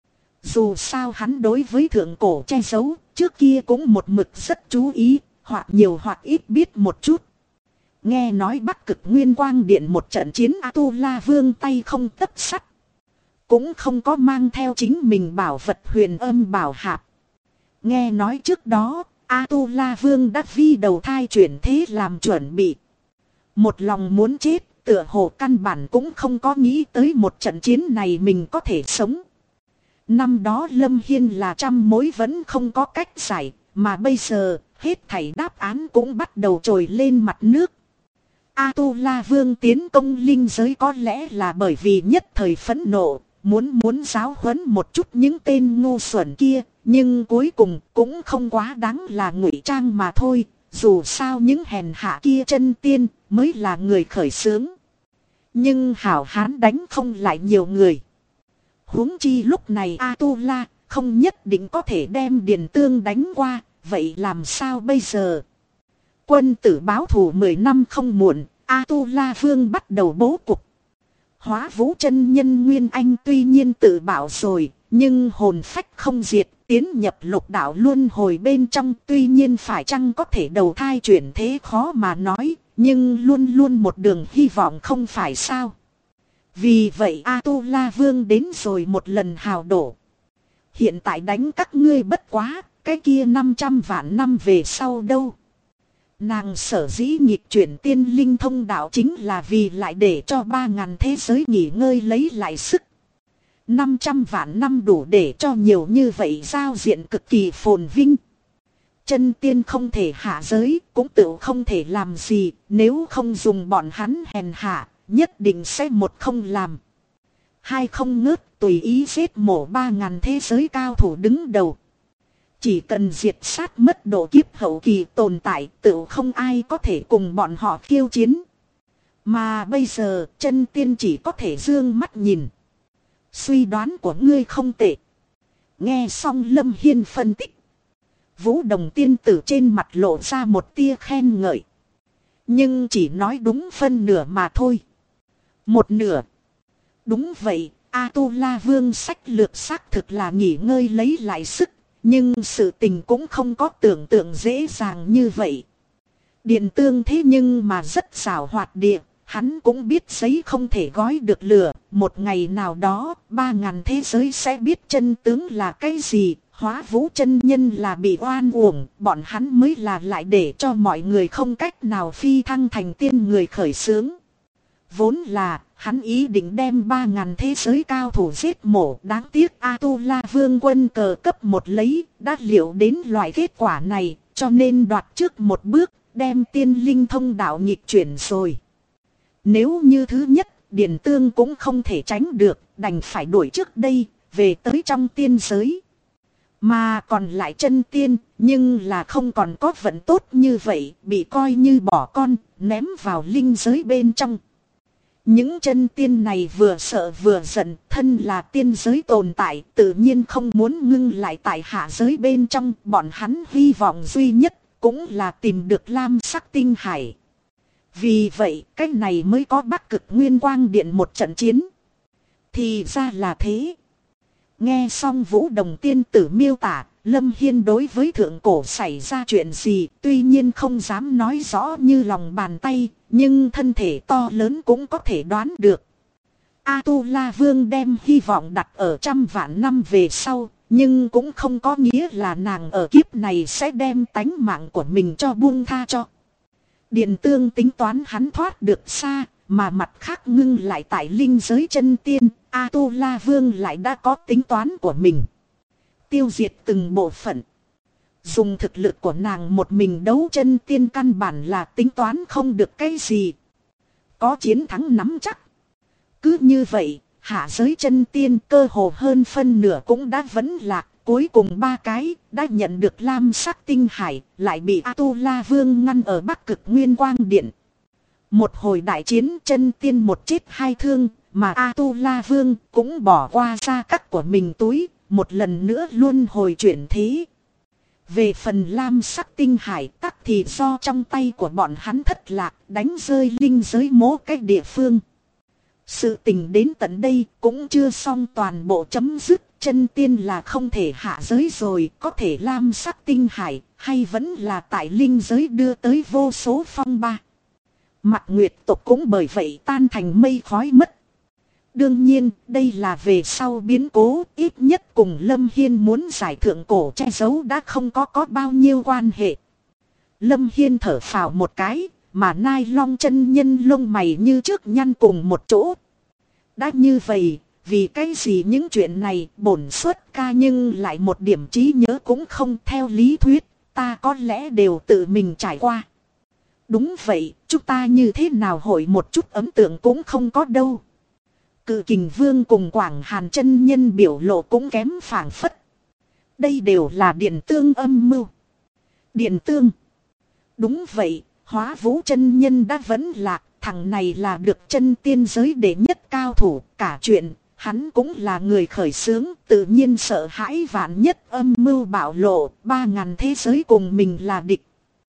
Dù sao hắn đối với thượng cổ che giấu, trước kia cũng một mực rất chú ý, hoặc nhiều hoặc ít biết một chút. Nghe nói Bắc Cực Nguyên Quang Điện một trận chiến A-tu-la vương tay không tấc sắt, cũng không có mang theo chính mình bảo vật Huyền Âm Bảo Hạp. Nghe nói trước đó, A-tu-la vương đã vi đầu thai chuyển thế làm chuẩn bị. Một lòng muốn chết, tựa hồ căn bản cũng không có nghĩ tới một trận chiến này mình có thể sống. Năm đó Lâm Hiên là trăm mối vẫn không có cách giải, mà bây giờ hết thảy đáp án cũng bắt đầu trồi lên mặt nước. A-tu-la vương tiến công linh giới có lẽ là bởi vì nhất thời phẫn nộ, muốn giáo huấn một chút những tên ngu xuẩn kia, nhưng cuối cùng cũng không quá đáng là ngụy trang mà thôi. Dù sao những hèn hạ kia chân tiên mới là người khởi xướng. Nhưng hảo hán đánh không lại nhiều người. Huống chi lúc này A-tu-la không nhất định có thể đem Điền Tương đánh qua. Vậy làm sao bây giờ? Quân tử báo thù 10 năm không muộn. A-tu-la vương bắt đầu bố cục. Hóa Vũ chân nhân Nguyên Anh tuy nhiên tự bảo rồi, nhưng hồn phách không diệt, tiến nhập lục đạo luân hồi bên trong, tuy nhiên phải chăng có thể đầu thai chuyển thế khó mà nói, nhưng luôn luôn một đường hy vọng không phải sao. Vì vậy A-tu-la vương đến rồi một lần hào đổ. Hiện tại đánh các ngươi bất quá, cái kia 500 vạn năm về sau đâu. Nàng sở dĩ nghịch chuyển tiên linh thông đạo chính là vì lại để cho 3.000 thế giới nghỉ ngơi lấy lại sức. 500 vạn năm đủ để cho nhiều như vậy giao diện cực kỳ phồn vinh. Chân tiên không thể hạ giới, cũng tự không thể làm gì, nếu không dùng bọn hắn hèn hạ, nhất định sẽ một không làm. Hai không ngớt tùy ý giết mổ 3.000 thế giới cao thủ đứng đầu. Chỉ cần diệt sát mất độ kiếp hậu kỳ tồn tại, tự không ai có thể cùng bọn họ khiêu chiến. Mà bây giờ chân tiên chỉ có thể dương mắt nhìn. Suy đoán của ngươi không tệ. Nghe xong Lâm Hiên phân tích, Vũ Đồng tiên tử trên mặt lộ ra một tia khen ngợi. Nhưng chỉ nói đúng phân nửa mà thôi. Một nửa. Đúng vậy, A-tu-la vương sách lược xác thực là nghỉ ngơi lấy lại sức. Nhưng sự tình cũng không có tưởng tượng dễ dàng như vậy. Điện Tương thế nhưng mà rất xảo hoạt địa. Hắn cũng biết giấy không thể gói được lửa. Một ngày nào đó 3.000 thế giới sẽ biết chân tướng là cái gì. Hóa Vũ chân nhân là bị oan uổng. Bọn hắn mới là lại để cho mọi người không cách nào phi thăng thành tiên người khởi xướng. Vốn là hắn ý định đem 3.000 thế giới cao thủ giết mổ. Đáng tiếc A-tu-la vương quân cờ cấp một lấy. Đã liệu đến loại kết quả này. Cho nên đoạt trước một bước. Đem tiên linh thông đạo nghịch chuyển rồi. Nếu như thứ nhất, Điện Tương cũng không thể tránh được, đành phải đuổi trước đây, về tới trong tiên giới. Mà còn lại chân tiên, nhưng là không còn có vận tốt như vậy, bị coi như bỏ con, ném vào linh giới bên trong. Những chân tiên này vừa sợ vừa giận, thân là tiên giới tồn tại, tự nhiên không muốn ngưng lại tại hạ giới bên trong, bọn hắn hy vọng duy nhất, cũng là tìm được lam sắc tinh hải. Vì vậy, cách này mới có Bắc Cực Nguyên Quang Điện một trận chiến. Thì ra là thế. Nghe xong Vũ Đồng tiên tử miêu tả, Lâm Hiên đối với thượng cổ xảy ra chuyện gì, tuy nhiên không dám nói rõ như lòng bàn tay, nhưng thân thể to lớn cũng có thể đoán được. A-tu-la vương đem hy vọng đặt ở trăm vạn năm về sau, nhưng cũng không có nghĩa là nàng ở kiếp này sẽ đem tánh mạng của mình cho buông tha cho. Điện Tương tính toán hắn thoát được xa, mà mặt khác ngưng lại tại linh giới chân tiên, A-tu-la vương lại đã có tính toán của mình. Tiêu diệt từng bộ phận. Dùng thực lực của nàng một mình đấu chân tiên căn bản là tính toán không được cái gì. Có chiến thắng nắm chắc. Cứ như vậy, hạ giới chân tiên cơ hồ hơn phân nửa cũng đã vấn lạc. Cuối cùng 3 cái đã nhận được lam sắc tinh hải, lại bị A-tu-la vương ngăn ở Bắc Cực Nguyên Quang Điện. Một hồi đại chiến chân tiên một chết hai thương, mà A-tu-la vương cũng bỏ qua gia cắt của mình túi, một lần nữa luôn hồi chuyển thế. Về phần lam sắc tinh hải tắc thì do trong tay của bọn hắn thất lạc, đánh rơi linh giới mố cái địa phương. Sự tình đến tận đây cũng chưa xong toàn bộ chấm dứt, chân tiên là không thể hạ giới rồi, có thể lam sắc tinh hải, hay vẫn là tại linh giới đưa tới vô số phong ba. Mặt nguyệt tộc cũng bởi vậy tan thành mây khói mất. Đương nhiên, đây là về sau biến cố, ít nhất cùng Lâm Hiên muốn giải thượng cổ che giấu đã không có bao nhiêu quan hệ. Lâm Hiên thở phào một cái, mà Nai Long chân nhân lông mày như trước nhăn cùng một chỗ. Đã như vậy, vì cái gì những chuyện này bổn xuất ca nhưng lại một điểm trí nhớ cũng không, theo lý thuyết, ta có lẽ đều tự mình trải qua. Đúng vậy, chúng ta như thế nào hội một chút ấn tượng cũng không có đâu. Cự Kình Vương cùng Quảng Hàn chân nhân biểu lộ cũng kém phảng phất. Đây đều là Điện Tương âm mưu. Điện Tương. Đúng vậy, Hóa Vũ chân nhân đã vấn lạc, thằng này là được chân tiên giới đệ nhất cao thủ, cả chuyện, hắn cũng là người khởi xướng, tự nhiên sợ hãi vạn nhất âm mưu bạo lộ, 3.000 thế giới cùng mình là địch.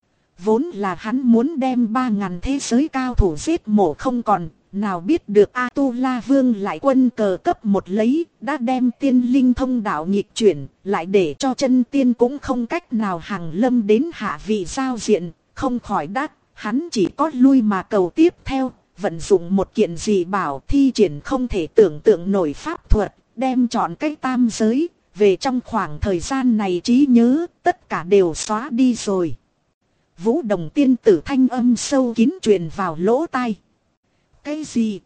Vốn là hắn muốn đem 3.000 thế giới cao thủ giết mổ không còn, nào biết được A-tu-la vương lại quân cờ cấp một lấy, đã đem tiên linh thông đạo nghịch chuyển, lại để cho chân tiên cũng không cách nào hàng lâm đến hạ vị giao diện, không khỏi đắt, hắn chỉ có lui mà cầu tiếp theo, vận dụng một kiện dị bảo thi triển không thể tưởng tượng nổi pháp thuật, đem chọn cái tam giới, về trong khoảng thời gian này trí nhớ, tất cả đều xóa đi rồi. Vũ Đồng tiên tử thanh âm sâu kín truyền vào lỗ tai. Cái gì?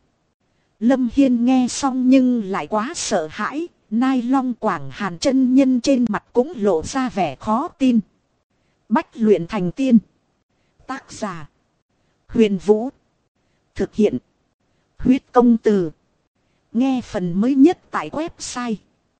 Lâm Hiên nghe xong nhưng lại quá sợ hãi, Nai Long Quảng Hàn chân nhân trên mặt cũng lộ ra vẻ khó tin. Bách luyện thành tiên. Tác giả Huyền Vũ. Thực hiện Huyết Công Từ. Nghe phần mới nhất tại website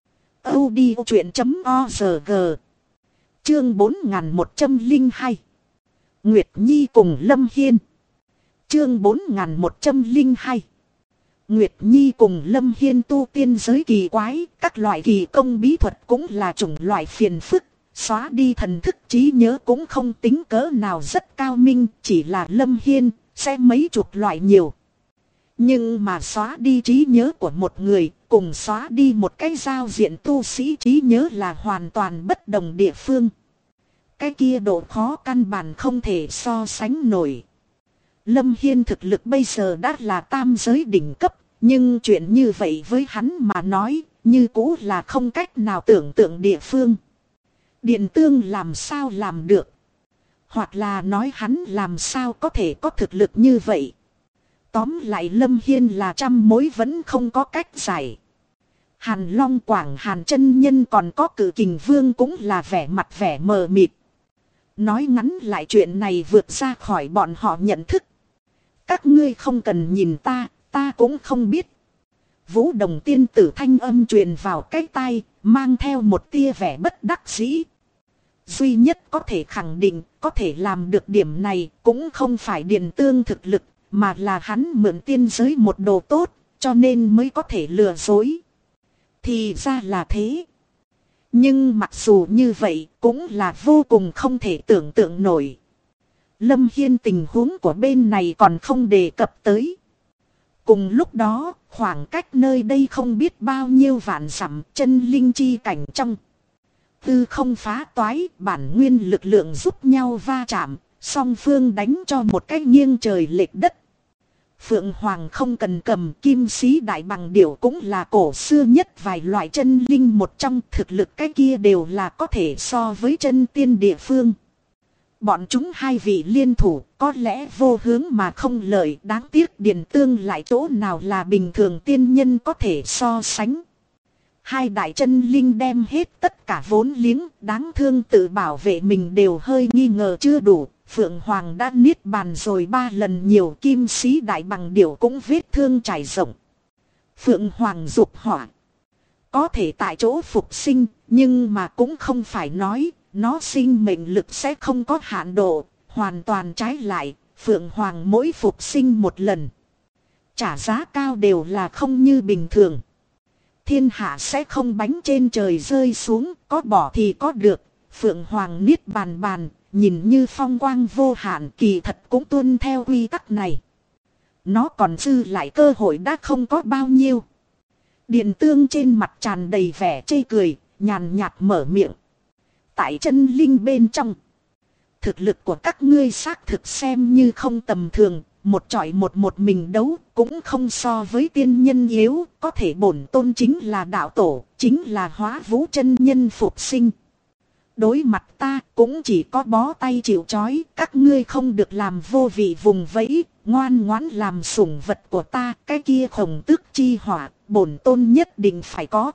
audiochuyện.org. Chương 4102. Nguyệt Nhi cùng Lâm Hiên. Chương 4102. Nguyệt Nhi cùng Lâm Hiên tu tiên giới kỳ quái, các loại kỳ công bí thuật cũng là chủng loại phiền phức, xóa đi thần thức trí nhớ cũng không tính cỡ nào rất cao minh, chỉ là Lâm Hiên sẽ mấy chục loại nhiều. Nhưng mà xóa đi trí nhớ của một người, cùng xóa đi một cái giao diện tu sĩ trí nhớ là hoàn toàn bất đồng địa phương. cái kia độ khó căn bản không thể so sánh nổi. Lâm Hiên thực lực bây giờ đã là tam giới đỉnh cấp, nhưng chuyện như vậy với hắn mà nói, như cũ là không cách nào tưởng tượng địa phương. Điện tương làm sao làm được? Hoặc là nói hắn làm sao có thể có thực lực như vậy? Tóm lại Lâm Hiên là trăm mối vẫn không có cách giải. Hàn Long Quảng Hàn chân nhân còn có Cự Kình Vương cũng là vẻ mặt vẻ mờ mịt. Nói ngắn lại chuyện này vượt ra khỏi bọn họ nhận thức. Các ngươi không cần nhìn ta, ta cũng không biết. Vũ Đồng tiên tử thanh âm truyền vào cái tai, mang theo một tia vẻ bất đắc dĩ. Duy nhất có thể khẳng định, có thể làm được điểm này cũng không phải Điền Tương thực lực, mà là hắn mượn tiên giới một đồ tốt, cho nên mới có thể lừa dối. Thì ra là thế. Nhưng mặc dù như vậy, cũng là vô cùng không thể tưởng tượng nổi. Lâm Hiên tình huống của bên này còn không đề cập tới. Cùng lúc đó, khoảng cách nơi đây không biết bao nhiêu vạn dặm chân linh chi cảnh trong. Tư không phá toái, bản nguyên lực lượng giúp nhau va chạm, song phương đánh cho một cái nghiêng trời lệch đất. Phượng Hoàng không cần cầm, Kim Sĩ Đại Bằng Điểu cũng là cổ xưa nhất vài loại chân linh một trong, thực lực cái kia đều là có thể so với chân tiên địa phương. Bọn chúng hai vị liên thủ có lẽ vô hướng mà không lợi, đáng tiếc Điền Tương lại chỗ nào là bình thường tiên nhân có thể so sánh. Hai đại chân linh đem hết tất cả vốn liếng, đáng thương tự bảo vệ mình đều hơi nghi ngờ chưa đủ. Phượng Hoàng đã niết bàn rồi 3 lần nhiều, Kim Sĩ Đại Bằng Điểu cũng vết thương trải rộng. Phượng Hoàng dục hỏa. Có thể tại chỗ phục sinh, nhưng mà cũng không phải nói, nó sinh mệnh lực sẽ không có hạn độ, hoàn toàn trái lại, Phượng Hoàng mỗi phục sinh một lần. Trả giá cao đều là không như bình thường. Thiên hạ sẽ không bánh trên trời rơi xuống, có bỏ thì có được, Phượng Hoàng niết bàn bàn. Nhìn như phong quang vô hạn, kỳ thật cũng tuân theo quy tắc này. Nó còn dư lại cơ hội đã không có bao nhiêu. Điện Tương trên mặt tràn đầy vẻ chê cười, nhàn nhạt mở miệng. Tại chân linh bên trong, thực lực của các ngươi xác thực xem như không tầm thường. Một chọi một mình đấu cũng không so với tiên nhân yếu. Có thể bổn tôn chính là đạo tổ, chính là Hóa Vũ chân nhân phục sinh. Đối mặt ta cũng chỉ có bó tay chịu trói, các ngươi không được làm vô vị vùng vẫy, ngoan ngoãn làm sủng vật của ta, cái kia Khổng Tước chi hỏa, bổn tôn nhất định phải có.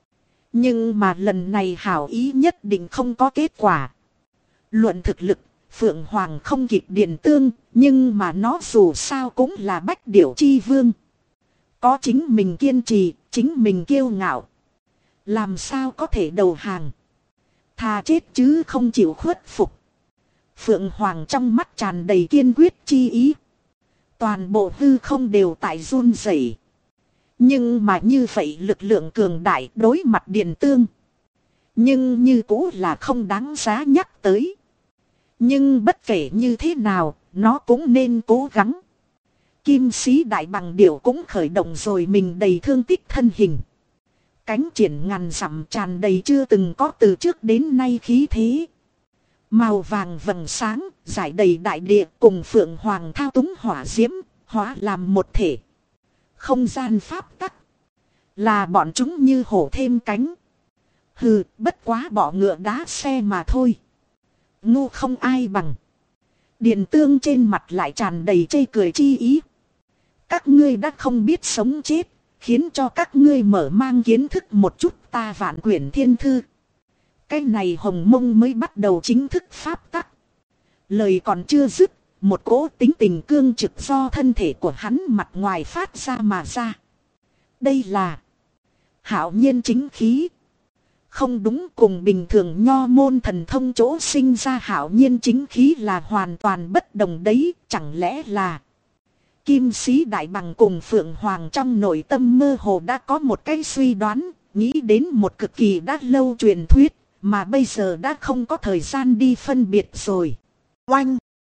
Nhưng mà lần này hảo ý nhất định không có kết quả. Luận thực lực, Phượng Hoàng không kịp Điền Tương, nhưng mà nó dù sao cũng là Bách Điểu chi vương. Có chính mình kiên trì, chính mình kiêu ngạo. Làm sao có thể đầu hàng? Thà chết chứ không chịu khuất phục. Phượng Hoàng trong mắt tràn đầy kiên quyết chi ý. Toàn bộ hư không đều tại run rẩy. Nhưng mà như vậy lực lượng cường đại đối mặt Điền Tương. Nhưng như cũ là không đáng giá nhắc tới. Nhưng bất kể như thế nào, nó cũng nên cố gắng. Kim Sĩ Đại Bằng Điểu cũng khởi động rồi mình đầy thương tích thân hình. Cánh triển ngàn dặm tràn đầy chưa từng có từ trước đến nay khí thế. Màu vàng vầng sáng, rải đầy đại địa cùng Phượng Hoàng thao túng hỏa diễm, hóa làm một thể. Không gian pháp tắc. Là bọn chúng như hổ thêm cánh. Hừ, bất quá bỏ ngựa đá xe mà thôi. Ngu không ai bằng. Điện Tương trên mặt lại tràn đầy chê cười chi ý. Các ngươi đã không biết sống chết. Khiến cho các ngươi mở mang kiến thức một chút ta Vạn Quyển Thiên Thư. Cái này Hồng Mông mới bắt đầu chính thức pháp tắc. Lời còn chưa dứt, một cỗ tính tình cương trực do thân thể của hắn mặt ngoài phát ra mà ra. Đây là hạo nhiên chính khí. Không đúng, cùng bình thường nho môn thần thông chỗ sinh ra hạo nhiên chính khí là hoàn toàn bất đồng đấy, chẳng lẽ là... Kim Sĩ Đại Bằng cùng Phượng Hoàng trong nội tâm mơ hồ đã có một cái suy đoán, nghĩ đến một cực kỳ đã lâu truyền thuyết, mà bây giờ đã không có thời gian đi phân biệt rồi. Oanh!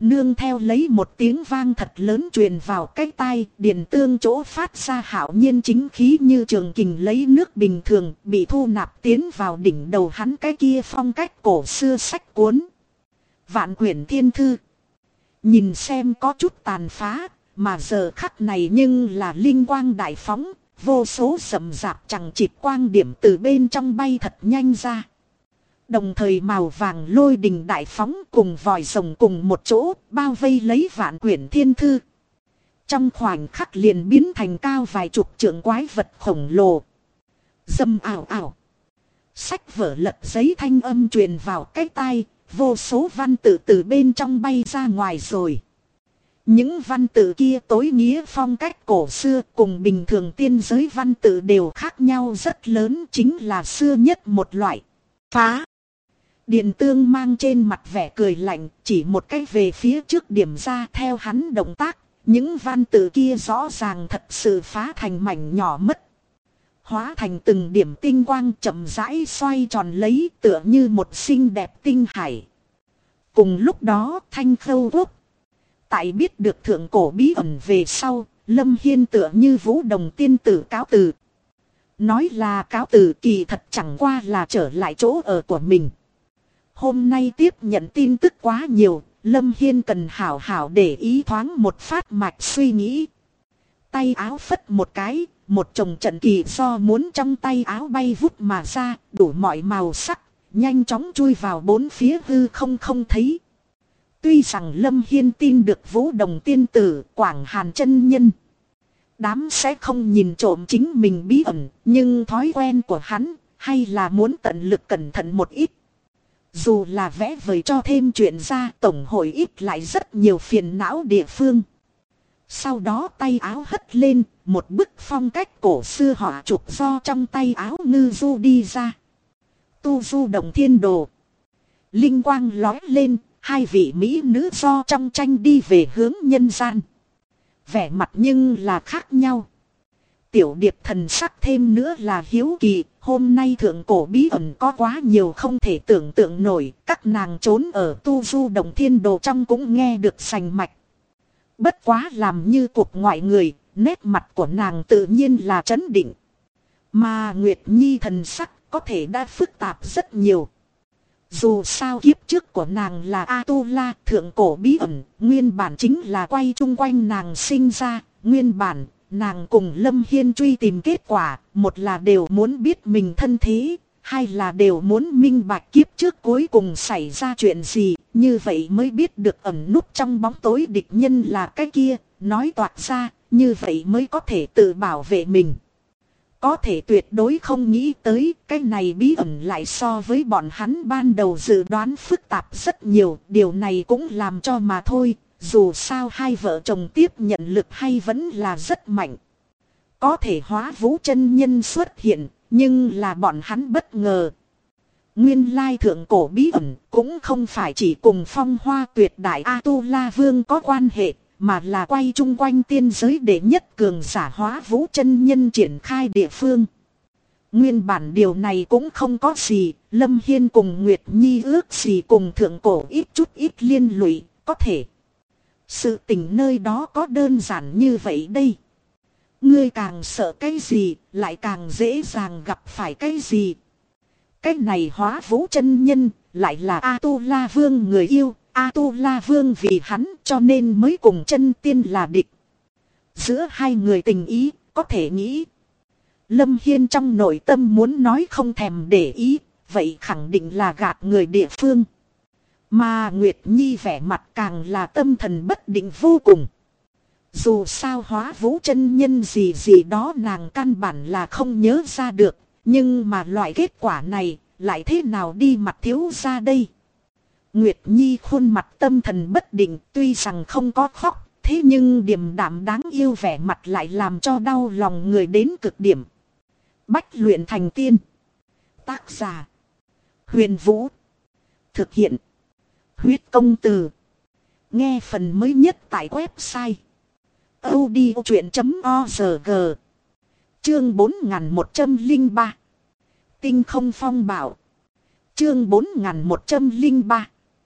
Nương theo lấy một tiếng vang thật lớn truyền vào cái tai, Điền Tương chỗ phát ra hạo nhiên chính khí như trường kình lấy nước bình thường bị thu nạp tiến vào đỉnh đầu hắn cái kia phong cách cổ xưa sách cuốn. Vạn Quyển Thiên Thư. Nhìn xem có chút tàn phá, mà giờ khắc này nhưng là linh quang đại phóng, vô số rậm rạp chẳng chịt quang điểm từ bên trong bay thật nhanh ra. Đồng thời màu vàng lôi đình đại phóng cùng vòi rồng cùng một chỗ bao vây lấy Vạn Quyển Thiên Thư. Trong khoảnh khắc liền biến thành cao vài chục trượng quái vật khổng lồ. Dầm ảo ảo. Sách vở lật giấy thanh âm truyền vào cái tai, vô số văn tự từ bên trong bay ra ngoài rồi. Những văn tự kia tối nghĩa phong cách cổ xưa cùng bình thường tiên giới văn tự đều khác nhau rất lớn, chính là xưa nhất một loại. Phá. Điền Tương mang trên mặt vẻ cười lạnh, chỉ một cách về phía trước điểm ra theo hắn động tác, những văn tự kia rõ ràng thật sự phá thành mảnh nhỏ mất. Hóa thành từng điểm tinh quang chậm rãi xoay tròn lấy tựa như một xinh đẹp tinh hải. Cùng lúc đó Thanh Khâu Quốc. Tại biết được thượng cổ bí ẩn về sau, Lâm Hiên tựa như Vũ Đồng tiên tử cáo từ. Nói là cáo từ kỳ thật chẳng qua là trở lại chỗ ở của mình. Hôm nay tiếp nhận tin tức quá nhiều, Lâm Hiên cần hảo hảo để ý thoáng một phát mạch suy nghĩ. Tay áo phất một cái, một chồng trận kỳ do muốn trong tay áo bay vút mà ra, đủ mọi màu sắc, nhanh chóng chui vào bốn phía hư không thấy. Tuy rằng Lâm Hiên tin được Vũ Đồng tiên tử, Quảng Hàn chân nhân đám sẽ không nhìn trộm chính mình bí ẩn, nhưng thói quen của hắn hay là muốn tận lực cẩn thận một ít. Dù là vẽ vời cho thêm chuyện ra, tổng hội ít lại rất nhiều phiền não địa phương. Sau đó tay áo hất lên, một bức phong cách cổ xưa họa trục do trong tay áo ngư du đi ra. Tu Du Động Thiên Đồ. Linh quang lói lên, hai vị mỹ nữ do trong tranh đi về hướng nhân gian. Vẻ mặt nhưng là khác nhau. Tiểu Điệp thần sắc thêm nữa là hiếu kỳ, hôm nay thượng cổ bí ẩn có quá nhiều không thể tưởng tượng nổi, các nàng trốn ở Tu Du Động Thiên Đồ trong cũng nghe được sành mạch. Bất quá làm như cuộc ngoại người, nét mặt của nàng tự nhiên là trấn định. Mà Nguyệt Nhi thần sắc có thể đã phức tạp rất nhiều. Dù sao kiếp trước của nàng là A-tu-la, thượng cổ bí ẩn, nguyên bản chính là quay chung quanh nàng sinh ra, nguyên bản, nàng cùng Lâm Hiên truy tìm kết quả, một là đều muốn biết mình thân thế, hai là đều muốn minh bạch kiếp trước cuối cùng xảy ra chuyện gì, như vậy mới biết được ẩn núp trong bóng tối địch nhân là cái kia, nói toạc ra, như vậy mới có thể tự bảo vệ mình. Có thể tuyệt đối không nghĩ tới cái này bí ẩn lại so với bọn hắn ban đầu dự đoán phức tạp rất nhiều. Điều này cũng làm cho mà thôi, dù sao hai vợ chồng tiếp nhận lực hay vẫn là rất mạnh. Có thể hóa Vũ chân nhân xuất hiện, nhưng là bọn hắn bất ngờ. Nguyên lai thượng cổ bí ẩn cũng không phải chỉ cùng Phong Hoa Tuyệt Đại A-tu-la Vương có quan hệ, mà là quay chung quanh tiên giới đệ nhất cường giả hóa Vũ chân nhân triển khai địa phương. Nguyên bản điều này cũng không có gì, Lâm Hiên cùng Nguyệt Nhi ước gì cùng thượng cổ ít chút ít liên lụy, có thể. Sự tình nơi đó có đơn giản như vậy đây. Ngươi càng sợ cái gì, lại càng dễ dàng gặp phải cái gì. Cái này hóa Vũ chân nhân, lại là A-tu-la Vương người yêu. A-tu-la Vương vì hắn cho nên mới cùng chân tiên là địch. Giữa hai người tình ý, có thể nghĩ. Lâm Hiên trong nội tâm muốn nói không thèm để ý, vậy khẳng định là gạt người địa phương. Mà Nguyệt Nhi vẻ mặt càng là tâm thần bất định vô cùng. Dù sao hóa Vũ chân nhân gì gì đó nàng căn bản là không nhớ ra được, nhưng mà loại kết quả này lại thế nào đi mặt thiếu ra đây. Nguyệt Nhi khuôn mặt tâm thần bất định, tuy rằng không có khóc, thế nhưng điềm đạm đáng yêu vẻ mặt lại làm cho đau lòng người đến cực điểm. Bách luyện thành tiên. Tác giả: Huyền Vũ. Thực hiện: Huyết Công Từ. Nghe phần mới nhất tại website audiochuyện.org. Chương 4103. Tinh không phong bảo. Chương 4103.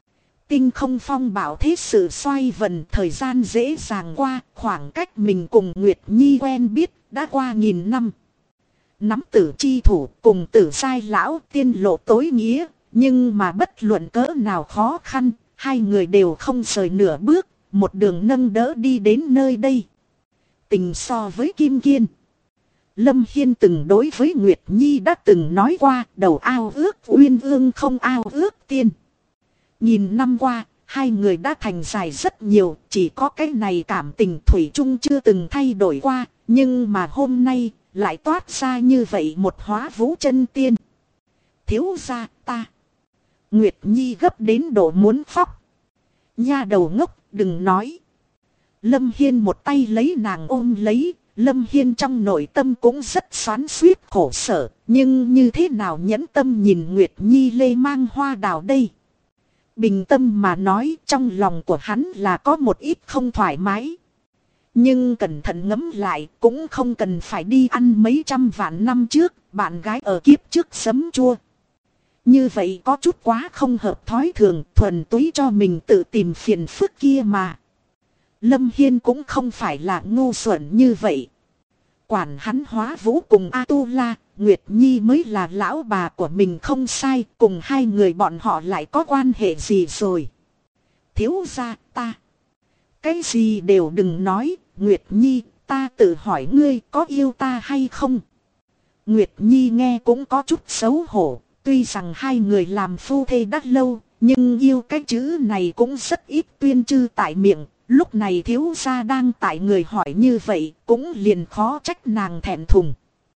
Tinh không phong bảo thế sự xoay vần, thời gian dễ dàng qua, khoảng cách mình cùng Nguyệt Nhi quen biết đã qua 1000 năm. Nắm tử chi thủ cùng tử sai lão tiên lộ tối nghĩa, nhưng mà bất luận cỡ nào khó khăn, hai người đều không rời nửa bước, một đường nâng đỡ đi đến nơi đây. Tình so với Kim Kiên. Lâm Hiên từng đối với Nguyệt Nhi đã từng nói qua, đầu ao ước uyên ương không ao ước tiên. 1000 năm qua, hai người đã thành dài rất nhiều, chỉ có cái này cảm tình thủy chung chưa từng thay đổi qua, nhưng mà hôm nay lại toát ra như vậy một hóa vũ chân tiên. Thiếu gia ta. Nguyệt Nhi gấp đến độ muốn khóc. Nha đầu ngốc, đừng nói. Lâm Hiên một tay lấy nàng ôm lấy. Lâm Hiên trong nội tâm cũng rất xoắn xuýt khổ sở, nhưng như thế nào nhẫn tâm nhìn Nguyệt Nhi lê mang hoa đào đây. Bình tâm mà nói, trong lòng của hắn là có một ít không thoải mái. Nhưng cẩn thận ngẫm lại, cũng không cần phải đi ăn mấy trăm vạn năm trước, bạn gái ở kiếp trước sấm chua. Như vậy có chút quá không hợp thói thường, thuần túy cho mình tự tìm phiền phức kia mà. Lâm Hiên cũng không phải là ngu xuẩn như vậy. Quản hắn hóa vũ cùng A-tu-la, Nguyệt Nhi mới là lão bà của mình không sai, cùng hai người bọn họ lại có quan hệ gì rồi. Thiếu gia ta. Cái gì đều đừng nói, Nguyệt Nhi, ta tự hỏi ngươi có yêu ta hay không? Nguyệt Nhi nghe cũng có chút xấu hổ, tuy rằng hai người làm phu thê đã lâu, nhưng yêu cái chữ này cũng rất ít tuyên chư tại miệng. Lúc này thiếu gia đang tại người hỏi như vậy, cũng liền khó trách nàng thẹn thùng.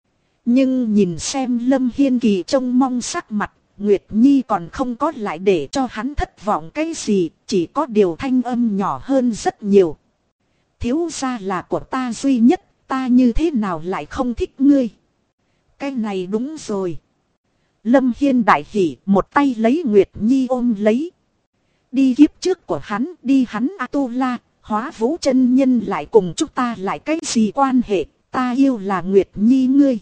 Nhưng nhìn xem Lâm Hiên kỳ trông mong sắc mặt, Nguyệt Nhi còn không có lại để cho hắn thất vọng cái gì, chỉ có điều thanh âm nhỏ hơn rất nhiều. Thiếu gia là của ta duy nhất, ta như thế nào lại không thích ngươi? Cái này đúng rồi. Lâm Hiên đại hỉ, một tay lấy Nguyệt Nhi ôm lấy. Đi kiếp trước của hắn, đi hắn A-tu-la, hóa vũ chân nhân lại cùng chúng ta lại cái gì quan hệ, ta yêu là Nguyệt Nhi ngươi.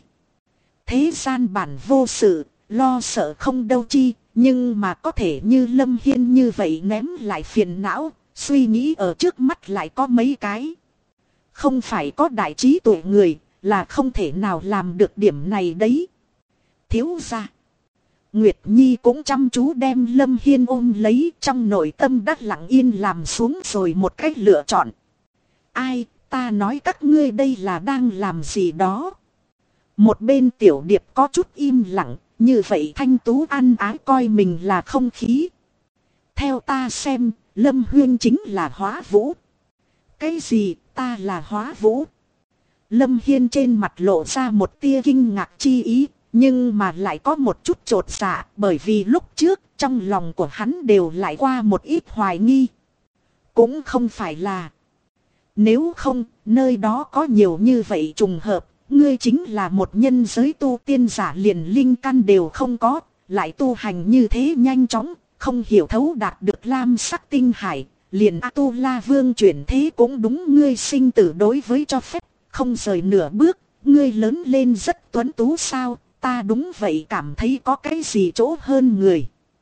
Thế gian bản vô sự, lo sợ không đâu chi, nhưng mà có thể như Lâm Hiên như vậy ném lại phiền não, suy nghĩ ở trước mắt lại có mấy cái. Không phải có đại trí tuệ người, là không thể nào làm được điểm này đấy. Thiếu gia. Nguyệt Nhi cũng chăm chú đem Lâm Hiên ôm lấy, trong nội tâm đã lặng yên làm xuống rồi một cách lựa chọn. Ai, ta nói các ngươi đây là đang làm gì đó. Một bên Tiểu Điệp có chút im lặng, như vậy Thanh Tú ăn ái coi mình là không khí. Theo ta xem, Lâm Huyên chính là hóa vũ. Cái gì, ta là hóa vũ? Lâm Hiên trên mặt lộ ra một tia kinh ngạc chi ý. Nhưng mà lại có một chút chột dạ, bởi vì lúc trước trong lòng của hắn đều lại qua một ít hoài nghi. Cũng không phải là. Nếu không, nơi đó có nhiều như vậy trùng hợp, ngươi chính là một nhân giới tu tiên giả liền linh căn đều không có, lại tu hành như thế nhanh chóng, không hiểu thấu đạt được lam sắc tinh hải, liền A-tu-la vương chuyển thế cũng đúng ngươi sinh tử đối với cho phép, không rời nửa bước, ngươi lớn lên rất tuấn tú sao? Ta đúng vậy cảm thấy có cái gì chỗ hơn người.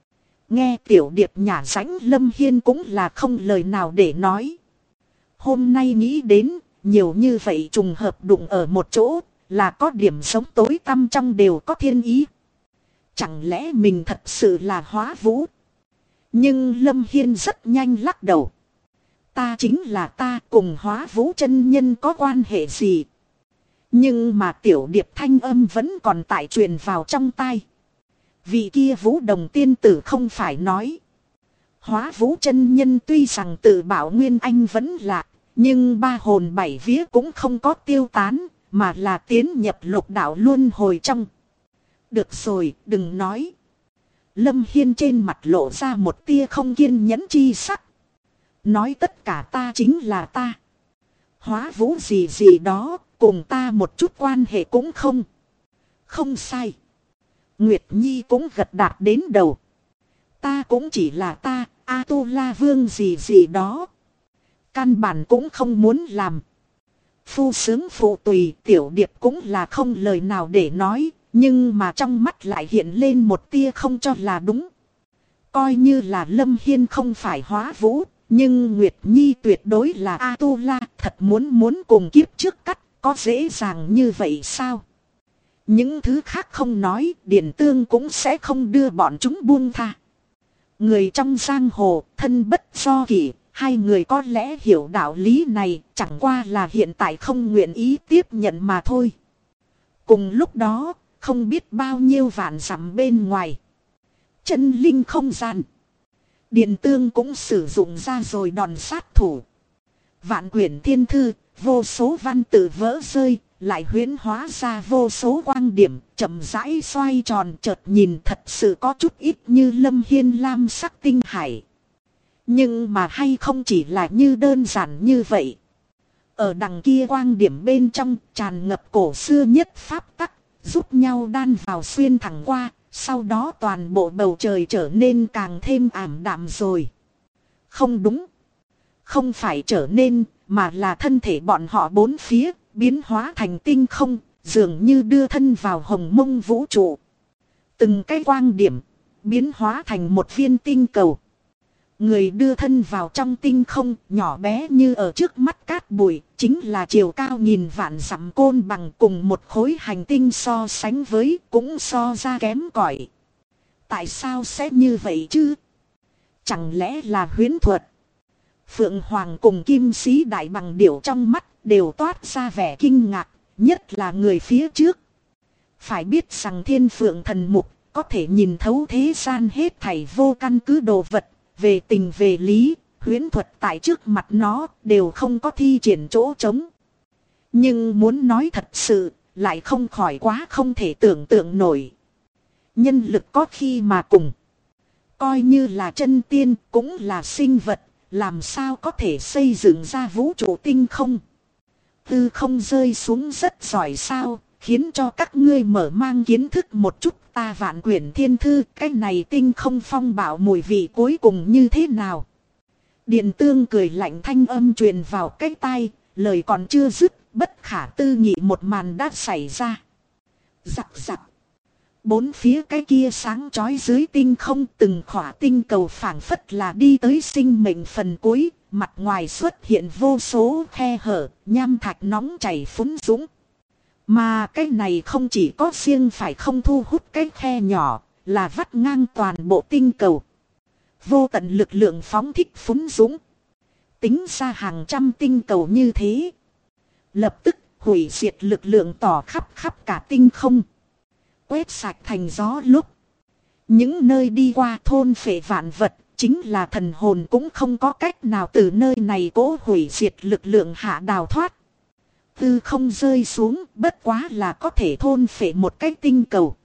Nghe Tiểu Điệp nhả rãnh Lâm Hiên cũng là không lời nào để nói. Hôm nay nghĩ đến, nhiều như vậy trùng hợp đụng ở một chỗ, là có điểm sống tối tăm trong đều có thiên ý. Chẳng lẽ mình thật sự là hóa vũ? Nhưng Lâm Hiên rất nhanh lắc đầu. Ta chính là ta, cùng hóa vũ chân nhân có quan hệ gì? Nhưng mà Tiểu Điệp thanh âm vẫn còn tại truyền vào trong tai. Vị kia Vũ Đồng tiên tử không phải nói. Hóa vũ chân nhân tuy rằng tự bảo Nguyên Anh vẫn lạc, nhưng ba hồn bảy vía cũng không có tiêu tán, mà là tiến nhập lục đạo luân hồi trong. Được rồi, đừng nói. Lâm Hiên trên mặt lộ ra một tia không kiên nhẫn chi sắc. Nói tất cả ta chính là ta. Hóa vũ gì gì đó, cùng ta một chút quan hệ cũng không. Không sai. Nguyệt Nhi cũng gật đạt đến đầu. Ta cũng chỉ là ta, A-tu-la vương gì gì đó. Căn bản cũng không muốn làm. Phu sướng phụ tùy, Tiểu Điệp cũng là không lời nào để nói, nhưng mà trong mắt lại hiện lên một tia không cho là đúng. Coi như là Lâm Hiên không phải hóa vũ, nhưng Nguyệt Nhi tuyệt đối là A-tu-la, thật muốn cùng kiếp trước cắt, có dễ dàng như vậy sao? Những thứ khác không nói, Điền Tương cũng sẽ không đưa bọn chúng buông tha. Người trong giang hồ, thân bất do kỷ, hai người có lẽ hiểu đạo lý này, chẳng qua là hiện tại không nguyện ý tiếp nhận mà thôi. Cùng lúc đó, không biết bao nhiêu vạn dặm bên ngoài. Chân linh không gian. Điền Tương cũng sử dụng ra rồi đòn sát thủ. Vạn quyển thiên thư, vô số văn tự vỡ rơi, lại huyễn hóa ra vô số quang điểm, chậm rãi xoay tròn, chợt nhìn thật sự có chút ít như Lâm Hiên lam sắc tinh hải. Nhưng mà hay không chỉ là như đơn giản như vậy. Ở đằng kia quang điểm bên trong tràn ngập cổ xưa nhất pháp tắc, giúp nhau đan vào xuyên thẳng qua, sau đó toàn bộ bầu trời trở nên càng thêm ảm đạm rồi. Không đúng. Không phải trở nên, mà là thân thể bọn họ bốn phía, biến hóa thành tinh không, dường như đưa thân vào hồng mông vũ trụ. Từng cái quang điểm, biến hóa thành một viên tinh cầu. Người đưa thân vào trong tinh không, nhỏ bé như ở trước mắt cát bụi, chính là chiều cao nghìn vạn dặm côn bằng, cùng một khối hành tinh so sánh với, cũng so ra kém cỏi. Tại sao sẽ như vậy chứ? Chẳng lẽ là huyễn thuật? Phượng Hoàng cùng Kim Sĩ Đại Bằng Điểu trong mắt đều toát ra vẻ kinh ngạc, nhất là người phía trước. Phải biết rằng Thiên Phượng Thần Mục có thể nhìn thấu thế gian hết thảy vô căn cứ đồ vật, về tình về lý, huyễn thuật tại trước mặt nó đều không có thi triển chỗ trống. Nhưng muốn nói thật sự, lại không khỏi quá không thể tưởng tượng nổi. Nhân lực có khi mà cùng. Coi như là chân tiên cũng là sinh vật, làm sao có thể xây dựng ra vũ trụ tinh không. Tư không rơi xuống rất giỏi sao, khiến cho các ngươi mở mang kiến thức một chút ta vạn quyển thiên thư, cái này tinh không phong bạo mùi vị cuối cùng như thế nào. Điền Tương cười lạnh thanh âm truyền vào cái tai, lời còn chưa dứt, bất khả tư nghị một màn đã xảy ra. Giặc giặc. Bốn phía cái kia sáng chói dưới tinh không, từng khỏa tinh cầu phảng phất là đi tới sinh mệnh phần cuối, mặt ngoài xuất hiện vô số khe hở, nham thạch nóng chảy phúng dũng. Mà cái này không chỉ có riêng phải không thu hút cái khe nhỏ, là vắt ngang toàn bộ tinh cầu. Vô tận lực lượng phóng thích phúng dũng. Tính ra hàng trăm tinh cầu như thế. Lập tức hủy diệt lực lượng tỏ khắp cả tinh không. Quét sạch thành gió lúc. Những nơi đi qua thôn phệ vạn vật, chính là thần hồn cũng không có cách nào từ nơi này cố hủy diệt lực lượng hạ đào thoát. Tư không rơi xuống, bất quá là có thể thôn phệ một cái tinh cầu.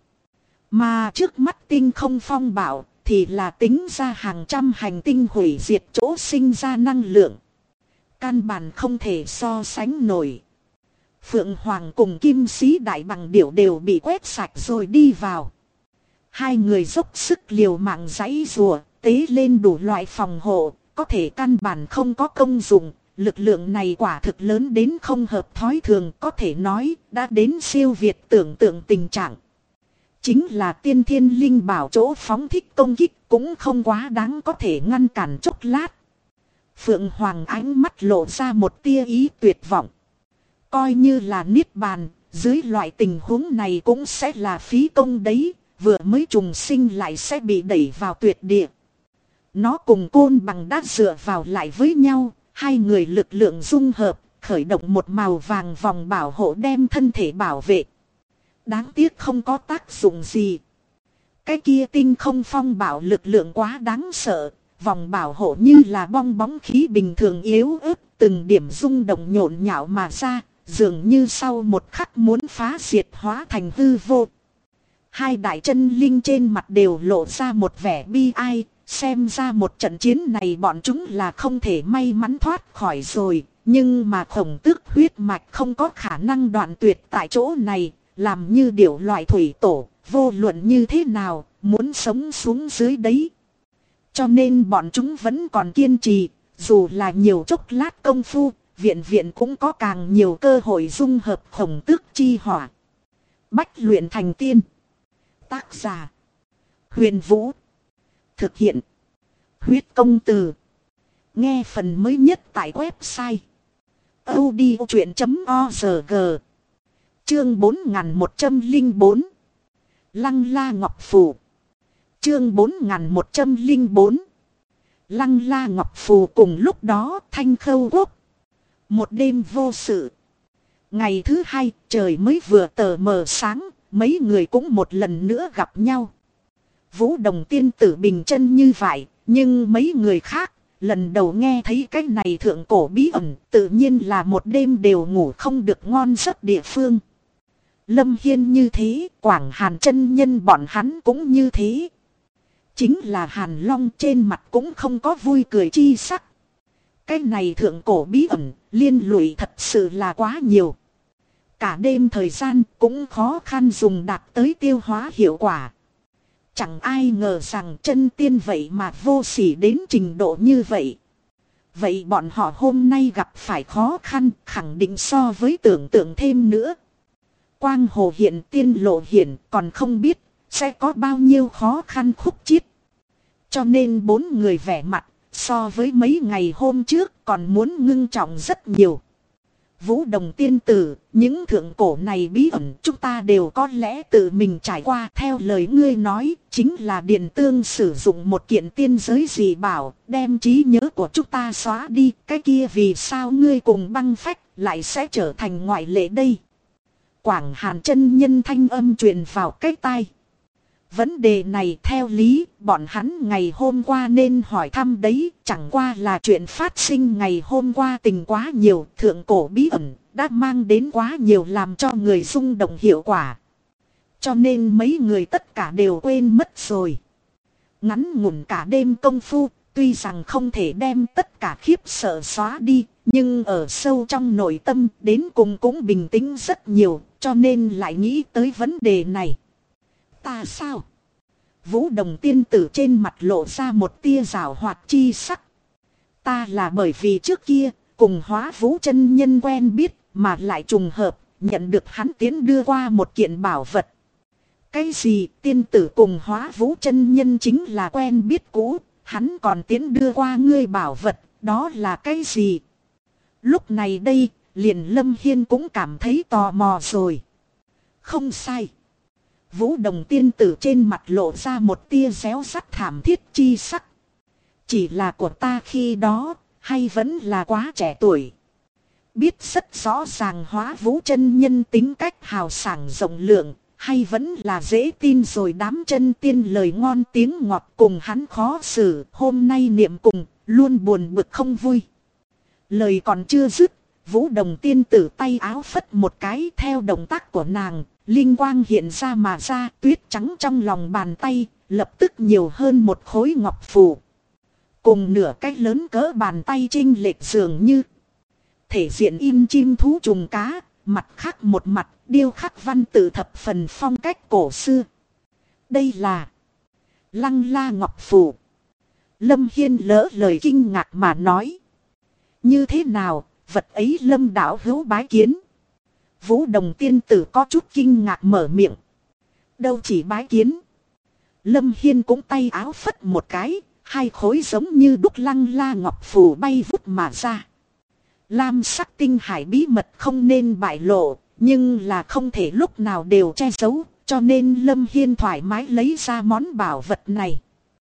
Mà trước mắt tinh không phong bạo, thì là tính ra hàng trăm hành tinh hủy diệt chỗ sinh ra năng lượng. Căn bản không thể so sánh nổi. Phượng Hoàng cùng Kim Sĩ Đại Bằng Điểu đều bị quét sạch rồi đi vào. Hai người dốc sức liều mạng giãy giụa, tế lên đủ loại phòng hộ, có thể căn bản không có công dụng. Lực lượng này quả thực lớn đến không hợp thói thường, có thể nói đã đến siêu việt tưởng tượng tình trạng. Chính là tiên thiên linh bảo chỗ phóng thích công kích cũng không quá đáng có thể ngăn cản chốc lát. Phượng Hoàng ánh mắt lộ ra một tia ý tuyệt vọng. Coi như là niết bàn, dưới loại tình huống này cũng sẽ là phí công đấy, vừa mới trùng sinh lại sẽ bị đẩy vào tuyệt địa. Nó cùng côn bằng đã dựa vào lại với nhau, hai người lực lượng dung hợp, khởi động một màu vàng vòng bảo hộ đem thân thể bảo vệ. Đáng tiếc không có tác dụng gì. Cái kia tinh không phong bảo lực lượng quá đáng sợ, vòng bảo hộ như là bong bóng khí bình thường yếu ớt, từng điểm rung động nhộn nhạo mà ra, dường như sau một khắc muốn phá diệt hóa thành hư vô. Hai đại chân linh trên mặt đều lộ ra một vẻ bi ai, xem ra một trận chiến này bọn chúng là không thể may mắn thoát khỏi rồi, nhưng mà Khổng Tước huyết mạch không có khả năng đoạn tuyệt tại chỗ này, làm như điểu loại thủy tổ, vô luận như thế nào, muốn sống xuống dưới đấy. Cho nên bọn chúng vẫn còn kiên trì, dù là nhiều chốc lát công phu, viện cũng có càng nhiều cơ hội dung hợp Khổng Tước chi hỏa. Bách luyện thành tiên. Tác giả: Huyền Vũ. Thực hiện. Huyết công từ. Nghe phần mới nhất tại website audiochuyện.org. Chương 4104. Lăng La Ngọc Phù. Chương 4104. Lăng La Ngọc Phù. Cùng lúc đó Thanh Khâu Quốc. Một đêm vô sự. Ngày thứ hai trời mới vừa tờ mờ sáng. Mấy người cũng một lần nữa gặp nhau. Vũ Đồng tiên tử bình chân như vậy. Nhưng mấy người khác lần đầu nghe thấy cái này thượng cổ bí ẩn. Tự nhiên là một đêm đều ngủ không được ngon giấc địa phương. Lâm Hiên như thế, Quảng Hàn chân nhân bọn hắn cũng như thế. Chính là Hàn Long trên mặt cũng không có vui cười chi sắc. Cái này thượng cổ bí ẩn, liên lụy thật sự là quá nhiều. Cả đêm thời gian cũng khó khăn dùng đạt tới tiêu hóa hiệu quả. Chẳng ai ngờ rằng chân tiên vậy mà vô sỉ đến trình độ như vậy. Vậy bọn họ hôm nay gặp phải khó khăn khẳng định so với tưởng tượng thêm nữa. Quang hồ hiện tiên lộ hiện còn không biết sẽ có bao nhiêu khó khăn khúc chiết. Cho nên bốn người vẻ mặt so với mấy ngày hôm trước còn muốn ngưng trọng rất nhiều. Vũ Đồng tiên tử, những thượng cổ này bí ẩn chúng ta đều có lẽ tự mình trải qua. Theo lời ngươi nói, chính là Điền Tương sử dụng một kiện tiên giới dị bảo, đem trí nhớ của chúng ta xóa đi. Cái kia vì sao ngươi cùng Băng Phách lại sẽ trở thành ngoại lệ đây? Quảng Hàn chân nhân thanh âm truyền vào cái tai. Vấn đề này theo lý, bọn hắn ngày hôm qua nên hỏi thăm đấy, chẳng qua là chuyện phát sinh ngày hôm qua tình quá nhiều, thượng cổ bí ẩn, đã mang đến quá nhiều làm cho người rung động hiệu quả. Cho nên mấy người tất cả đều quên mất rồi. Ngắn ngủn cả đêm công phu, tuy rằng không thể đem tất cả khiếp sợ xóa đi, nhưng ở sâu trong nội tâm đến cùng cũng bình tĩnh rất nhiều, cho nên lại nghĩ tới vấn đề này. Ta sao? Vũ Đồng tiên tử trên mặt lộ ra một tia giảo hoạt chi sắc. Ta là bởi vì trước kia cùng Hóa Vũ chân nhân quen biết mà lại trùng hợp nhận được hắn tiến đưa qua một kiện bảo vật. Cái gì? Tiên tử cùng Hóa Vũ chân nhân chính là quen biết cũ, hắn còn tiến đưa qua ngươi bảo vật, đó là cái gì? Lúc này đây, liền Lâm Hiên cũng cảm thấy tò mò rồi. Không sai. Vũ Đồng tiên tử trên mặt lộ ra một tia réo rắt thảm thiết chi sắc. Chỉ là của ta khi đó, hay vẫn là quá trẻ tuổi. Biết rất rõ ràng Hóa Vũ chân nhân tính cách hào sảng rộng lượng, hay vẫn là dễ tin rồi đám chân tiên lời ngon tiếng ngọt cùng hắn khó xử. Hôm nay niệm cùng, luôn buồn bực không vui. Lời còn chưa dứt, Vũ Đồng tiên tử tay áo phất một cái theo động tác của nàng. Linh quang hiện ra mà ra, tuyết trắng trong lòng bàn tay, lập tức nhiều hơn một khối ngọc phù. Cùng nửa cái lớn cỡ bàn tay chênh lệch dường như. Thể diện in chim thú trùng cá, mặt khác một mặt, điêu khắc văn tự thập phần phong cách cổ xưa. Đây là Lăng La Ngọc Phù. Lâm Hiên lỡ lời kinh ngạc mà nói. Như thế nào, vật ấy Lâm đạo hữu bái kiến. Vũ Đồng tiên tử có chút kinh ngạc mở miệng. Đâu chỉ bái kiến. Lâm Hiên cũng tay áo phất một cái, hai khối giống như đúc Lăng La Ngọc Phù bay vút mà ra. Lam sắc tinh hải bí mật không nên bại lộ, nhưng là không thể lúc nào đều che giấu, cho nên Lâm Hiên thoải mái lấy ra món bảo vật này.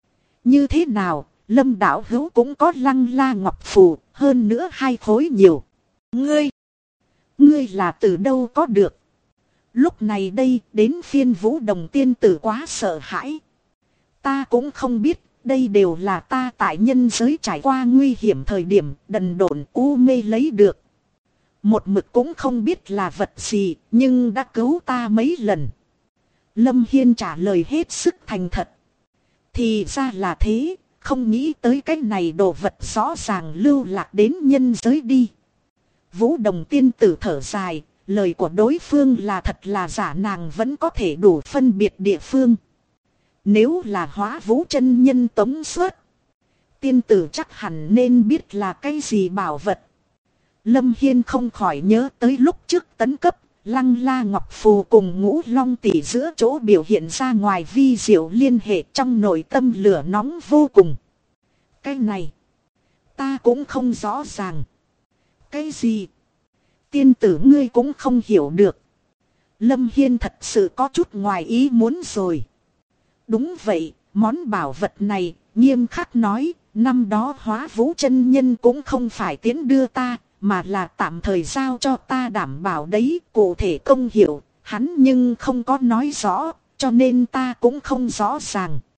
Như thế nào, Lâm đạo hữu cũng có Lăng La Ngọc Phù, hơn nữa hai khối nhiều. Ngươi là từ đâu có được? Lúc này đây đến phiên Vũ Đồng tiên tử quá sợ hãi. Ta cũng không biết, đây đều là ta tại nhân giới trải qua nguy hiểm thời điểm đần độn u mê lấy được. Một mực cũng không biết là vật gì, nhưng đã cứu ta mấy lần. Lâm Hiên trả lời hết sức thành thật. Thì ra là thế, không nghĩ tới cái này đồ vật rõ ràng lưu lạc đến nhân giới đi. Vũ Đồng tiên tử thở dài, lời của đối phương là thật là giả nàng vẫn có thể đủ phân biệt địa phương. Nếu là Hóa Vũ chân nhân tống xuất, tiên tử chắc hẳn nên biết là cái gì bảo vật. Lâm Hiên không khỏi nhớ tới lúc trước tấn cấp, Lăng La Ngọc Phù cùng Ngũ Long Tỷ giữa chỗ biểu hiện ra ngoài vi diệu liên hệ trong nội tâm lửa nóng vô cùng. Cái này, ta cũng không rõ ràng. Cái gì? Tiên tử ngươi cũng không hiểu được. Lâm Hiên thật sự có chút ngoài ý muốn rồi. Đúng vậy, món bảo vật này, nghiêm khắc nói, năm đó Hóa Vũ chân nhân cũng không phải tiến đưa ta, mà là tạm thời giao cho ta đảm bảo đấy. Cụ thể công hiệu, hắn nhưng không có nói rõ, cho nên ta cũng không rõ ràng.